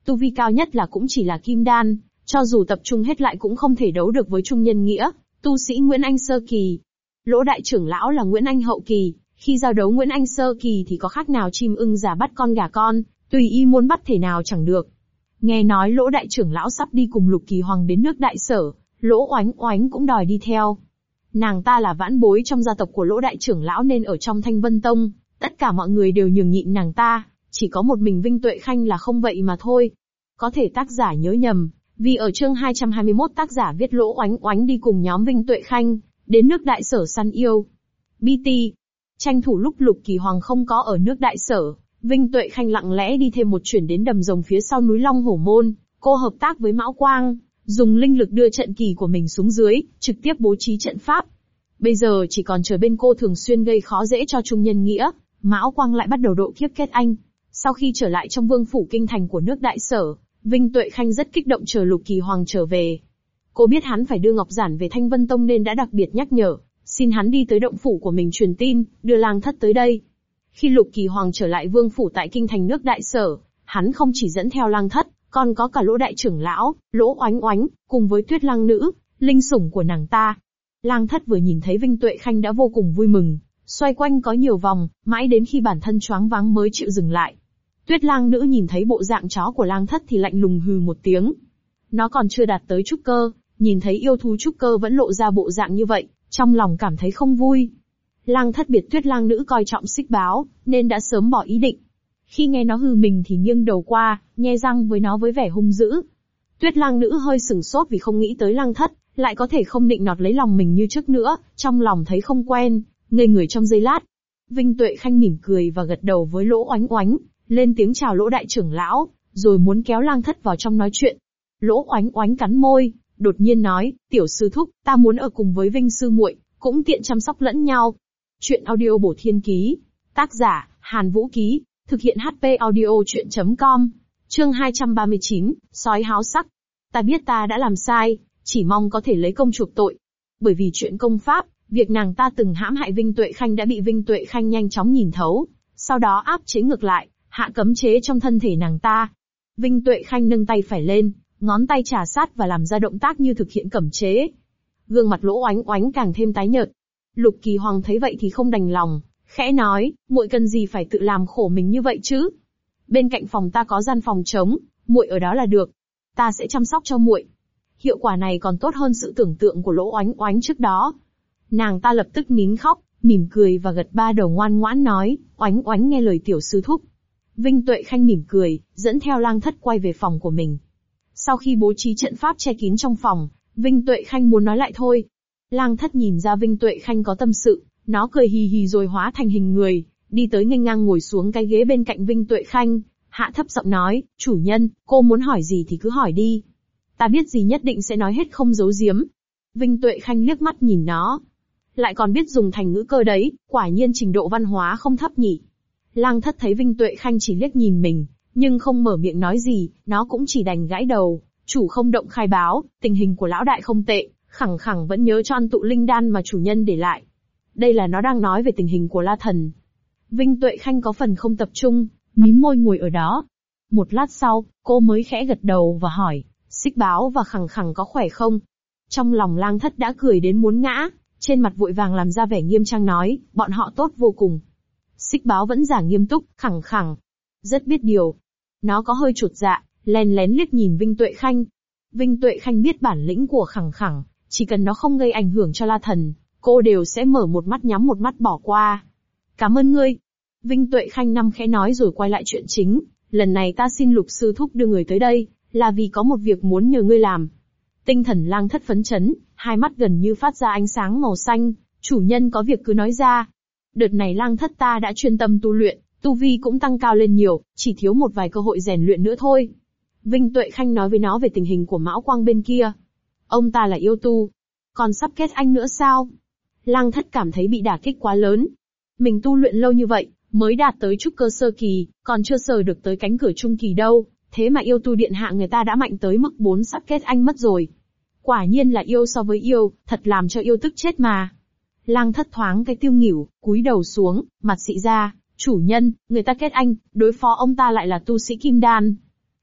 Tu vi cao nhất là cũng chỉ là kim đan, cho dù tập trung hết lại cũng không thể đấu được với Trung Nhân Nghĩa, tu sĩ Nguyễn Anh sơ kỳ. Lỗ đại trưởng lão là Nguyễn Anh hậu kỳ, khi giao đấu Nguyễn Anh sơ kỳ thì có khác nào chim ưng giả bắt con gà con, tùy ý muốn bắt thể nào chẳng được. Nghe nói Lỗ đại trưởng lão sắp đi cùng Lục Kỳ Hoàng đến nước Đại Sở, Lỗ Oánh Oánh cũng đòi đi theo. Nàng ta là vãn bối trong gia tộc của Lỗ đại trưởng lão nên ở trong Thanh Vân Tông, tất cả mọi người đều nhường nhịn nàng ta, chỉ có một mình Vinh Tuệ Khanh là không vậy mà thôi. Có thể tác giả nhớ nhầm, vì ở chương 221 tác giả viết Lỗ Oánh Oánh đi cùng nhóm Vinh Tuệ Khanh, đến nước Đại Sở săn yêu. BT. Tranh thủ lúc Lục Kỳ Hoàng không có ở nước Đại Sở, Vinh Tuệ Khanh lặng lẽ đi thêm một chuyển đến đầm rồng phía sau núi Long Hổ Môn, cô hợp tác với Mão Quang, dùng linh lực đưa trận kỳ của mình xuống dưới, trực tiếp bố trí trận pháp. Bây giờ chỉ còn chờ bên cô thường xuyên gây khó dễ cho Trung Nhân Nghĩa, Mão Quang lại bắt đầu độ kiếp kết anh. Sau khi trở lại trong vương phủ kinh thành của nước Đại Sở, Vinh Tuệ Khanh rất kích động chờ Lục Kỳ Hoàng trở về. Cô biết hắn phải đưa Ngọc Giản về Thanh Vân Tông nên đã đặc biệt nhắc nhở, xin hắn đi tới động phủ của mình truyền tin, đưa Lang Thất tới đây. Khi Lục Kỳ Hoàng trở lại vương phủ tại kinh thành nước Đại Sở, hắn không chỉ dẫn theo Lang Thất, còn có cả Lỗ đại trưởng lão, Lỗ Oánh Oánh, cùng với Tuyết Lang nữ, linh sủng của nàng ta. Lang Thất vừa nhìn thấy Vinh Tuệ Khanh đã vô cùng vui mừng, xoay quanh có nhiều vòng, mãi đến khi bản thân choáng váng mới chịu dừng lại. Tuyết Lang nữ nhìn thấy bộ dạng chó của Lang Thất thì lạnh lùng hừ một tiếng. Nó còn chưa đạt tới trúc cơ, nhìn thấy yêu thú trúc cơ vẫn lộ ra bộ dạng như vậy, trong lòng cảm thấy không vui. Lang Thất biết Tuyết Lang nữ coi trọng Xích Báo, nên đã sớm bỏ ý định. Khi nghe nó hừ mình thì nghiêng đầu qua, nhe răng với nó với vẻ hung dữ. Tuyết Lang nữ hơi sửng sốt vì không nghĩ tới Lang Thất lại có thể không nịnh nọt lấy lòng mình như trước nữa, trong lòng thấy không quen, ngây người trong giây lát. Vinh Tuệ Khanh mỉm cười và gật đầu với Lỗ Oánh Oánh, lên tiếng chào Lỗ đại trưởng lão, rồi muốn kéo Lang Thất vào trong nói chuyện. Lỗ Oánh Oánh cắn môi, đột nhiên nói, tiểu sư thúc, ta muốn ở cùng với Vinh sư muội, cũng tiện chăm sóc lẫn nhau. Chuyện audio bổ thiên ký, tác giả, Hàn Vũ Ký, thực hiện HP audio chuyện.com, chương 239, sói háo sắc. Ta biết ta đã làm sai, chỉ mong có thể lấy công chuộc tội. Bởi vì chuyện công pháp, việc nàng ta từng hãm hại Vinh Tuệ Khanh đã bị Vinh Tuệ Khanh nhanh chóng nhìn thấu, sau đó áp chế ngược lại, hạ cấm chế trong thân thể nàng ta. Vinh Tuệ Khanh nâng tay phải lên, ngón tay trà sát và làm ra động tác như thực hiện cấm chế. Gương mặt Lỗ Oánh Oánh càng thêm tái nhợt. Lục Kỳ Hoàng thấy vậy thì không đành lòng, khẽ nói, muội cần gì phải tự làm khổ mình như vậy chứ? Bên cạnh phòng ta có gian phòng trống, muội ở đó là được. Ta sẽ chăm sóc cho muội. Hiệu quả này còn tốt hơn sự tưởng tượng của Lỗ Oánh Oánh trước đó. Nàng ta lập tức nín khóc, mỉm cười và gật ba đầu ngoan ngoãn nói, Oánh Oánh nghe lời tiểu sư thúc. Vinh Tuệ Khanh mỉm cười, dẫn theo Lang Thất quay về phòng của mình. Sau khi bố trí trận pháp che kín trong phòng, Vinh Tuệ Khanh muốn nói lại thôi. Lang Thất nhìn ra Vinh Tuệ Khanh có tâm sự, nó cười hì hì rồi hóa thành hình người, đi tới nghênh ngang ngồi xuống cái ghế bên cạnh Vinh Tuệ Khanh, hạ thấp giọng nói, chủ nhân, cô muốn hỏi gì thì cứ hỏi đi. Ta biết gì nhất định sẽ nói hết không giấu giếm. Vinh Tuệ Khanh liếc mắt nhìn nó. Lại còn biết dùng thành ngữ cơ đấy, quả nhiên trình độ văn hóa không thấp nhỉ. Lang Thất thấy Vinh Tuệ Khanh chỉ liếc nhìn mình, nhưng không mở miệng nói gì, nó cũng chỉ đành gãi đầu. Chủ không động khai báo, tình hình của lão đại không tệ, khẳng khẳng vẫn nhớ cho ăn tụ linh đan mà chủ nhân để lại. Đây là nó đang nói về tình hình của La Thần. Vinh Tuệ Khanh có phần không tập trung, mím môi ngồi ở đó. Một lát sau, cô mới khẽ gật đầu và hỏi, Xích Báo và khẳng khẳng có khỏe không? Trong lòng Lang Thất đã cười đến muốn ngã, trên mặt vội vàng làm ra vẻ nghiêm trang nói, bọn họ tốt vô cùng. Xích Báo vẫn giả nghiêm túc, khẳng khẳng rất biết điều. Nó có hơi chột dạ, lén lén liếc nhìn Vinh Tuệ Khanh. Vinh Tuệ Khanh biết bản lĩnh của khẳng khẳng, chỉ cần nó không gây ảnh hưởng cho La Thần, cô đều sẽ mở một mắt nhắm một mắt bỏ qua. Cảm ơn ngươi. Vinh Tuệ Khanh năm khẽ nói rồi quay lại chuyện chính, lần này ta xin Lục sư thúc đưa người tới đây, là vì có một việc muốn nhờ ngươi làm. Tinh thần Lang Thất phấn chấn, hai mắt gần như phát ra ánh sáng màu xanh, chủ nhân có việc cứ nói ra. Đợt này Lang Thất ta đã chuyên tâm tu luyện, tu vi cũng tăng cao lên nhiều, chỉ thiếu một vài cơ hội rèn luyện nữa thôi. Vinh Tuệ Khanh nói với nó về tình hình của Mão Quang bên kia. Ông ta là yêu tu, còn sắp kết anh nữa sao? Lang Thất cảm thấy bị đả kích quá lớn. Mình tu luyện lâu như vậy, mới đạt tới trúc cơ sơ kỳ, còn chưa sờ được tới cánh cửa trung kỳ đâu, thế mà yêu tu điện hạ người ta đã mạnh tới mức 4 sắp kết anh mất rồi. Quả nhiên là yêu so với yêu, thật làm cho yêu tức chết mà. Lang Thất thoáng cái tiêu nghỉu, cúi đầu xuống, mặt xị ra, chủ nhân, người ta kết anh, đối phó ông ta lại là tu sĩ kim đan.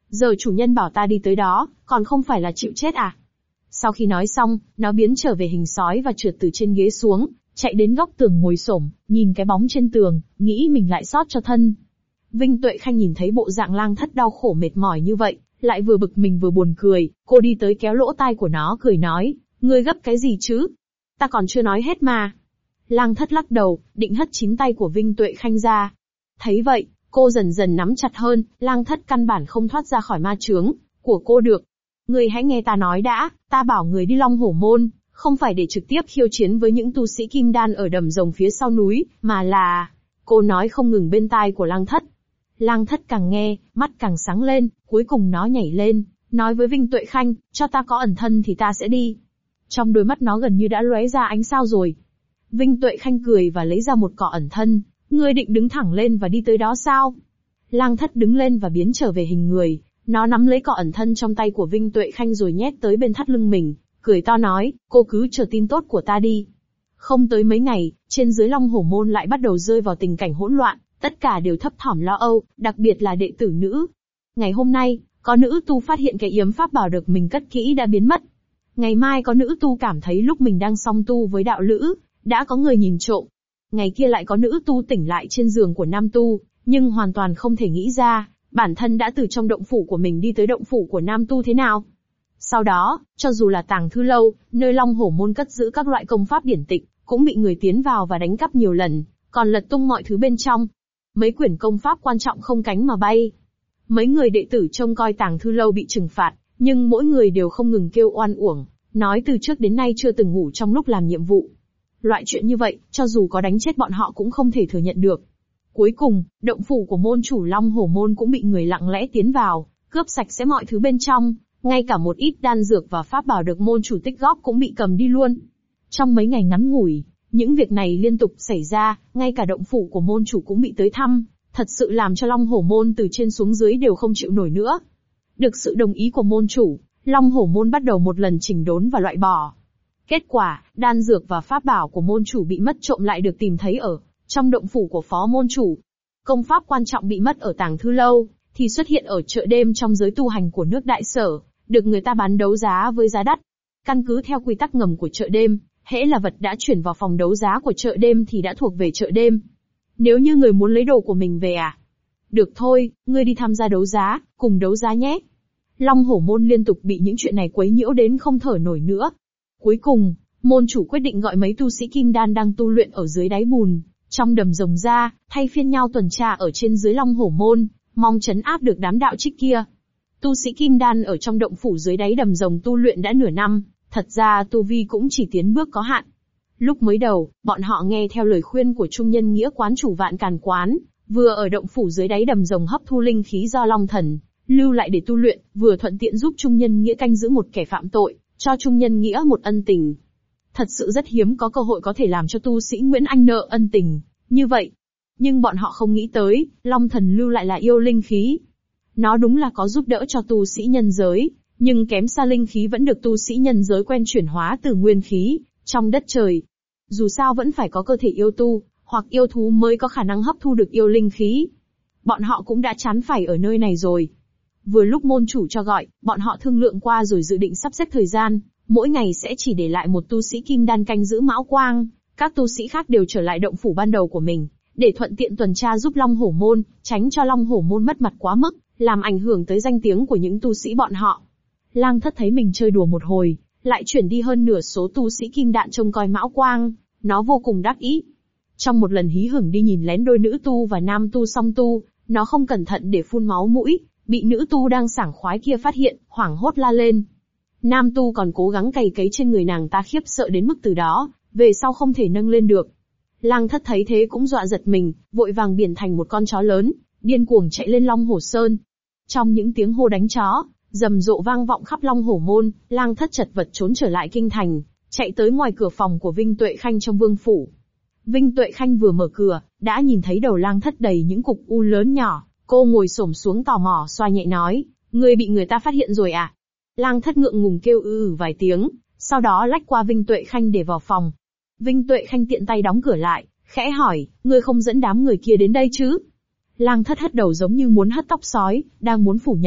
Giờ chủ nhân bảo ta đi tới đó, còn không phải là chịu chết à? Sau khi nói xong, nó biến trở về hình sói và trượt từ trên ghế xuống, chạy đến góc tường ngồi xổm, nhìn cái bóng trên tường, nghĩ mình lại sót cho thân. Vinh Tuệ Khanh nhìn thấy bộ dạng Lang Thất đau khổ mệt mỏi như vậy, lại vừa bực mình vừa buồn cười, cô đi tới kéo lỗ tai của nó cười nói, ngươi gấp cái gì chứ? Ta còn chưa nói hết mà. Lang Thất lắc đầu, định hất chín tay của Vinh Tuệ Khanh ra. Thấy vậy, cô dần dần nắm chặt hơn, Lang Thất căn bản không thoát ra khỏi ma chướng của cô được. Ngươi hãy nghe ta nói đã, ta bảo người đi Long Hổ Môn, không phải để trực tiếp khiêu chiến với những tu sĩ kim đan ở đầm rồng phía sau núi, mà là... Cô nói không ngừng bên tai của Lang Thất. Lang Thất càng nghe, mắt càng sáng lên, cuối cùng nó nhảy lên, nói với Vinh Tuệ Khanh, cho ta có ẩn thân thì ta sẽ đi. Trong đôi mắt nó gần như đã lóe ra ánh sao rồi. Vinh Tuệ Khanh cười và lấy ra một cỏ ẩn thân, ngươi định đứng thẳng lên và đi tới đó sao? Lang Thất đứng lên và biến trở về hình người, nó nắm lấy cỏ ẩn thân trong tay của Vinh Tuệ Khanh rồi nhét tới bên thắt lưng mình, cười to nói, cô cứ chờ tin tốt của ta đi. Không tới mấy ngày, trên dưới Long Hổ Môn lại bắt đầu rơi vào tình cảnh hỗn loạn, tất cả đều thấp thỏm lo âu, đặc biệt là đệ tử nữ. Ngày hôm nay, có nữ tu phát hiện cái yếm pháp bảo được mình cất kỹ đã biến mất. Ngày mai có nữ tu cảm thấy lúc mình đang song tu với đạo lữ, đã có người nhìn trộm. Ngày kia lại có nữ tu tỉnh lại trên giường của nam tu, nhưng hoàn toàn không thể nghĩ ra, bản thân đã từ trong động phủ của mình đi tới động phủ của nam tu thế nào. Sau đó, cho dù là tàng thư lâu, nơi Long Hổ Môn cất giữ các loại công pháp điển tịch, cũng bị người tiến vào và đánh cắp nhiều lần, còn lật tung mọi thứ bên trong. Mấy quyển công pháp quan trọng không cánh mà bay. Mấy người đệ tử trông coi tàng thư lâu bị trừng phạt, nhưng mỗi người đều không ngừng kêu oan uổng, nói từ trước đến nay chưa từng ngủ trong lúc làm nhiệm vụ. Loại chuyện như vậy, cho dù có đánh chết bọn họ cũng không thể thừa nhận được. Cuối cùng, động phủ của môn chủ Long Hổ Môn cũng bị người lặng lẽ tiến vào, cướp sạch sẽ mọi thứ bên trong, ngay cả một ít đan dược và pháp bảo được môn chủ tích góp cũng bị cầm đi luôn. Trong mấy ngày ngắn ngủi, những việc này liên tục xảy ra, ngay cả động phủ của môn chủ cũng bị tới thăm, thật sự làm cho Long Hổ Môn từ trên xuống dưới đều không chịu nổi nữa. Được sự đồng ý của môn chủ, Long Hổ Môn bắt đầu một lần chỉnh đốn và loại bỏ. Kết quả, đan dược và pháp bảo của môn chủ bị mất trộm lại được tìm thấy ở trong động phủ của phó môn chủ. Công pháp quan trọng bị mất ở tàng thư lâu, thì xuất hiện ở chợ đêm trong giới tu hành của nước Đại Sở, được người ta bán đấu giá với giá đắt. Căn cứ theo quy tắc ngầm của chợ đêm, hễ là vật đã chuyển vào phòng đấu giá của chợ đêm thì đã thuộc về chợ đêm. Nếu như người muốn lấy đồ của mình về à? Được thôi, ngươi đi tham gia đấu giá, cùng đấu giá nhé. Long Hổ Môn liên tục bị những chuyện này quấy nhiễu đến không thở nổi nữa. Cuối cùng, môn chủ quyết định gọi mấy tu sĩ kim đan đang tu luyện ở dưới đáy bùn, trong đầm rồng ra, thay phiên nhau tuần tra ở trên dưới Long Hổ Môn, mong trấn áp được đám đạo trích kia. Tu sĩ kim đan ở trong động phủ dưới đáy đầm rồng tu luyện đã nửa năm, thật ra tu vi cũng chỉ tiến bước có hạn. Lúc mới đầu, bọn họ nghe theo lời khuyên của trung nhân nghĩa quán chủ Vạn Càn Quán, vừa ở động phủ dưới đáy đầm rồng hấp thu linh khí do Long Thần lưu lại để tu luyện, vừa thuận tiện giúp trung nhân nghĩa canh giữ một kẻ phạm tội, cho trung nhân nghĩa một ân tình. Thật sự rất hiếm có cơ hội có thể làm cho tu sĩ Nguyễn Anh nợ ân tình như vậy. Nhưng bọn họ không nghĩ tới, Long Thần lưu lại là yêu linh khí. Nó đúng là có giúp đỡ cho tu sĩ nhân giới, nhưng kém xa linh khí vẫn được tu sĩ nhân giới quen chuyển hóa từ nguyên khí trong đất trời. Dù sao vẫn phải có cơ thể yêu tu, hoặc yêu thú mới có khả năng hấp thu được yêu linh khí. Bọn họ cũng đã chán phải ở nơi này rồi. Vừa lúc môn chủ cho gọi, bọn họ thương lượng qua rồi dự định sắp xếp thời gian, mỗi ngày sẽ chỉ để lại một tu sĩ kim đan canh giữ Mão Quang, các tu sĩ khác đều trở lại động phủ ban đầu của mình, để thuận tiện tuần tra giúp Long Hổ Môn, tránh cho Long Hổ Môn mất mặt quá mức, làm ảnh hưởng tới danh tiếng của những tu sĩ bọn họ. Lang Thất thấy mình chơi đùa một hồi, lại chuyển đi hơn nửa số tu sĩ kim đan trông coi Mão Quang, nó vô cùng đắc ý. Trong một lần hí hửng đi nhìn lén đôi nữ tu và nam tu song tu, nó không cẩn thận để phun máu mũi, bị nữ tu đang sảng khoái kia phát hiện, hoảng hốt la lên. Nam tu còn cố gắng cày cấy trên người nàng ta khiếp sợ đến mức từ đó, về sau không thể nâng lên được. Lang Thất thấy thế cũng dọa giật mình, vội vàng biến thành một con chó lớn, điên cuồng chạy lên Long Hổ Sơn. Trong những tiếng hô đánh chó, rầm rộ vang vọng khắp Long Hổ Môn, Lang Thất chật vật trốn trở lại kinh thành, chạy tới ngoài cửa phòng của Vinh Tuệ Khanh trong vương phủ. Vinh Tuệ Khanh vừa mở cửa, đã nhìn thấy đầu Lang Thất đầy những cục u lớn nhỏ, cô ngồi xổm xuống tò mò xoa nhẹ nói, ngươi bị người ta phát hiện rồi à? Lang Thất ngượng ngùng kêu vài tiếng, sau đó lách qua Vinh Tuệ Khanh để vào phòng. Vinh Tuệ Khanh tiện tay đóng cửa lại, khẽ hỏi, ngươi không dẫn đám người kia đến đây chứ? Lang Thất hất đầu giống như muốn hất tóc sói, đang muốn phủ nhận,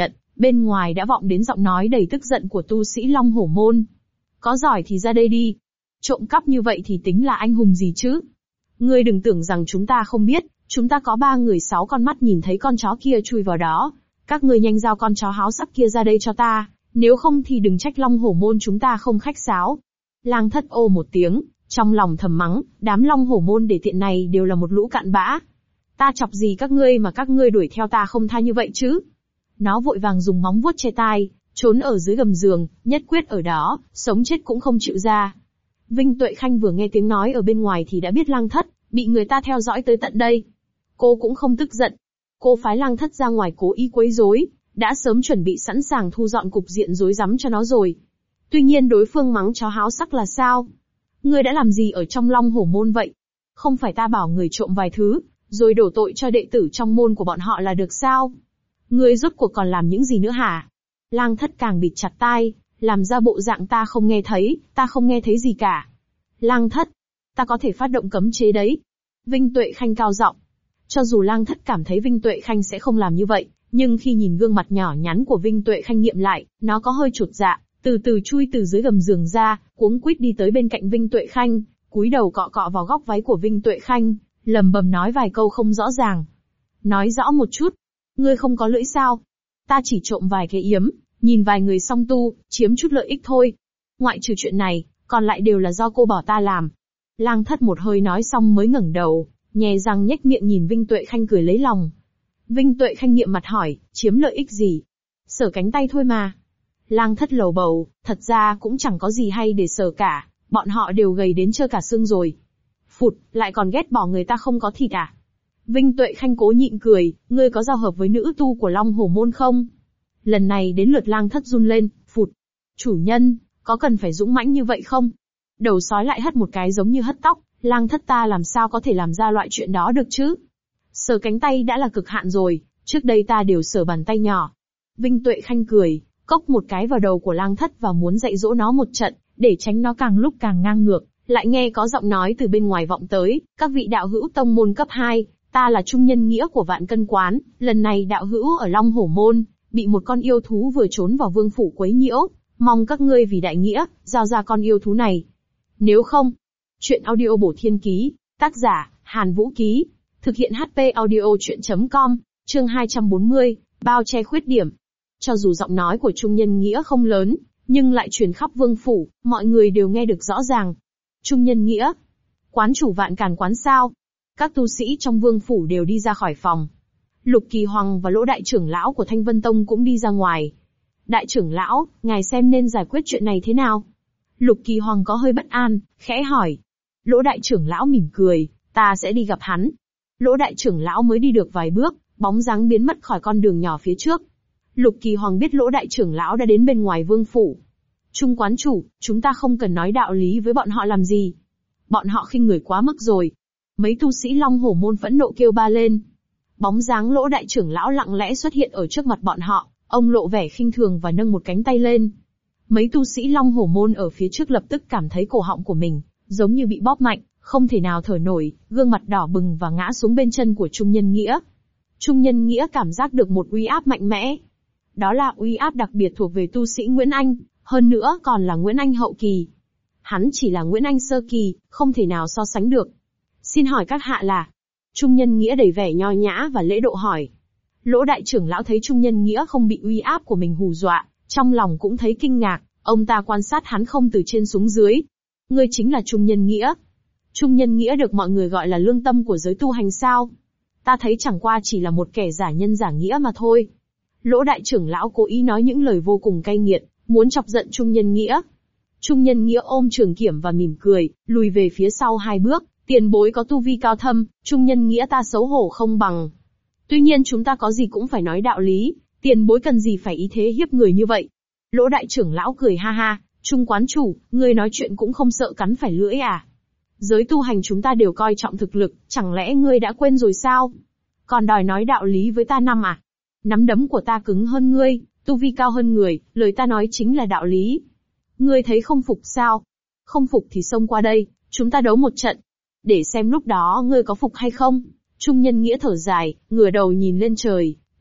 bên ngoài đã vọng đến giọng nói đầy tức giận của tu sĩ Long Hổ Môn. Có giỏi thì ra đây đi. Trộm cắp như vậy thì tính là anh hùng gì chứ? Ngươi đừng tưởng rằng chúng ta không biết, chúng ta có 3 người 6 con mắt nhìn thấy con chó kia chui vào đó. Các ngươi nhanh giao con chó háo sắc kia ra đây cho ta, nếu không thì đừng trách Long Hổ Môn chúng ta không khách sáo. Lang Thất ô một tiếng, trong lòng thầm mắng, đám Long Hổ Môn để tiện này đều là một lũ cặn bã. Ta chọc gì các ngươi mà các ngươi đuổi theo ta không tha như vậy chứ? Nó vội vàng dùng móng vuốt che tai, trốn ở dưới gầm giường, nhất quyết ở đó, sống chết cũng không chịu ra. Vinh Tuệ Khanh vừa nghe tiếng nói ở bên ngoài thì đã biết Lang Thất bị người ta theo dõi tới tận đây. Cô cũng không tức giận. Cô phái Lang Thất ra ngoài cố ý quấy rối, đã sớm chuẩn bị sẵn sàng thu dọn cục diện rối rắm cho nó rồi. Tuy nhiên đối phương mắng chó háo sắc là sao? Ngươi đã làm gì ở trong Long Hổ Môn vậy? Không phải ta bảo người trộm vài thứ, rồi đổ tội cho đệ tử trong môn của bọn họ là được sao? Ngươi rốt cuộc còn làm những gì nữa hả? Lang Thất càng bịt chặt tai, làm ra bộ dạng ta không nghe thấy gì cả. Lang Thất, ta có thể phát động cấm chế đấy. Vinh Tuệ Khanh cao giọng. Cho dù Lang Thất cảm thấy Vinh Tuệ Khanh sẽ không làm như vậy, nhưng khi nhìn gương mặt nhỏ nhắn của Vinh Tuệ Khanh nghiệm lại, nó có hơi chột dạ, từ từ chui từ dưới gầm giường ra, cuống quýt đi tới bên cạnh Vinh Tuệ Khanh, cúi đầu cọ cọ vào góc váy của Vinh Tuệ Khanh, lầm bầm nói vài câu không rõ ràng. Nói rõ một chút. Ngươi không có lưỡi sao? Ta chỉ trộm vài cái yếm, nhìn vài người song tu, chiếm chút lợi ích thôi. Ngoại trừ chuyện này, còn lại đều là do cô bảo ta làm. Lang Thất một hơi nói xong mới ngẩng đầu, nhè răng nhếch miệng nhìn Vinh Tuệ Khanh cười lấy lòng. Vinh Tuệ Khanh nghiệm mặt hỏi, chiếm lợi ích gì? Sờ cánh tay thôi mà. Lang Thất lầu bầu, thật ra cũng chẳng có gì hay để sờ cả, bọn họ đều gầy đến trơ cả xương rồi. Phụt, lại còn ghét bỏ người ta không có thịt à? Vinh Tuệ Khanh cố nhịn cười, ngươi có giao hợp với nữ tu của Long Hổ Môn không? Lần này đến lượt Lang Thất run lên, phụt. Chủ nhân, có cần phải dũng mãnh như vậy không? Đầu sói lại hất một cái giống như hất tóc, Lang Thất ta làm sao có thể làm ra loại chuyện đó được chứ? Sờ cánh tay đã là cực hạn rồi, trước đây ta đều sờ bàn tay nhỏ. Vinh Tuệ Khanh cười, cốc một cái vào đầu của Lang Thất và muốn dạy dỗ nó một trận, để tránh nó càng lúc càng ngang ngược. Lại nghe có giọng nói từ bên ngoài vọng tới, các vị đạo hữu tông môn cấp 2, ta là trung nhân nghĩa của Vạn Cân Quán, lần này đạo hữu ở Long Hổ Môn, bị một con yêu thú vừa trốn vào vương phủ quấy nhiễu, mong các ngươi vì đại nghĩa, giao ra con yêu thú này. Nếu không, chuyện audio bổ thiên ký, tác giả, Hàn Vũ Ký, thực hiện HP audio chuyện.com, chương 240, bao che khuyết điểm. Cho dù giọng nói của trung nhân nghĩa không lớn, nhưng lại truyền khắp vương phủ, mọi người đều nghe được rõ ràng. Trung nhân nghĩa, quán chủ Vạn Càn Quán sao? Các tu sĩ trong vương phủ đều đi ra khỏi phòng. Lục Kỳ Hoàng và Lỗ đại trưởng lão của Thanh Vân Tông cũng đi ra ngoài. Đại trưởng lão, ngài xem nên giải quyết chuyện này thế nào? Lục Kỳ Hoàng có hơi bất an, khẽ hỏi. Lỗ đại trưởng lão mỉm cười, ta sẽ đi gặp hắn. Lỗ đại trưởng lão mới đi được vài bước, bóng dáng biến mất khỏi con đường nhỏ phía trước. Lục Kỳ Hoàng biết Lỗ đại trưởng lão đã đến bên ngoài vương phủ. Trung quán chủ, chúng ta không cần nói đạo lý với bọn họ làm gì. Bọn họ khinh người quá mức rồi. Mấy tu sĩ Long Hổ Môn phẫn nộ kêu ba lên. Bóng dáng Lỗ đại trưởng lão lặng lẽ xuất hiện ở trước mặt bọn họ, ông lộ vẻ khinh thường và nâng một cánh tay lên. Mấy tu sĩ Long Hổ Môn ở phía trước lập tức cảm thấy cổ họng của mình giống như bị bóp mạnh, không thể nào thở nổi, gương mặt đỏ bừng và ngã xuống bên chân của Trung Nhân Nghĩa. Trung Nhân Nghĩa cảm giác được một uy áp mạnh mẽ. Đó là uy áp đặc biệt thuộc về tu sĩ Nguyễn Anh, hơn nữa còn là Nguyễn Anh hậu kỳ. Hắn chỉ là Nguyễn Anh sơ kỳ, không thể nào so sánh được. Xin hỏi các hạ là? Trung Nhân Nghĩa đầy vẻ nho nhã và lễ độ hỏi. Lỗ đại trưởng lão thấy Trung Nhân Nghĩa không bị uy áp của mình hù dọa, trong lòng cũng thấy kinh ngạc, ông ta quan sát hắn không từ trên xuống dưới. Ngươi chính là Trung Nhân Nghĩa. Trung Nhân Nghĩa được mọi người gọi là lương tâm của giới tu hành sao? Ta thấy chẳng qua chỉ là một kẻ giả nhân giả nghĩa mà thôi. Lỗ đại trưởng lão cố ý nói những lời vô cùng cay nghiệt, muốn chọc giận Trung Nhân Nghĩa. Trung Nhân Nghĩa ôm trường kiểm và mỉm cười, lùi về phía sau 2 bước, tiền bối có tu vi cao thâm, Trung Nhân Nghĩa ta xấu hổ không bằng. Tuy nhiên chúng ta có gì cũng phải nói đạo lý, tiền bối cần gì phải ý thế hiếp người như vậy. Lỗ đại trưởng lão cười ha ha, Trung quán chủ, ngươi nói chuyện cũng không sợ cắn phải lưỡi à? Giới tu hành chúng ta đều coi trọng thực lực, chẳng lẽ ngươi đã quên rồi sao? Còn đòi nói đạo lý với ta năm à? Nắm đấm của ta cứng hơn ngươi, tu vi cao hơn người, lời ta nói chính là đạo lý. Ngươi thấy không phục sao? Không phục thì xông qua đây, chúng ta đấu một trận. Để xem lúc đó ngươi có phục hay không. Trung Nhân Nghĩa thở dài, ngửa đầu nhìn lên trời,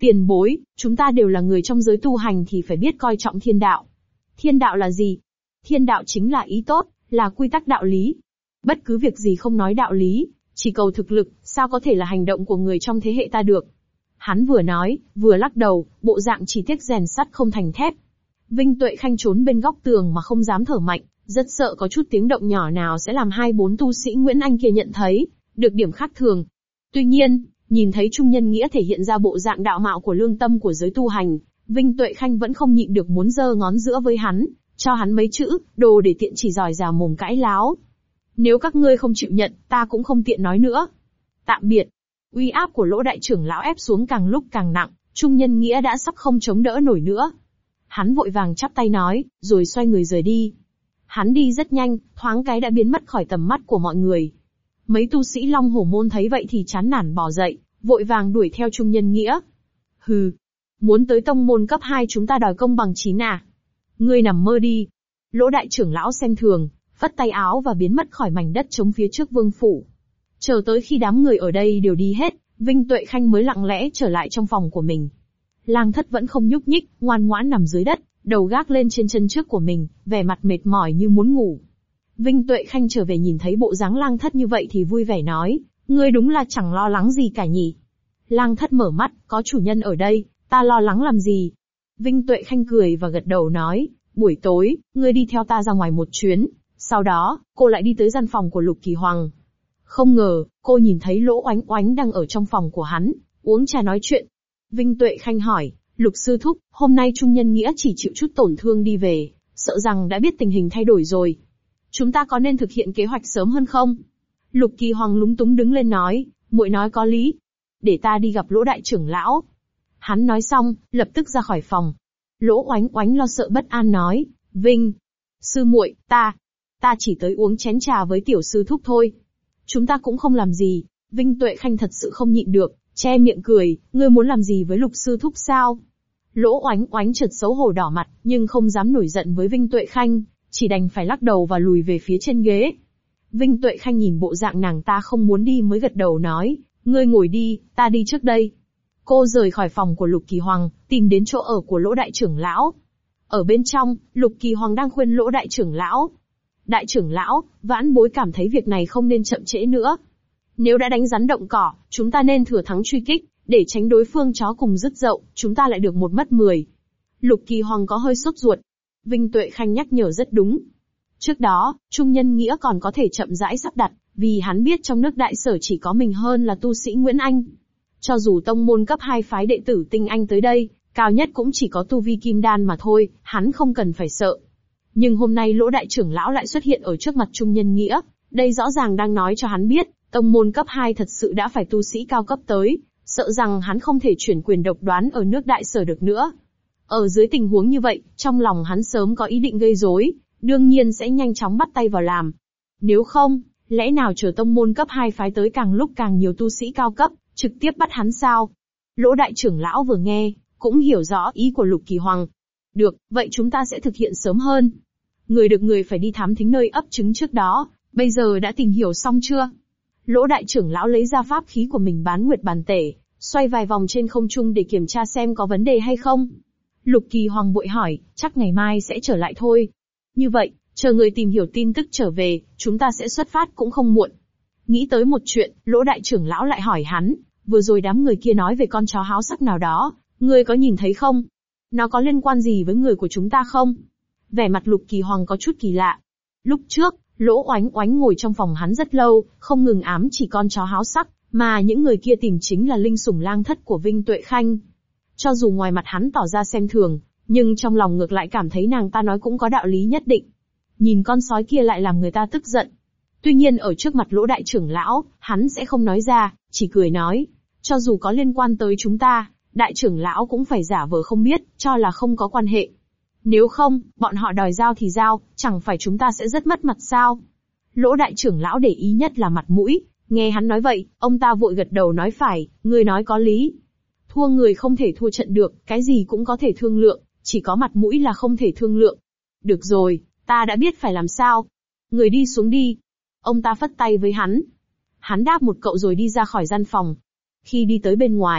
Tiền bối, chúng ta đều là người trong giới tu hành thì phải biết coi trọng thiên đạo. Thiên đạo là gì? Thiên đạo chính là ý tốt, là quy tắc đạo lý. Bất cứ việc gì không nói đạo lý, chỉ cầu thực lực, sao có thể là hành động của người trong thế hệ ta được. Hắn vừa nói, vừa lắc đầu, bộ dạng chỉ tiếc rèn sắt không thành thép. Vinh Tuệ Khanh trốn bên góc tường mà không dám thở mạnh, rất sợ có chút tiếng động nhỏ nào sẽ làm 2-4 tu sĩ Nguyễn Anh kia nhận thấy được điểm khác thường. Tuy nhiên, nhìn thấy Trung Nhân Nghĩa thể hiện ra bộ dạng đạo mạo của lương tâm của giới tu hành, Vinh Tuệ Khanh vẫn không nhịn được muốn giơ ngón giữa với hắn, cho hắn mấy chữ, đồ để tiện chỉ giỏi già mồm cãi láo. Nếu các ngươi không chịu nhận, ta cũng không tiện nói nữa. Tạm biệt. Uy áp của Lỗ đại trưởng lão ép xuống càng lúc càng nặng, Trung Nhân Nghĩa đã sắp không chống đỡ nổi nữa. Hắn vội vàng chắp tay nói, rồi xoay người rời đi. Hắn đi rất nhanh, thoáng cái đã biến mất khỏi tầm mắt của mọi người. Mấy tu sĩ Long Hổ Môn thấy vậy thì chán nản bỏ dậy, vội vàng đuổi theo Trung Nhân Nghĩa. Hừ, muốn tới tông môn cấp 2 chúng ta đòi công bằng chín à? Ngươi nằm mơ đi. Lỗ đại trưởng lão xem thường, phất tay áo và biến mất khỏi mảnh đất trống phía trước vương phủ. Chờ tới khi đám người ở đây đều đi hết, Vinh Tuệ Khanh mới lặng lẽ trở lại trong phòng của mình. Lang Thất vẫn không nhúc nhích, ngoan ngoãn nằm dưới đất, đầu gác lên trên chân trước của mình, vẻ mặt mệt mỏi như muốn ngủ. Vinh Tuệ Khanh trở về nhìn thấy bộ dáng Lang Thất như vậy thì vui vẻ nói, ngươi đúng là chẳng lo lắng gì cả nhỉ. Lang Thất mở mắt, có chủ nhân ở đây, ta lo lắng làm gì. Vinh Tuệ Khanh cười và gật đầu nói, buổi tối, ngươi đi theo ta ra ngoài một chuyến, sau đó, cô lại đi tới gian phòng của Lục Kỳ Hoàng. Không ngờ, cô nhìn thấy Lỗ Oánh Oánh đang ở trong phòng của hắn, uống trà nói chuyện. Vinh Tuệ Khanh hỏi, Lục sư thúc, hôm nay Trung Nhân Nghĩa chỉ chịu chút tổn thương đi về, sợ rằng đã biết tình hình thay đổi rồi. Chúng ta có nên thực hiện kế hoạch sớm hơn không? Lục Kỳ Hoàng lúng túng đứng lên nói, muội nói có lý. Để ta đi gặp Lỗ đại trưởng lão. Hắn nói xong, lập tức ra khỏi phòng. Lỗ Oánh Oánh lo sợ bất an nói, Vinh, sư muội, ta chỉ tới uống chén trà với tiểu sư thúc thôi. Chúng ta cũng không làm gì. Vinh Tuệ Khanh thật sự không nhịn được, che miệng cười, ngươi muốn làm gì với Lục sư thúc sao? Lỗ Oánh Oánh chợt xấu hổ đỏ mặt, nhưng không dám nổi giận với Vinh Tuệ Khanh, chỉ đành phải lắc đầu và lùi về phía trên ghế. Vinh Tuệ Khanh nhìn bộ dạng nàng ta không muốn đi mới gật đầu nói, ngươi ngồi đi, ta đi trước đây. Cô rời khỏi phòng của Lục Kỳ Hoàng, tìm đến chỗ ở của Lỗ đại trưởng lão. Ở bên trong, Lục Kỳ Hoàng đang khuyên Lỗ đại trưởng lão. Đại trưởng lão, vãn bối cảm thấy việc này không nên chậm trễ nữa. Nếu đã đánh rắn động cỏ, chúng ta nên thừa thắng truy kích, để tránh đối phương chó cùng rứt dậu, chúng ta lại được một mất 10. Lục Kỳ Hoàng có hơi sốt ruột. Vinh Tuệ Khanh nhắc nhở rất đúng. Trước đó, Trung Nhân Nghĩa còn có thể chậm rãi sắp đặt, vì hắn biết trong nước đại sở chỉ có mình hơn là tu sĩ Nguyễn Anh. Cho dù tông môn cấp 2 phái đệ tử tinh anh tới đây, cao nhất cũng chỉ có tu vi kim đan mà thôi, hắn không cần phải sợ. Nhưng hôm nay Lỗ đại trưởng lão lại xuất hiện ở trước mặt Trung Nhân Nghĩa, đây rõ ràng đang nói cho hắn biết, tông môn cấp 2 thật sự đã phải tu sĩ cao cấp tới, sợ rằng hắn không thể chuyển quyền độc đoán ở nước đại sở được nữa. Ở dưới tình huống như vậy, trong lòng hắn sớm có ý định gây rối, đương nhiên sẽ nhanh chóng bắt tay vào làm. Nếu không, lẽ nào chờ tông môn cấp 2 phái tới càng lúc càng nhiều tu sĩ cao cấp, trực tiếp bắt hắn sao? Lỗ đại trưởng lão vừa nghe, cũng hiểu rõ ý của Lục Kỳ Hoàng. Được, vậy chúng ta sẽ thực hiện sớm hơn. Người được người phải đi thám thính nơi ấp trứng trước đó, bây giờ đã tìm hiểu xong chưa? Lỗ đại trưởng lão lấy ra pháp khí của mình Bán Nguyệt Bàn Tể, xoay vài vòng trên không trung để kiểm tra xem có vấn đề hay không. Lục Kỳ Hoàng vội hỏi, chắc ngày mai sẽ trở lại thôi. Như vậy, chờ người tìm hiểu tin tức trở về, chúng ta sẽ xuất phát cũng không muộn. Nghĩ tới một chuyện, Lỗ đại trưởng lão lại hỏi hắn, vừa rồi đám người kia nói về con chó háo sắc nào đó, ngươi có nhìn thấy không? Nó có liên quan gì với người của chúng ta không? Vẻ mặt Lục Kỳ Hoàng có chút kỳ lạ. Lúc trước, Lỗ Oánh Oánh ngồi trong phòng hắn rất lâu, không ngừng ám chỉ con chó háo sắc, mà những người kia tìm chính là linh sủng Lang Thất của Vinh Tuệ Khanh. Cho dù ngoài mặt hắn tỏ ra xem thường, nhưng trong lòng ngược lại cảm thấy nàng ta nói cũng có đạo lý nhất định. Nhìn con sói kia lại làm người ta tức giận. Tuy nhiên ở trước mặt Lỗ đại trưởng lão, hắn sẽ không nói ra, chỉ cười nói, cho dù có liên quan tới chúng ta, đại trưởng lão cũng phải giả vờ không biết, cho là không có quan hệ. Nếu không, bọn họ đòi giao thì giao, chẳng phải chúng ta sẽ rất mất mặt sao? Lỗ đại trưởng lão để ý nhất là mặt mũi, nghe hắn nói vậy, ông ta vội gật đầu nói phải, ngươi nói có lý. Thua người không thể thua trận được, cái gì cũng có thể thương lượng, chỉ có mặt mũi là không thể thương lượng. Được rồi, ta đã biết phải làm sao. Người đi xuống đi. Ông ta phất tay với hắn. Hắn đáp một cậu rồi đi ra khỏi gian phòng. Khi đi tới bên ngoài,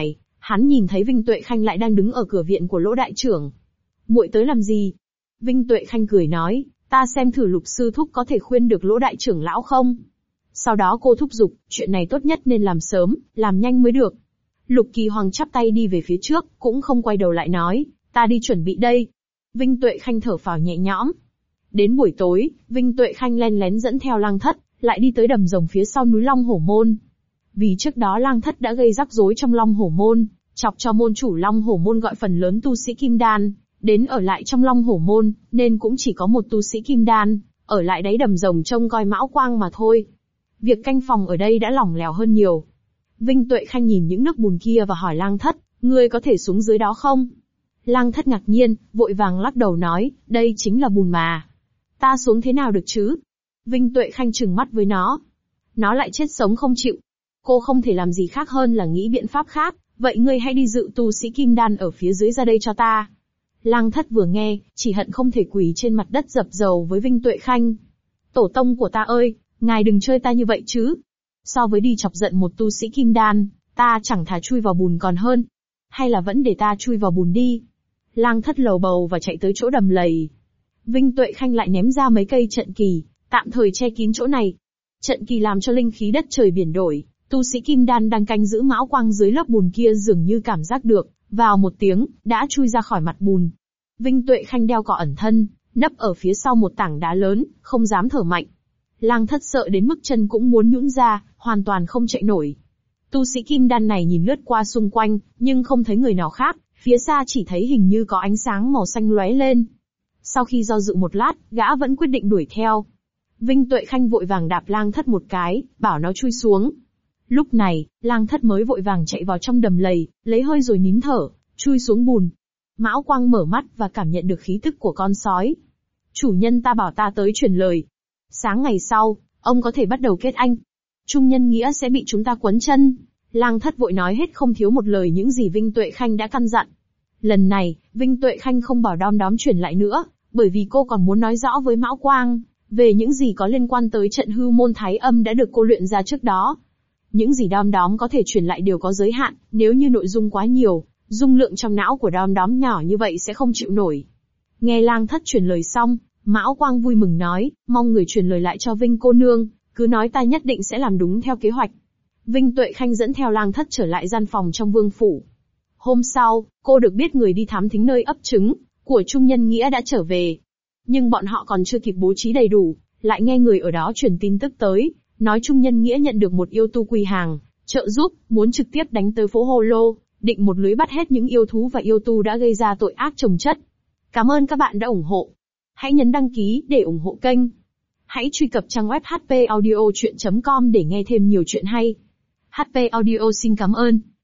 Hắn nhìn thấy Vinh Tuệ Khanh lại đang đứng ở cửa viện của Lỗ đại trưởng. Muội tới làm gì? Vinh Tuệ Khanh cười nói, ta xem thử Lục sư thúc có thể khuyên được Lỗ đại trưởng lão không? Sau đó cô thúc giục, chuyện này tốt nhất nên làm sớm, làm nhanh mới được. Lục Kỳ Hoàng chắp tay đi về phía trước, cũng không quay đầu lại nói, ta đi chuẩn bị đây. Vinh Tuệ Khanh thở phào nhẹ nhõm. Đến buổi tối, Vinh Tuệ Khanh len lén dẫn theo Lang Thất, lại đi tới đầm rồng phía sau núi Long Hổ Môn. Vì trước đó Lang Thất đã gây rắc rối trong Long Hổ Môn, chọc cho môn chủ Long Hổ Môn gọi phần lớn tu sĩ Kim Đan đến ở lại trong Long Hổ Môn, nên cũng chỉ có một tu sĩ Kim Đan ở lại đáy đầm rồng trông coi Mão Quang mà thôi. Việc canh phòng ở đây đã lỏng lẻo hơn nhiều. Vinh Tuệ Khanh nhìn những nước bùn kia và hỏi Lang Thất, ngươi có thể xuống dưới đó không? Lang Thất ngạc nhiên, vội vàng lắc đầu nói, đây chính là bùn mà. Ta xuống thế nào được chứ? Vinh Tuệ Khanh trừng mắt với nó. Nó lại chết sống không chịu. Cô không thể làm gì khác hơn là nghĩ biện pháp khác, vậy ngươi hãy đi dự tu sĩ Kim Đan ở phía dưới ra đây cho ta. Lang Thất vừa nghe, chỉ hận không thể quỳ trên mặt đất dập dầu với Vinh Tuệ Khanh. Tổ tông của ta ơi, ngài đừng chơi ta như vậy chứ. So với đi chọc giận một tu sĩ Kim Đan, ta chẳng thà chui vào bùn còn hơn. Hay là vẫn để ta chui vào bùn đi. Lang Thất lầu bầu và chạy tới chỗ đầm lầy. Vinh Tuệ Khanh lại ném ra mấy cây trận kỳ, tạm thời che kín chỗ này. Trận kỳ làm cho linh khí đất trời biển đổi, tu sĩ Kim Đan đang canh giữ Mão Quang dưới lớp bùn kia dường như cảm giác được, vào một tiếng, đã chui ra khỏi mặt bùn. Vinh Tuệ Khanh đeo cỏ ẩn thân, nấp ở phía sau một tảng đá lớn, không dám thở mạnh. Lang Thất sợ đến mức chân cũng muốn nhũn ra, hoàn toàn không chạy nổi. Tu sĩ Kim Đan này nhìn lướt qua xung quanh, nhưng không thấy người nào khác, phía xa chỉ thấy hình như có ánh sáng màu xanh lóe lên. Sau khi do dự một lát, gã vẫn quyết định đuổi theo. Vinh Tuệ Khanh vội vàng đạp Lang Thất một cái, bảo nó chui xuống. Lúc này, Lang Thất mới vội vàng chạy vào trong đầm lầy, lấy hơi rồi nín thở, chui xuống bùn. Mão Quang mở mắt và cảm nhận được khí tức của con sói. Chủ nhân ta bảo ta tới truyền lời. Sáng ngày sau, ông có thể bắt đầu kết anh. Trung nhân nghĩa sẽ bị chúng ta quấn chân. Lang Thất vội nói hết không thiếu một lời những gì Vinh Tuệ Khanh đã căn dặn. Lần này, Vinh Tuệ Khanh không bảo Đom Đóm truyền lại nữa, bởi vì cô còn muốn nói rõ với Mão Quang về những gì có liên quan tới trận hư môn thái âm đã được cô luyện ra trước đó. Những gì Đom Đóm có thể truyền lại đều có giới hạn, nếu như nội dung quá nhiều, dung lượng trong não của Đom Đóm nhỏ như vậy sẽ không chịu nổi. Nghe Lang Thất truyền lời xong, Mão Quang vui mừng nói, mong người truyền lời lại cho Vinh cô nương, cứ nói ta nhất định sẽ làm đúng theo kế hoạch. Vinh Tuệ Khanh dẫn theo Lang Thất trở lại gian phòng trong vương phủ. Hôm sau, cô được biết người đi thám thính nơi ấp trứng của Trung Nhân Nghĩa đã trở về. Nhưng bọn họ còn chưa kịp bố trí đầy đủ, lại nghe người ở đó truyền tin tức tới, nói Trung Nhân Nghĩa nhận được một yêu tu quy hàng, trợ giúp, muốn trực tiếp đánh tới phố Hồ Lô, định một lưới bắt hết những yêu thú và yêu tu đã gây ra tội ác chồng chất. Cảm ơn các bạn đã ủng hộ. Hãy nhấn đăng ký để ủng hộ kênh. Hãy truy cập trang web hpaudiochuyen.com để nghe thêm nhiều chuyện hay. HP Audio xin cảm ơn.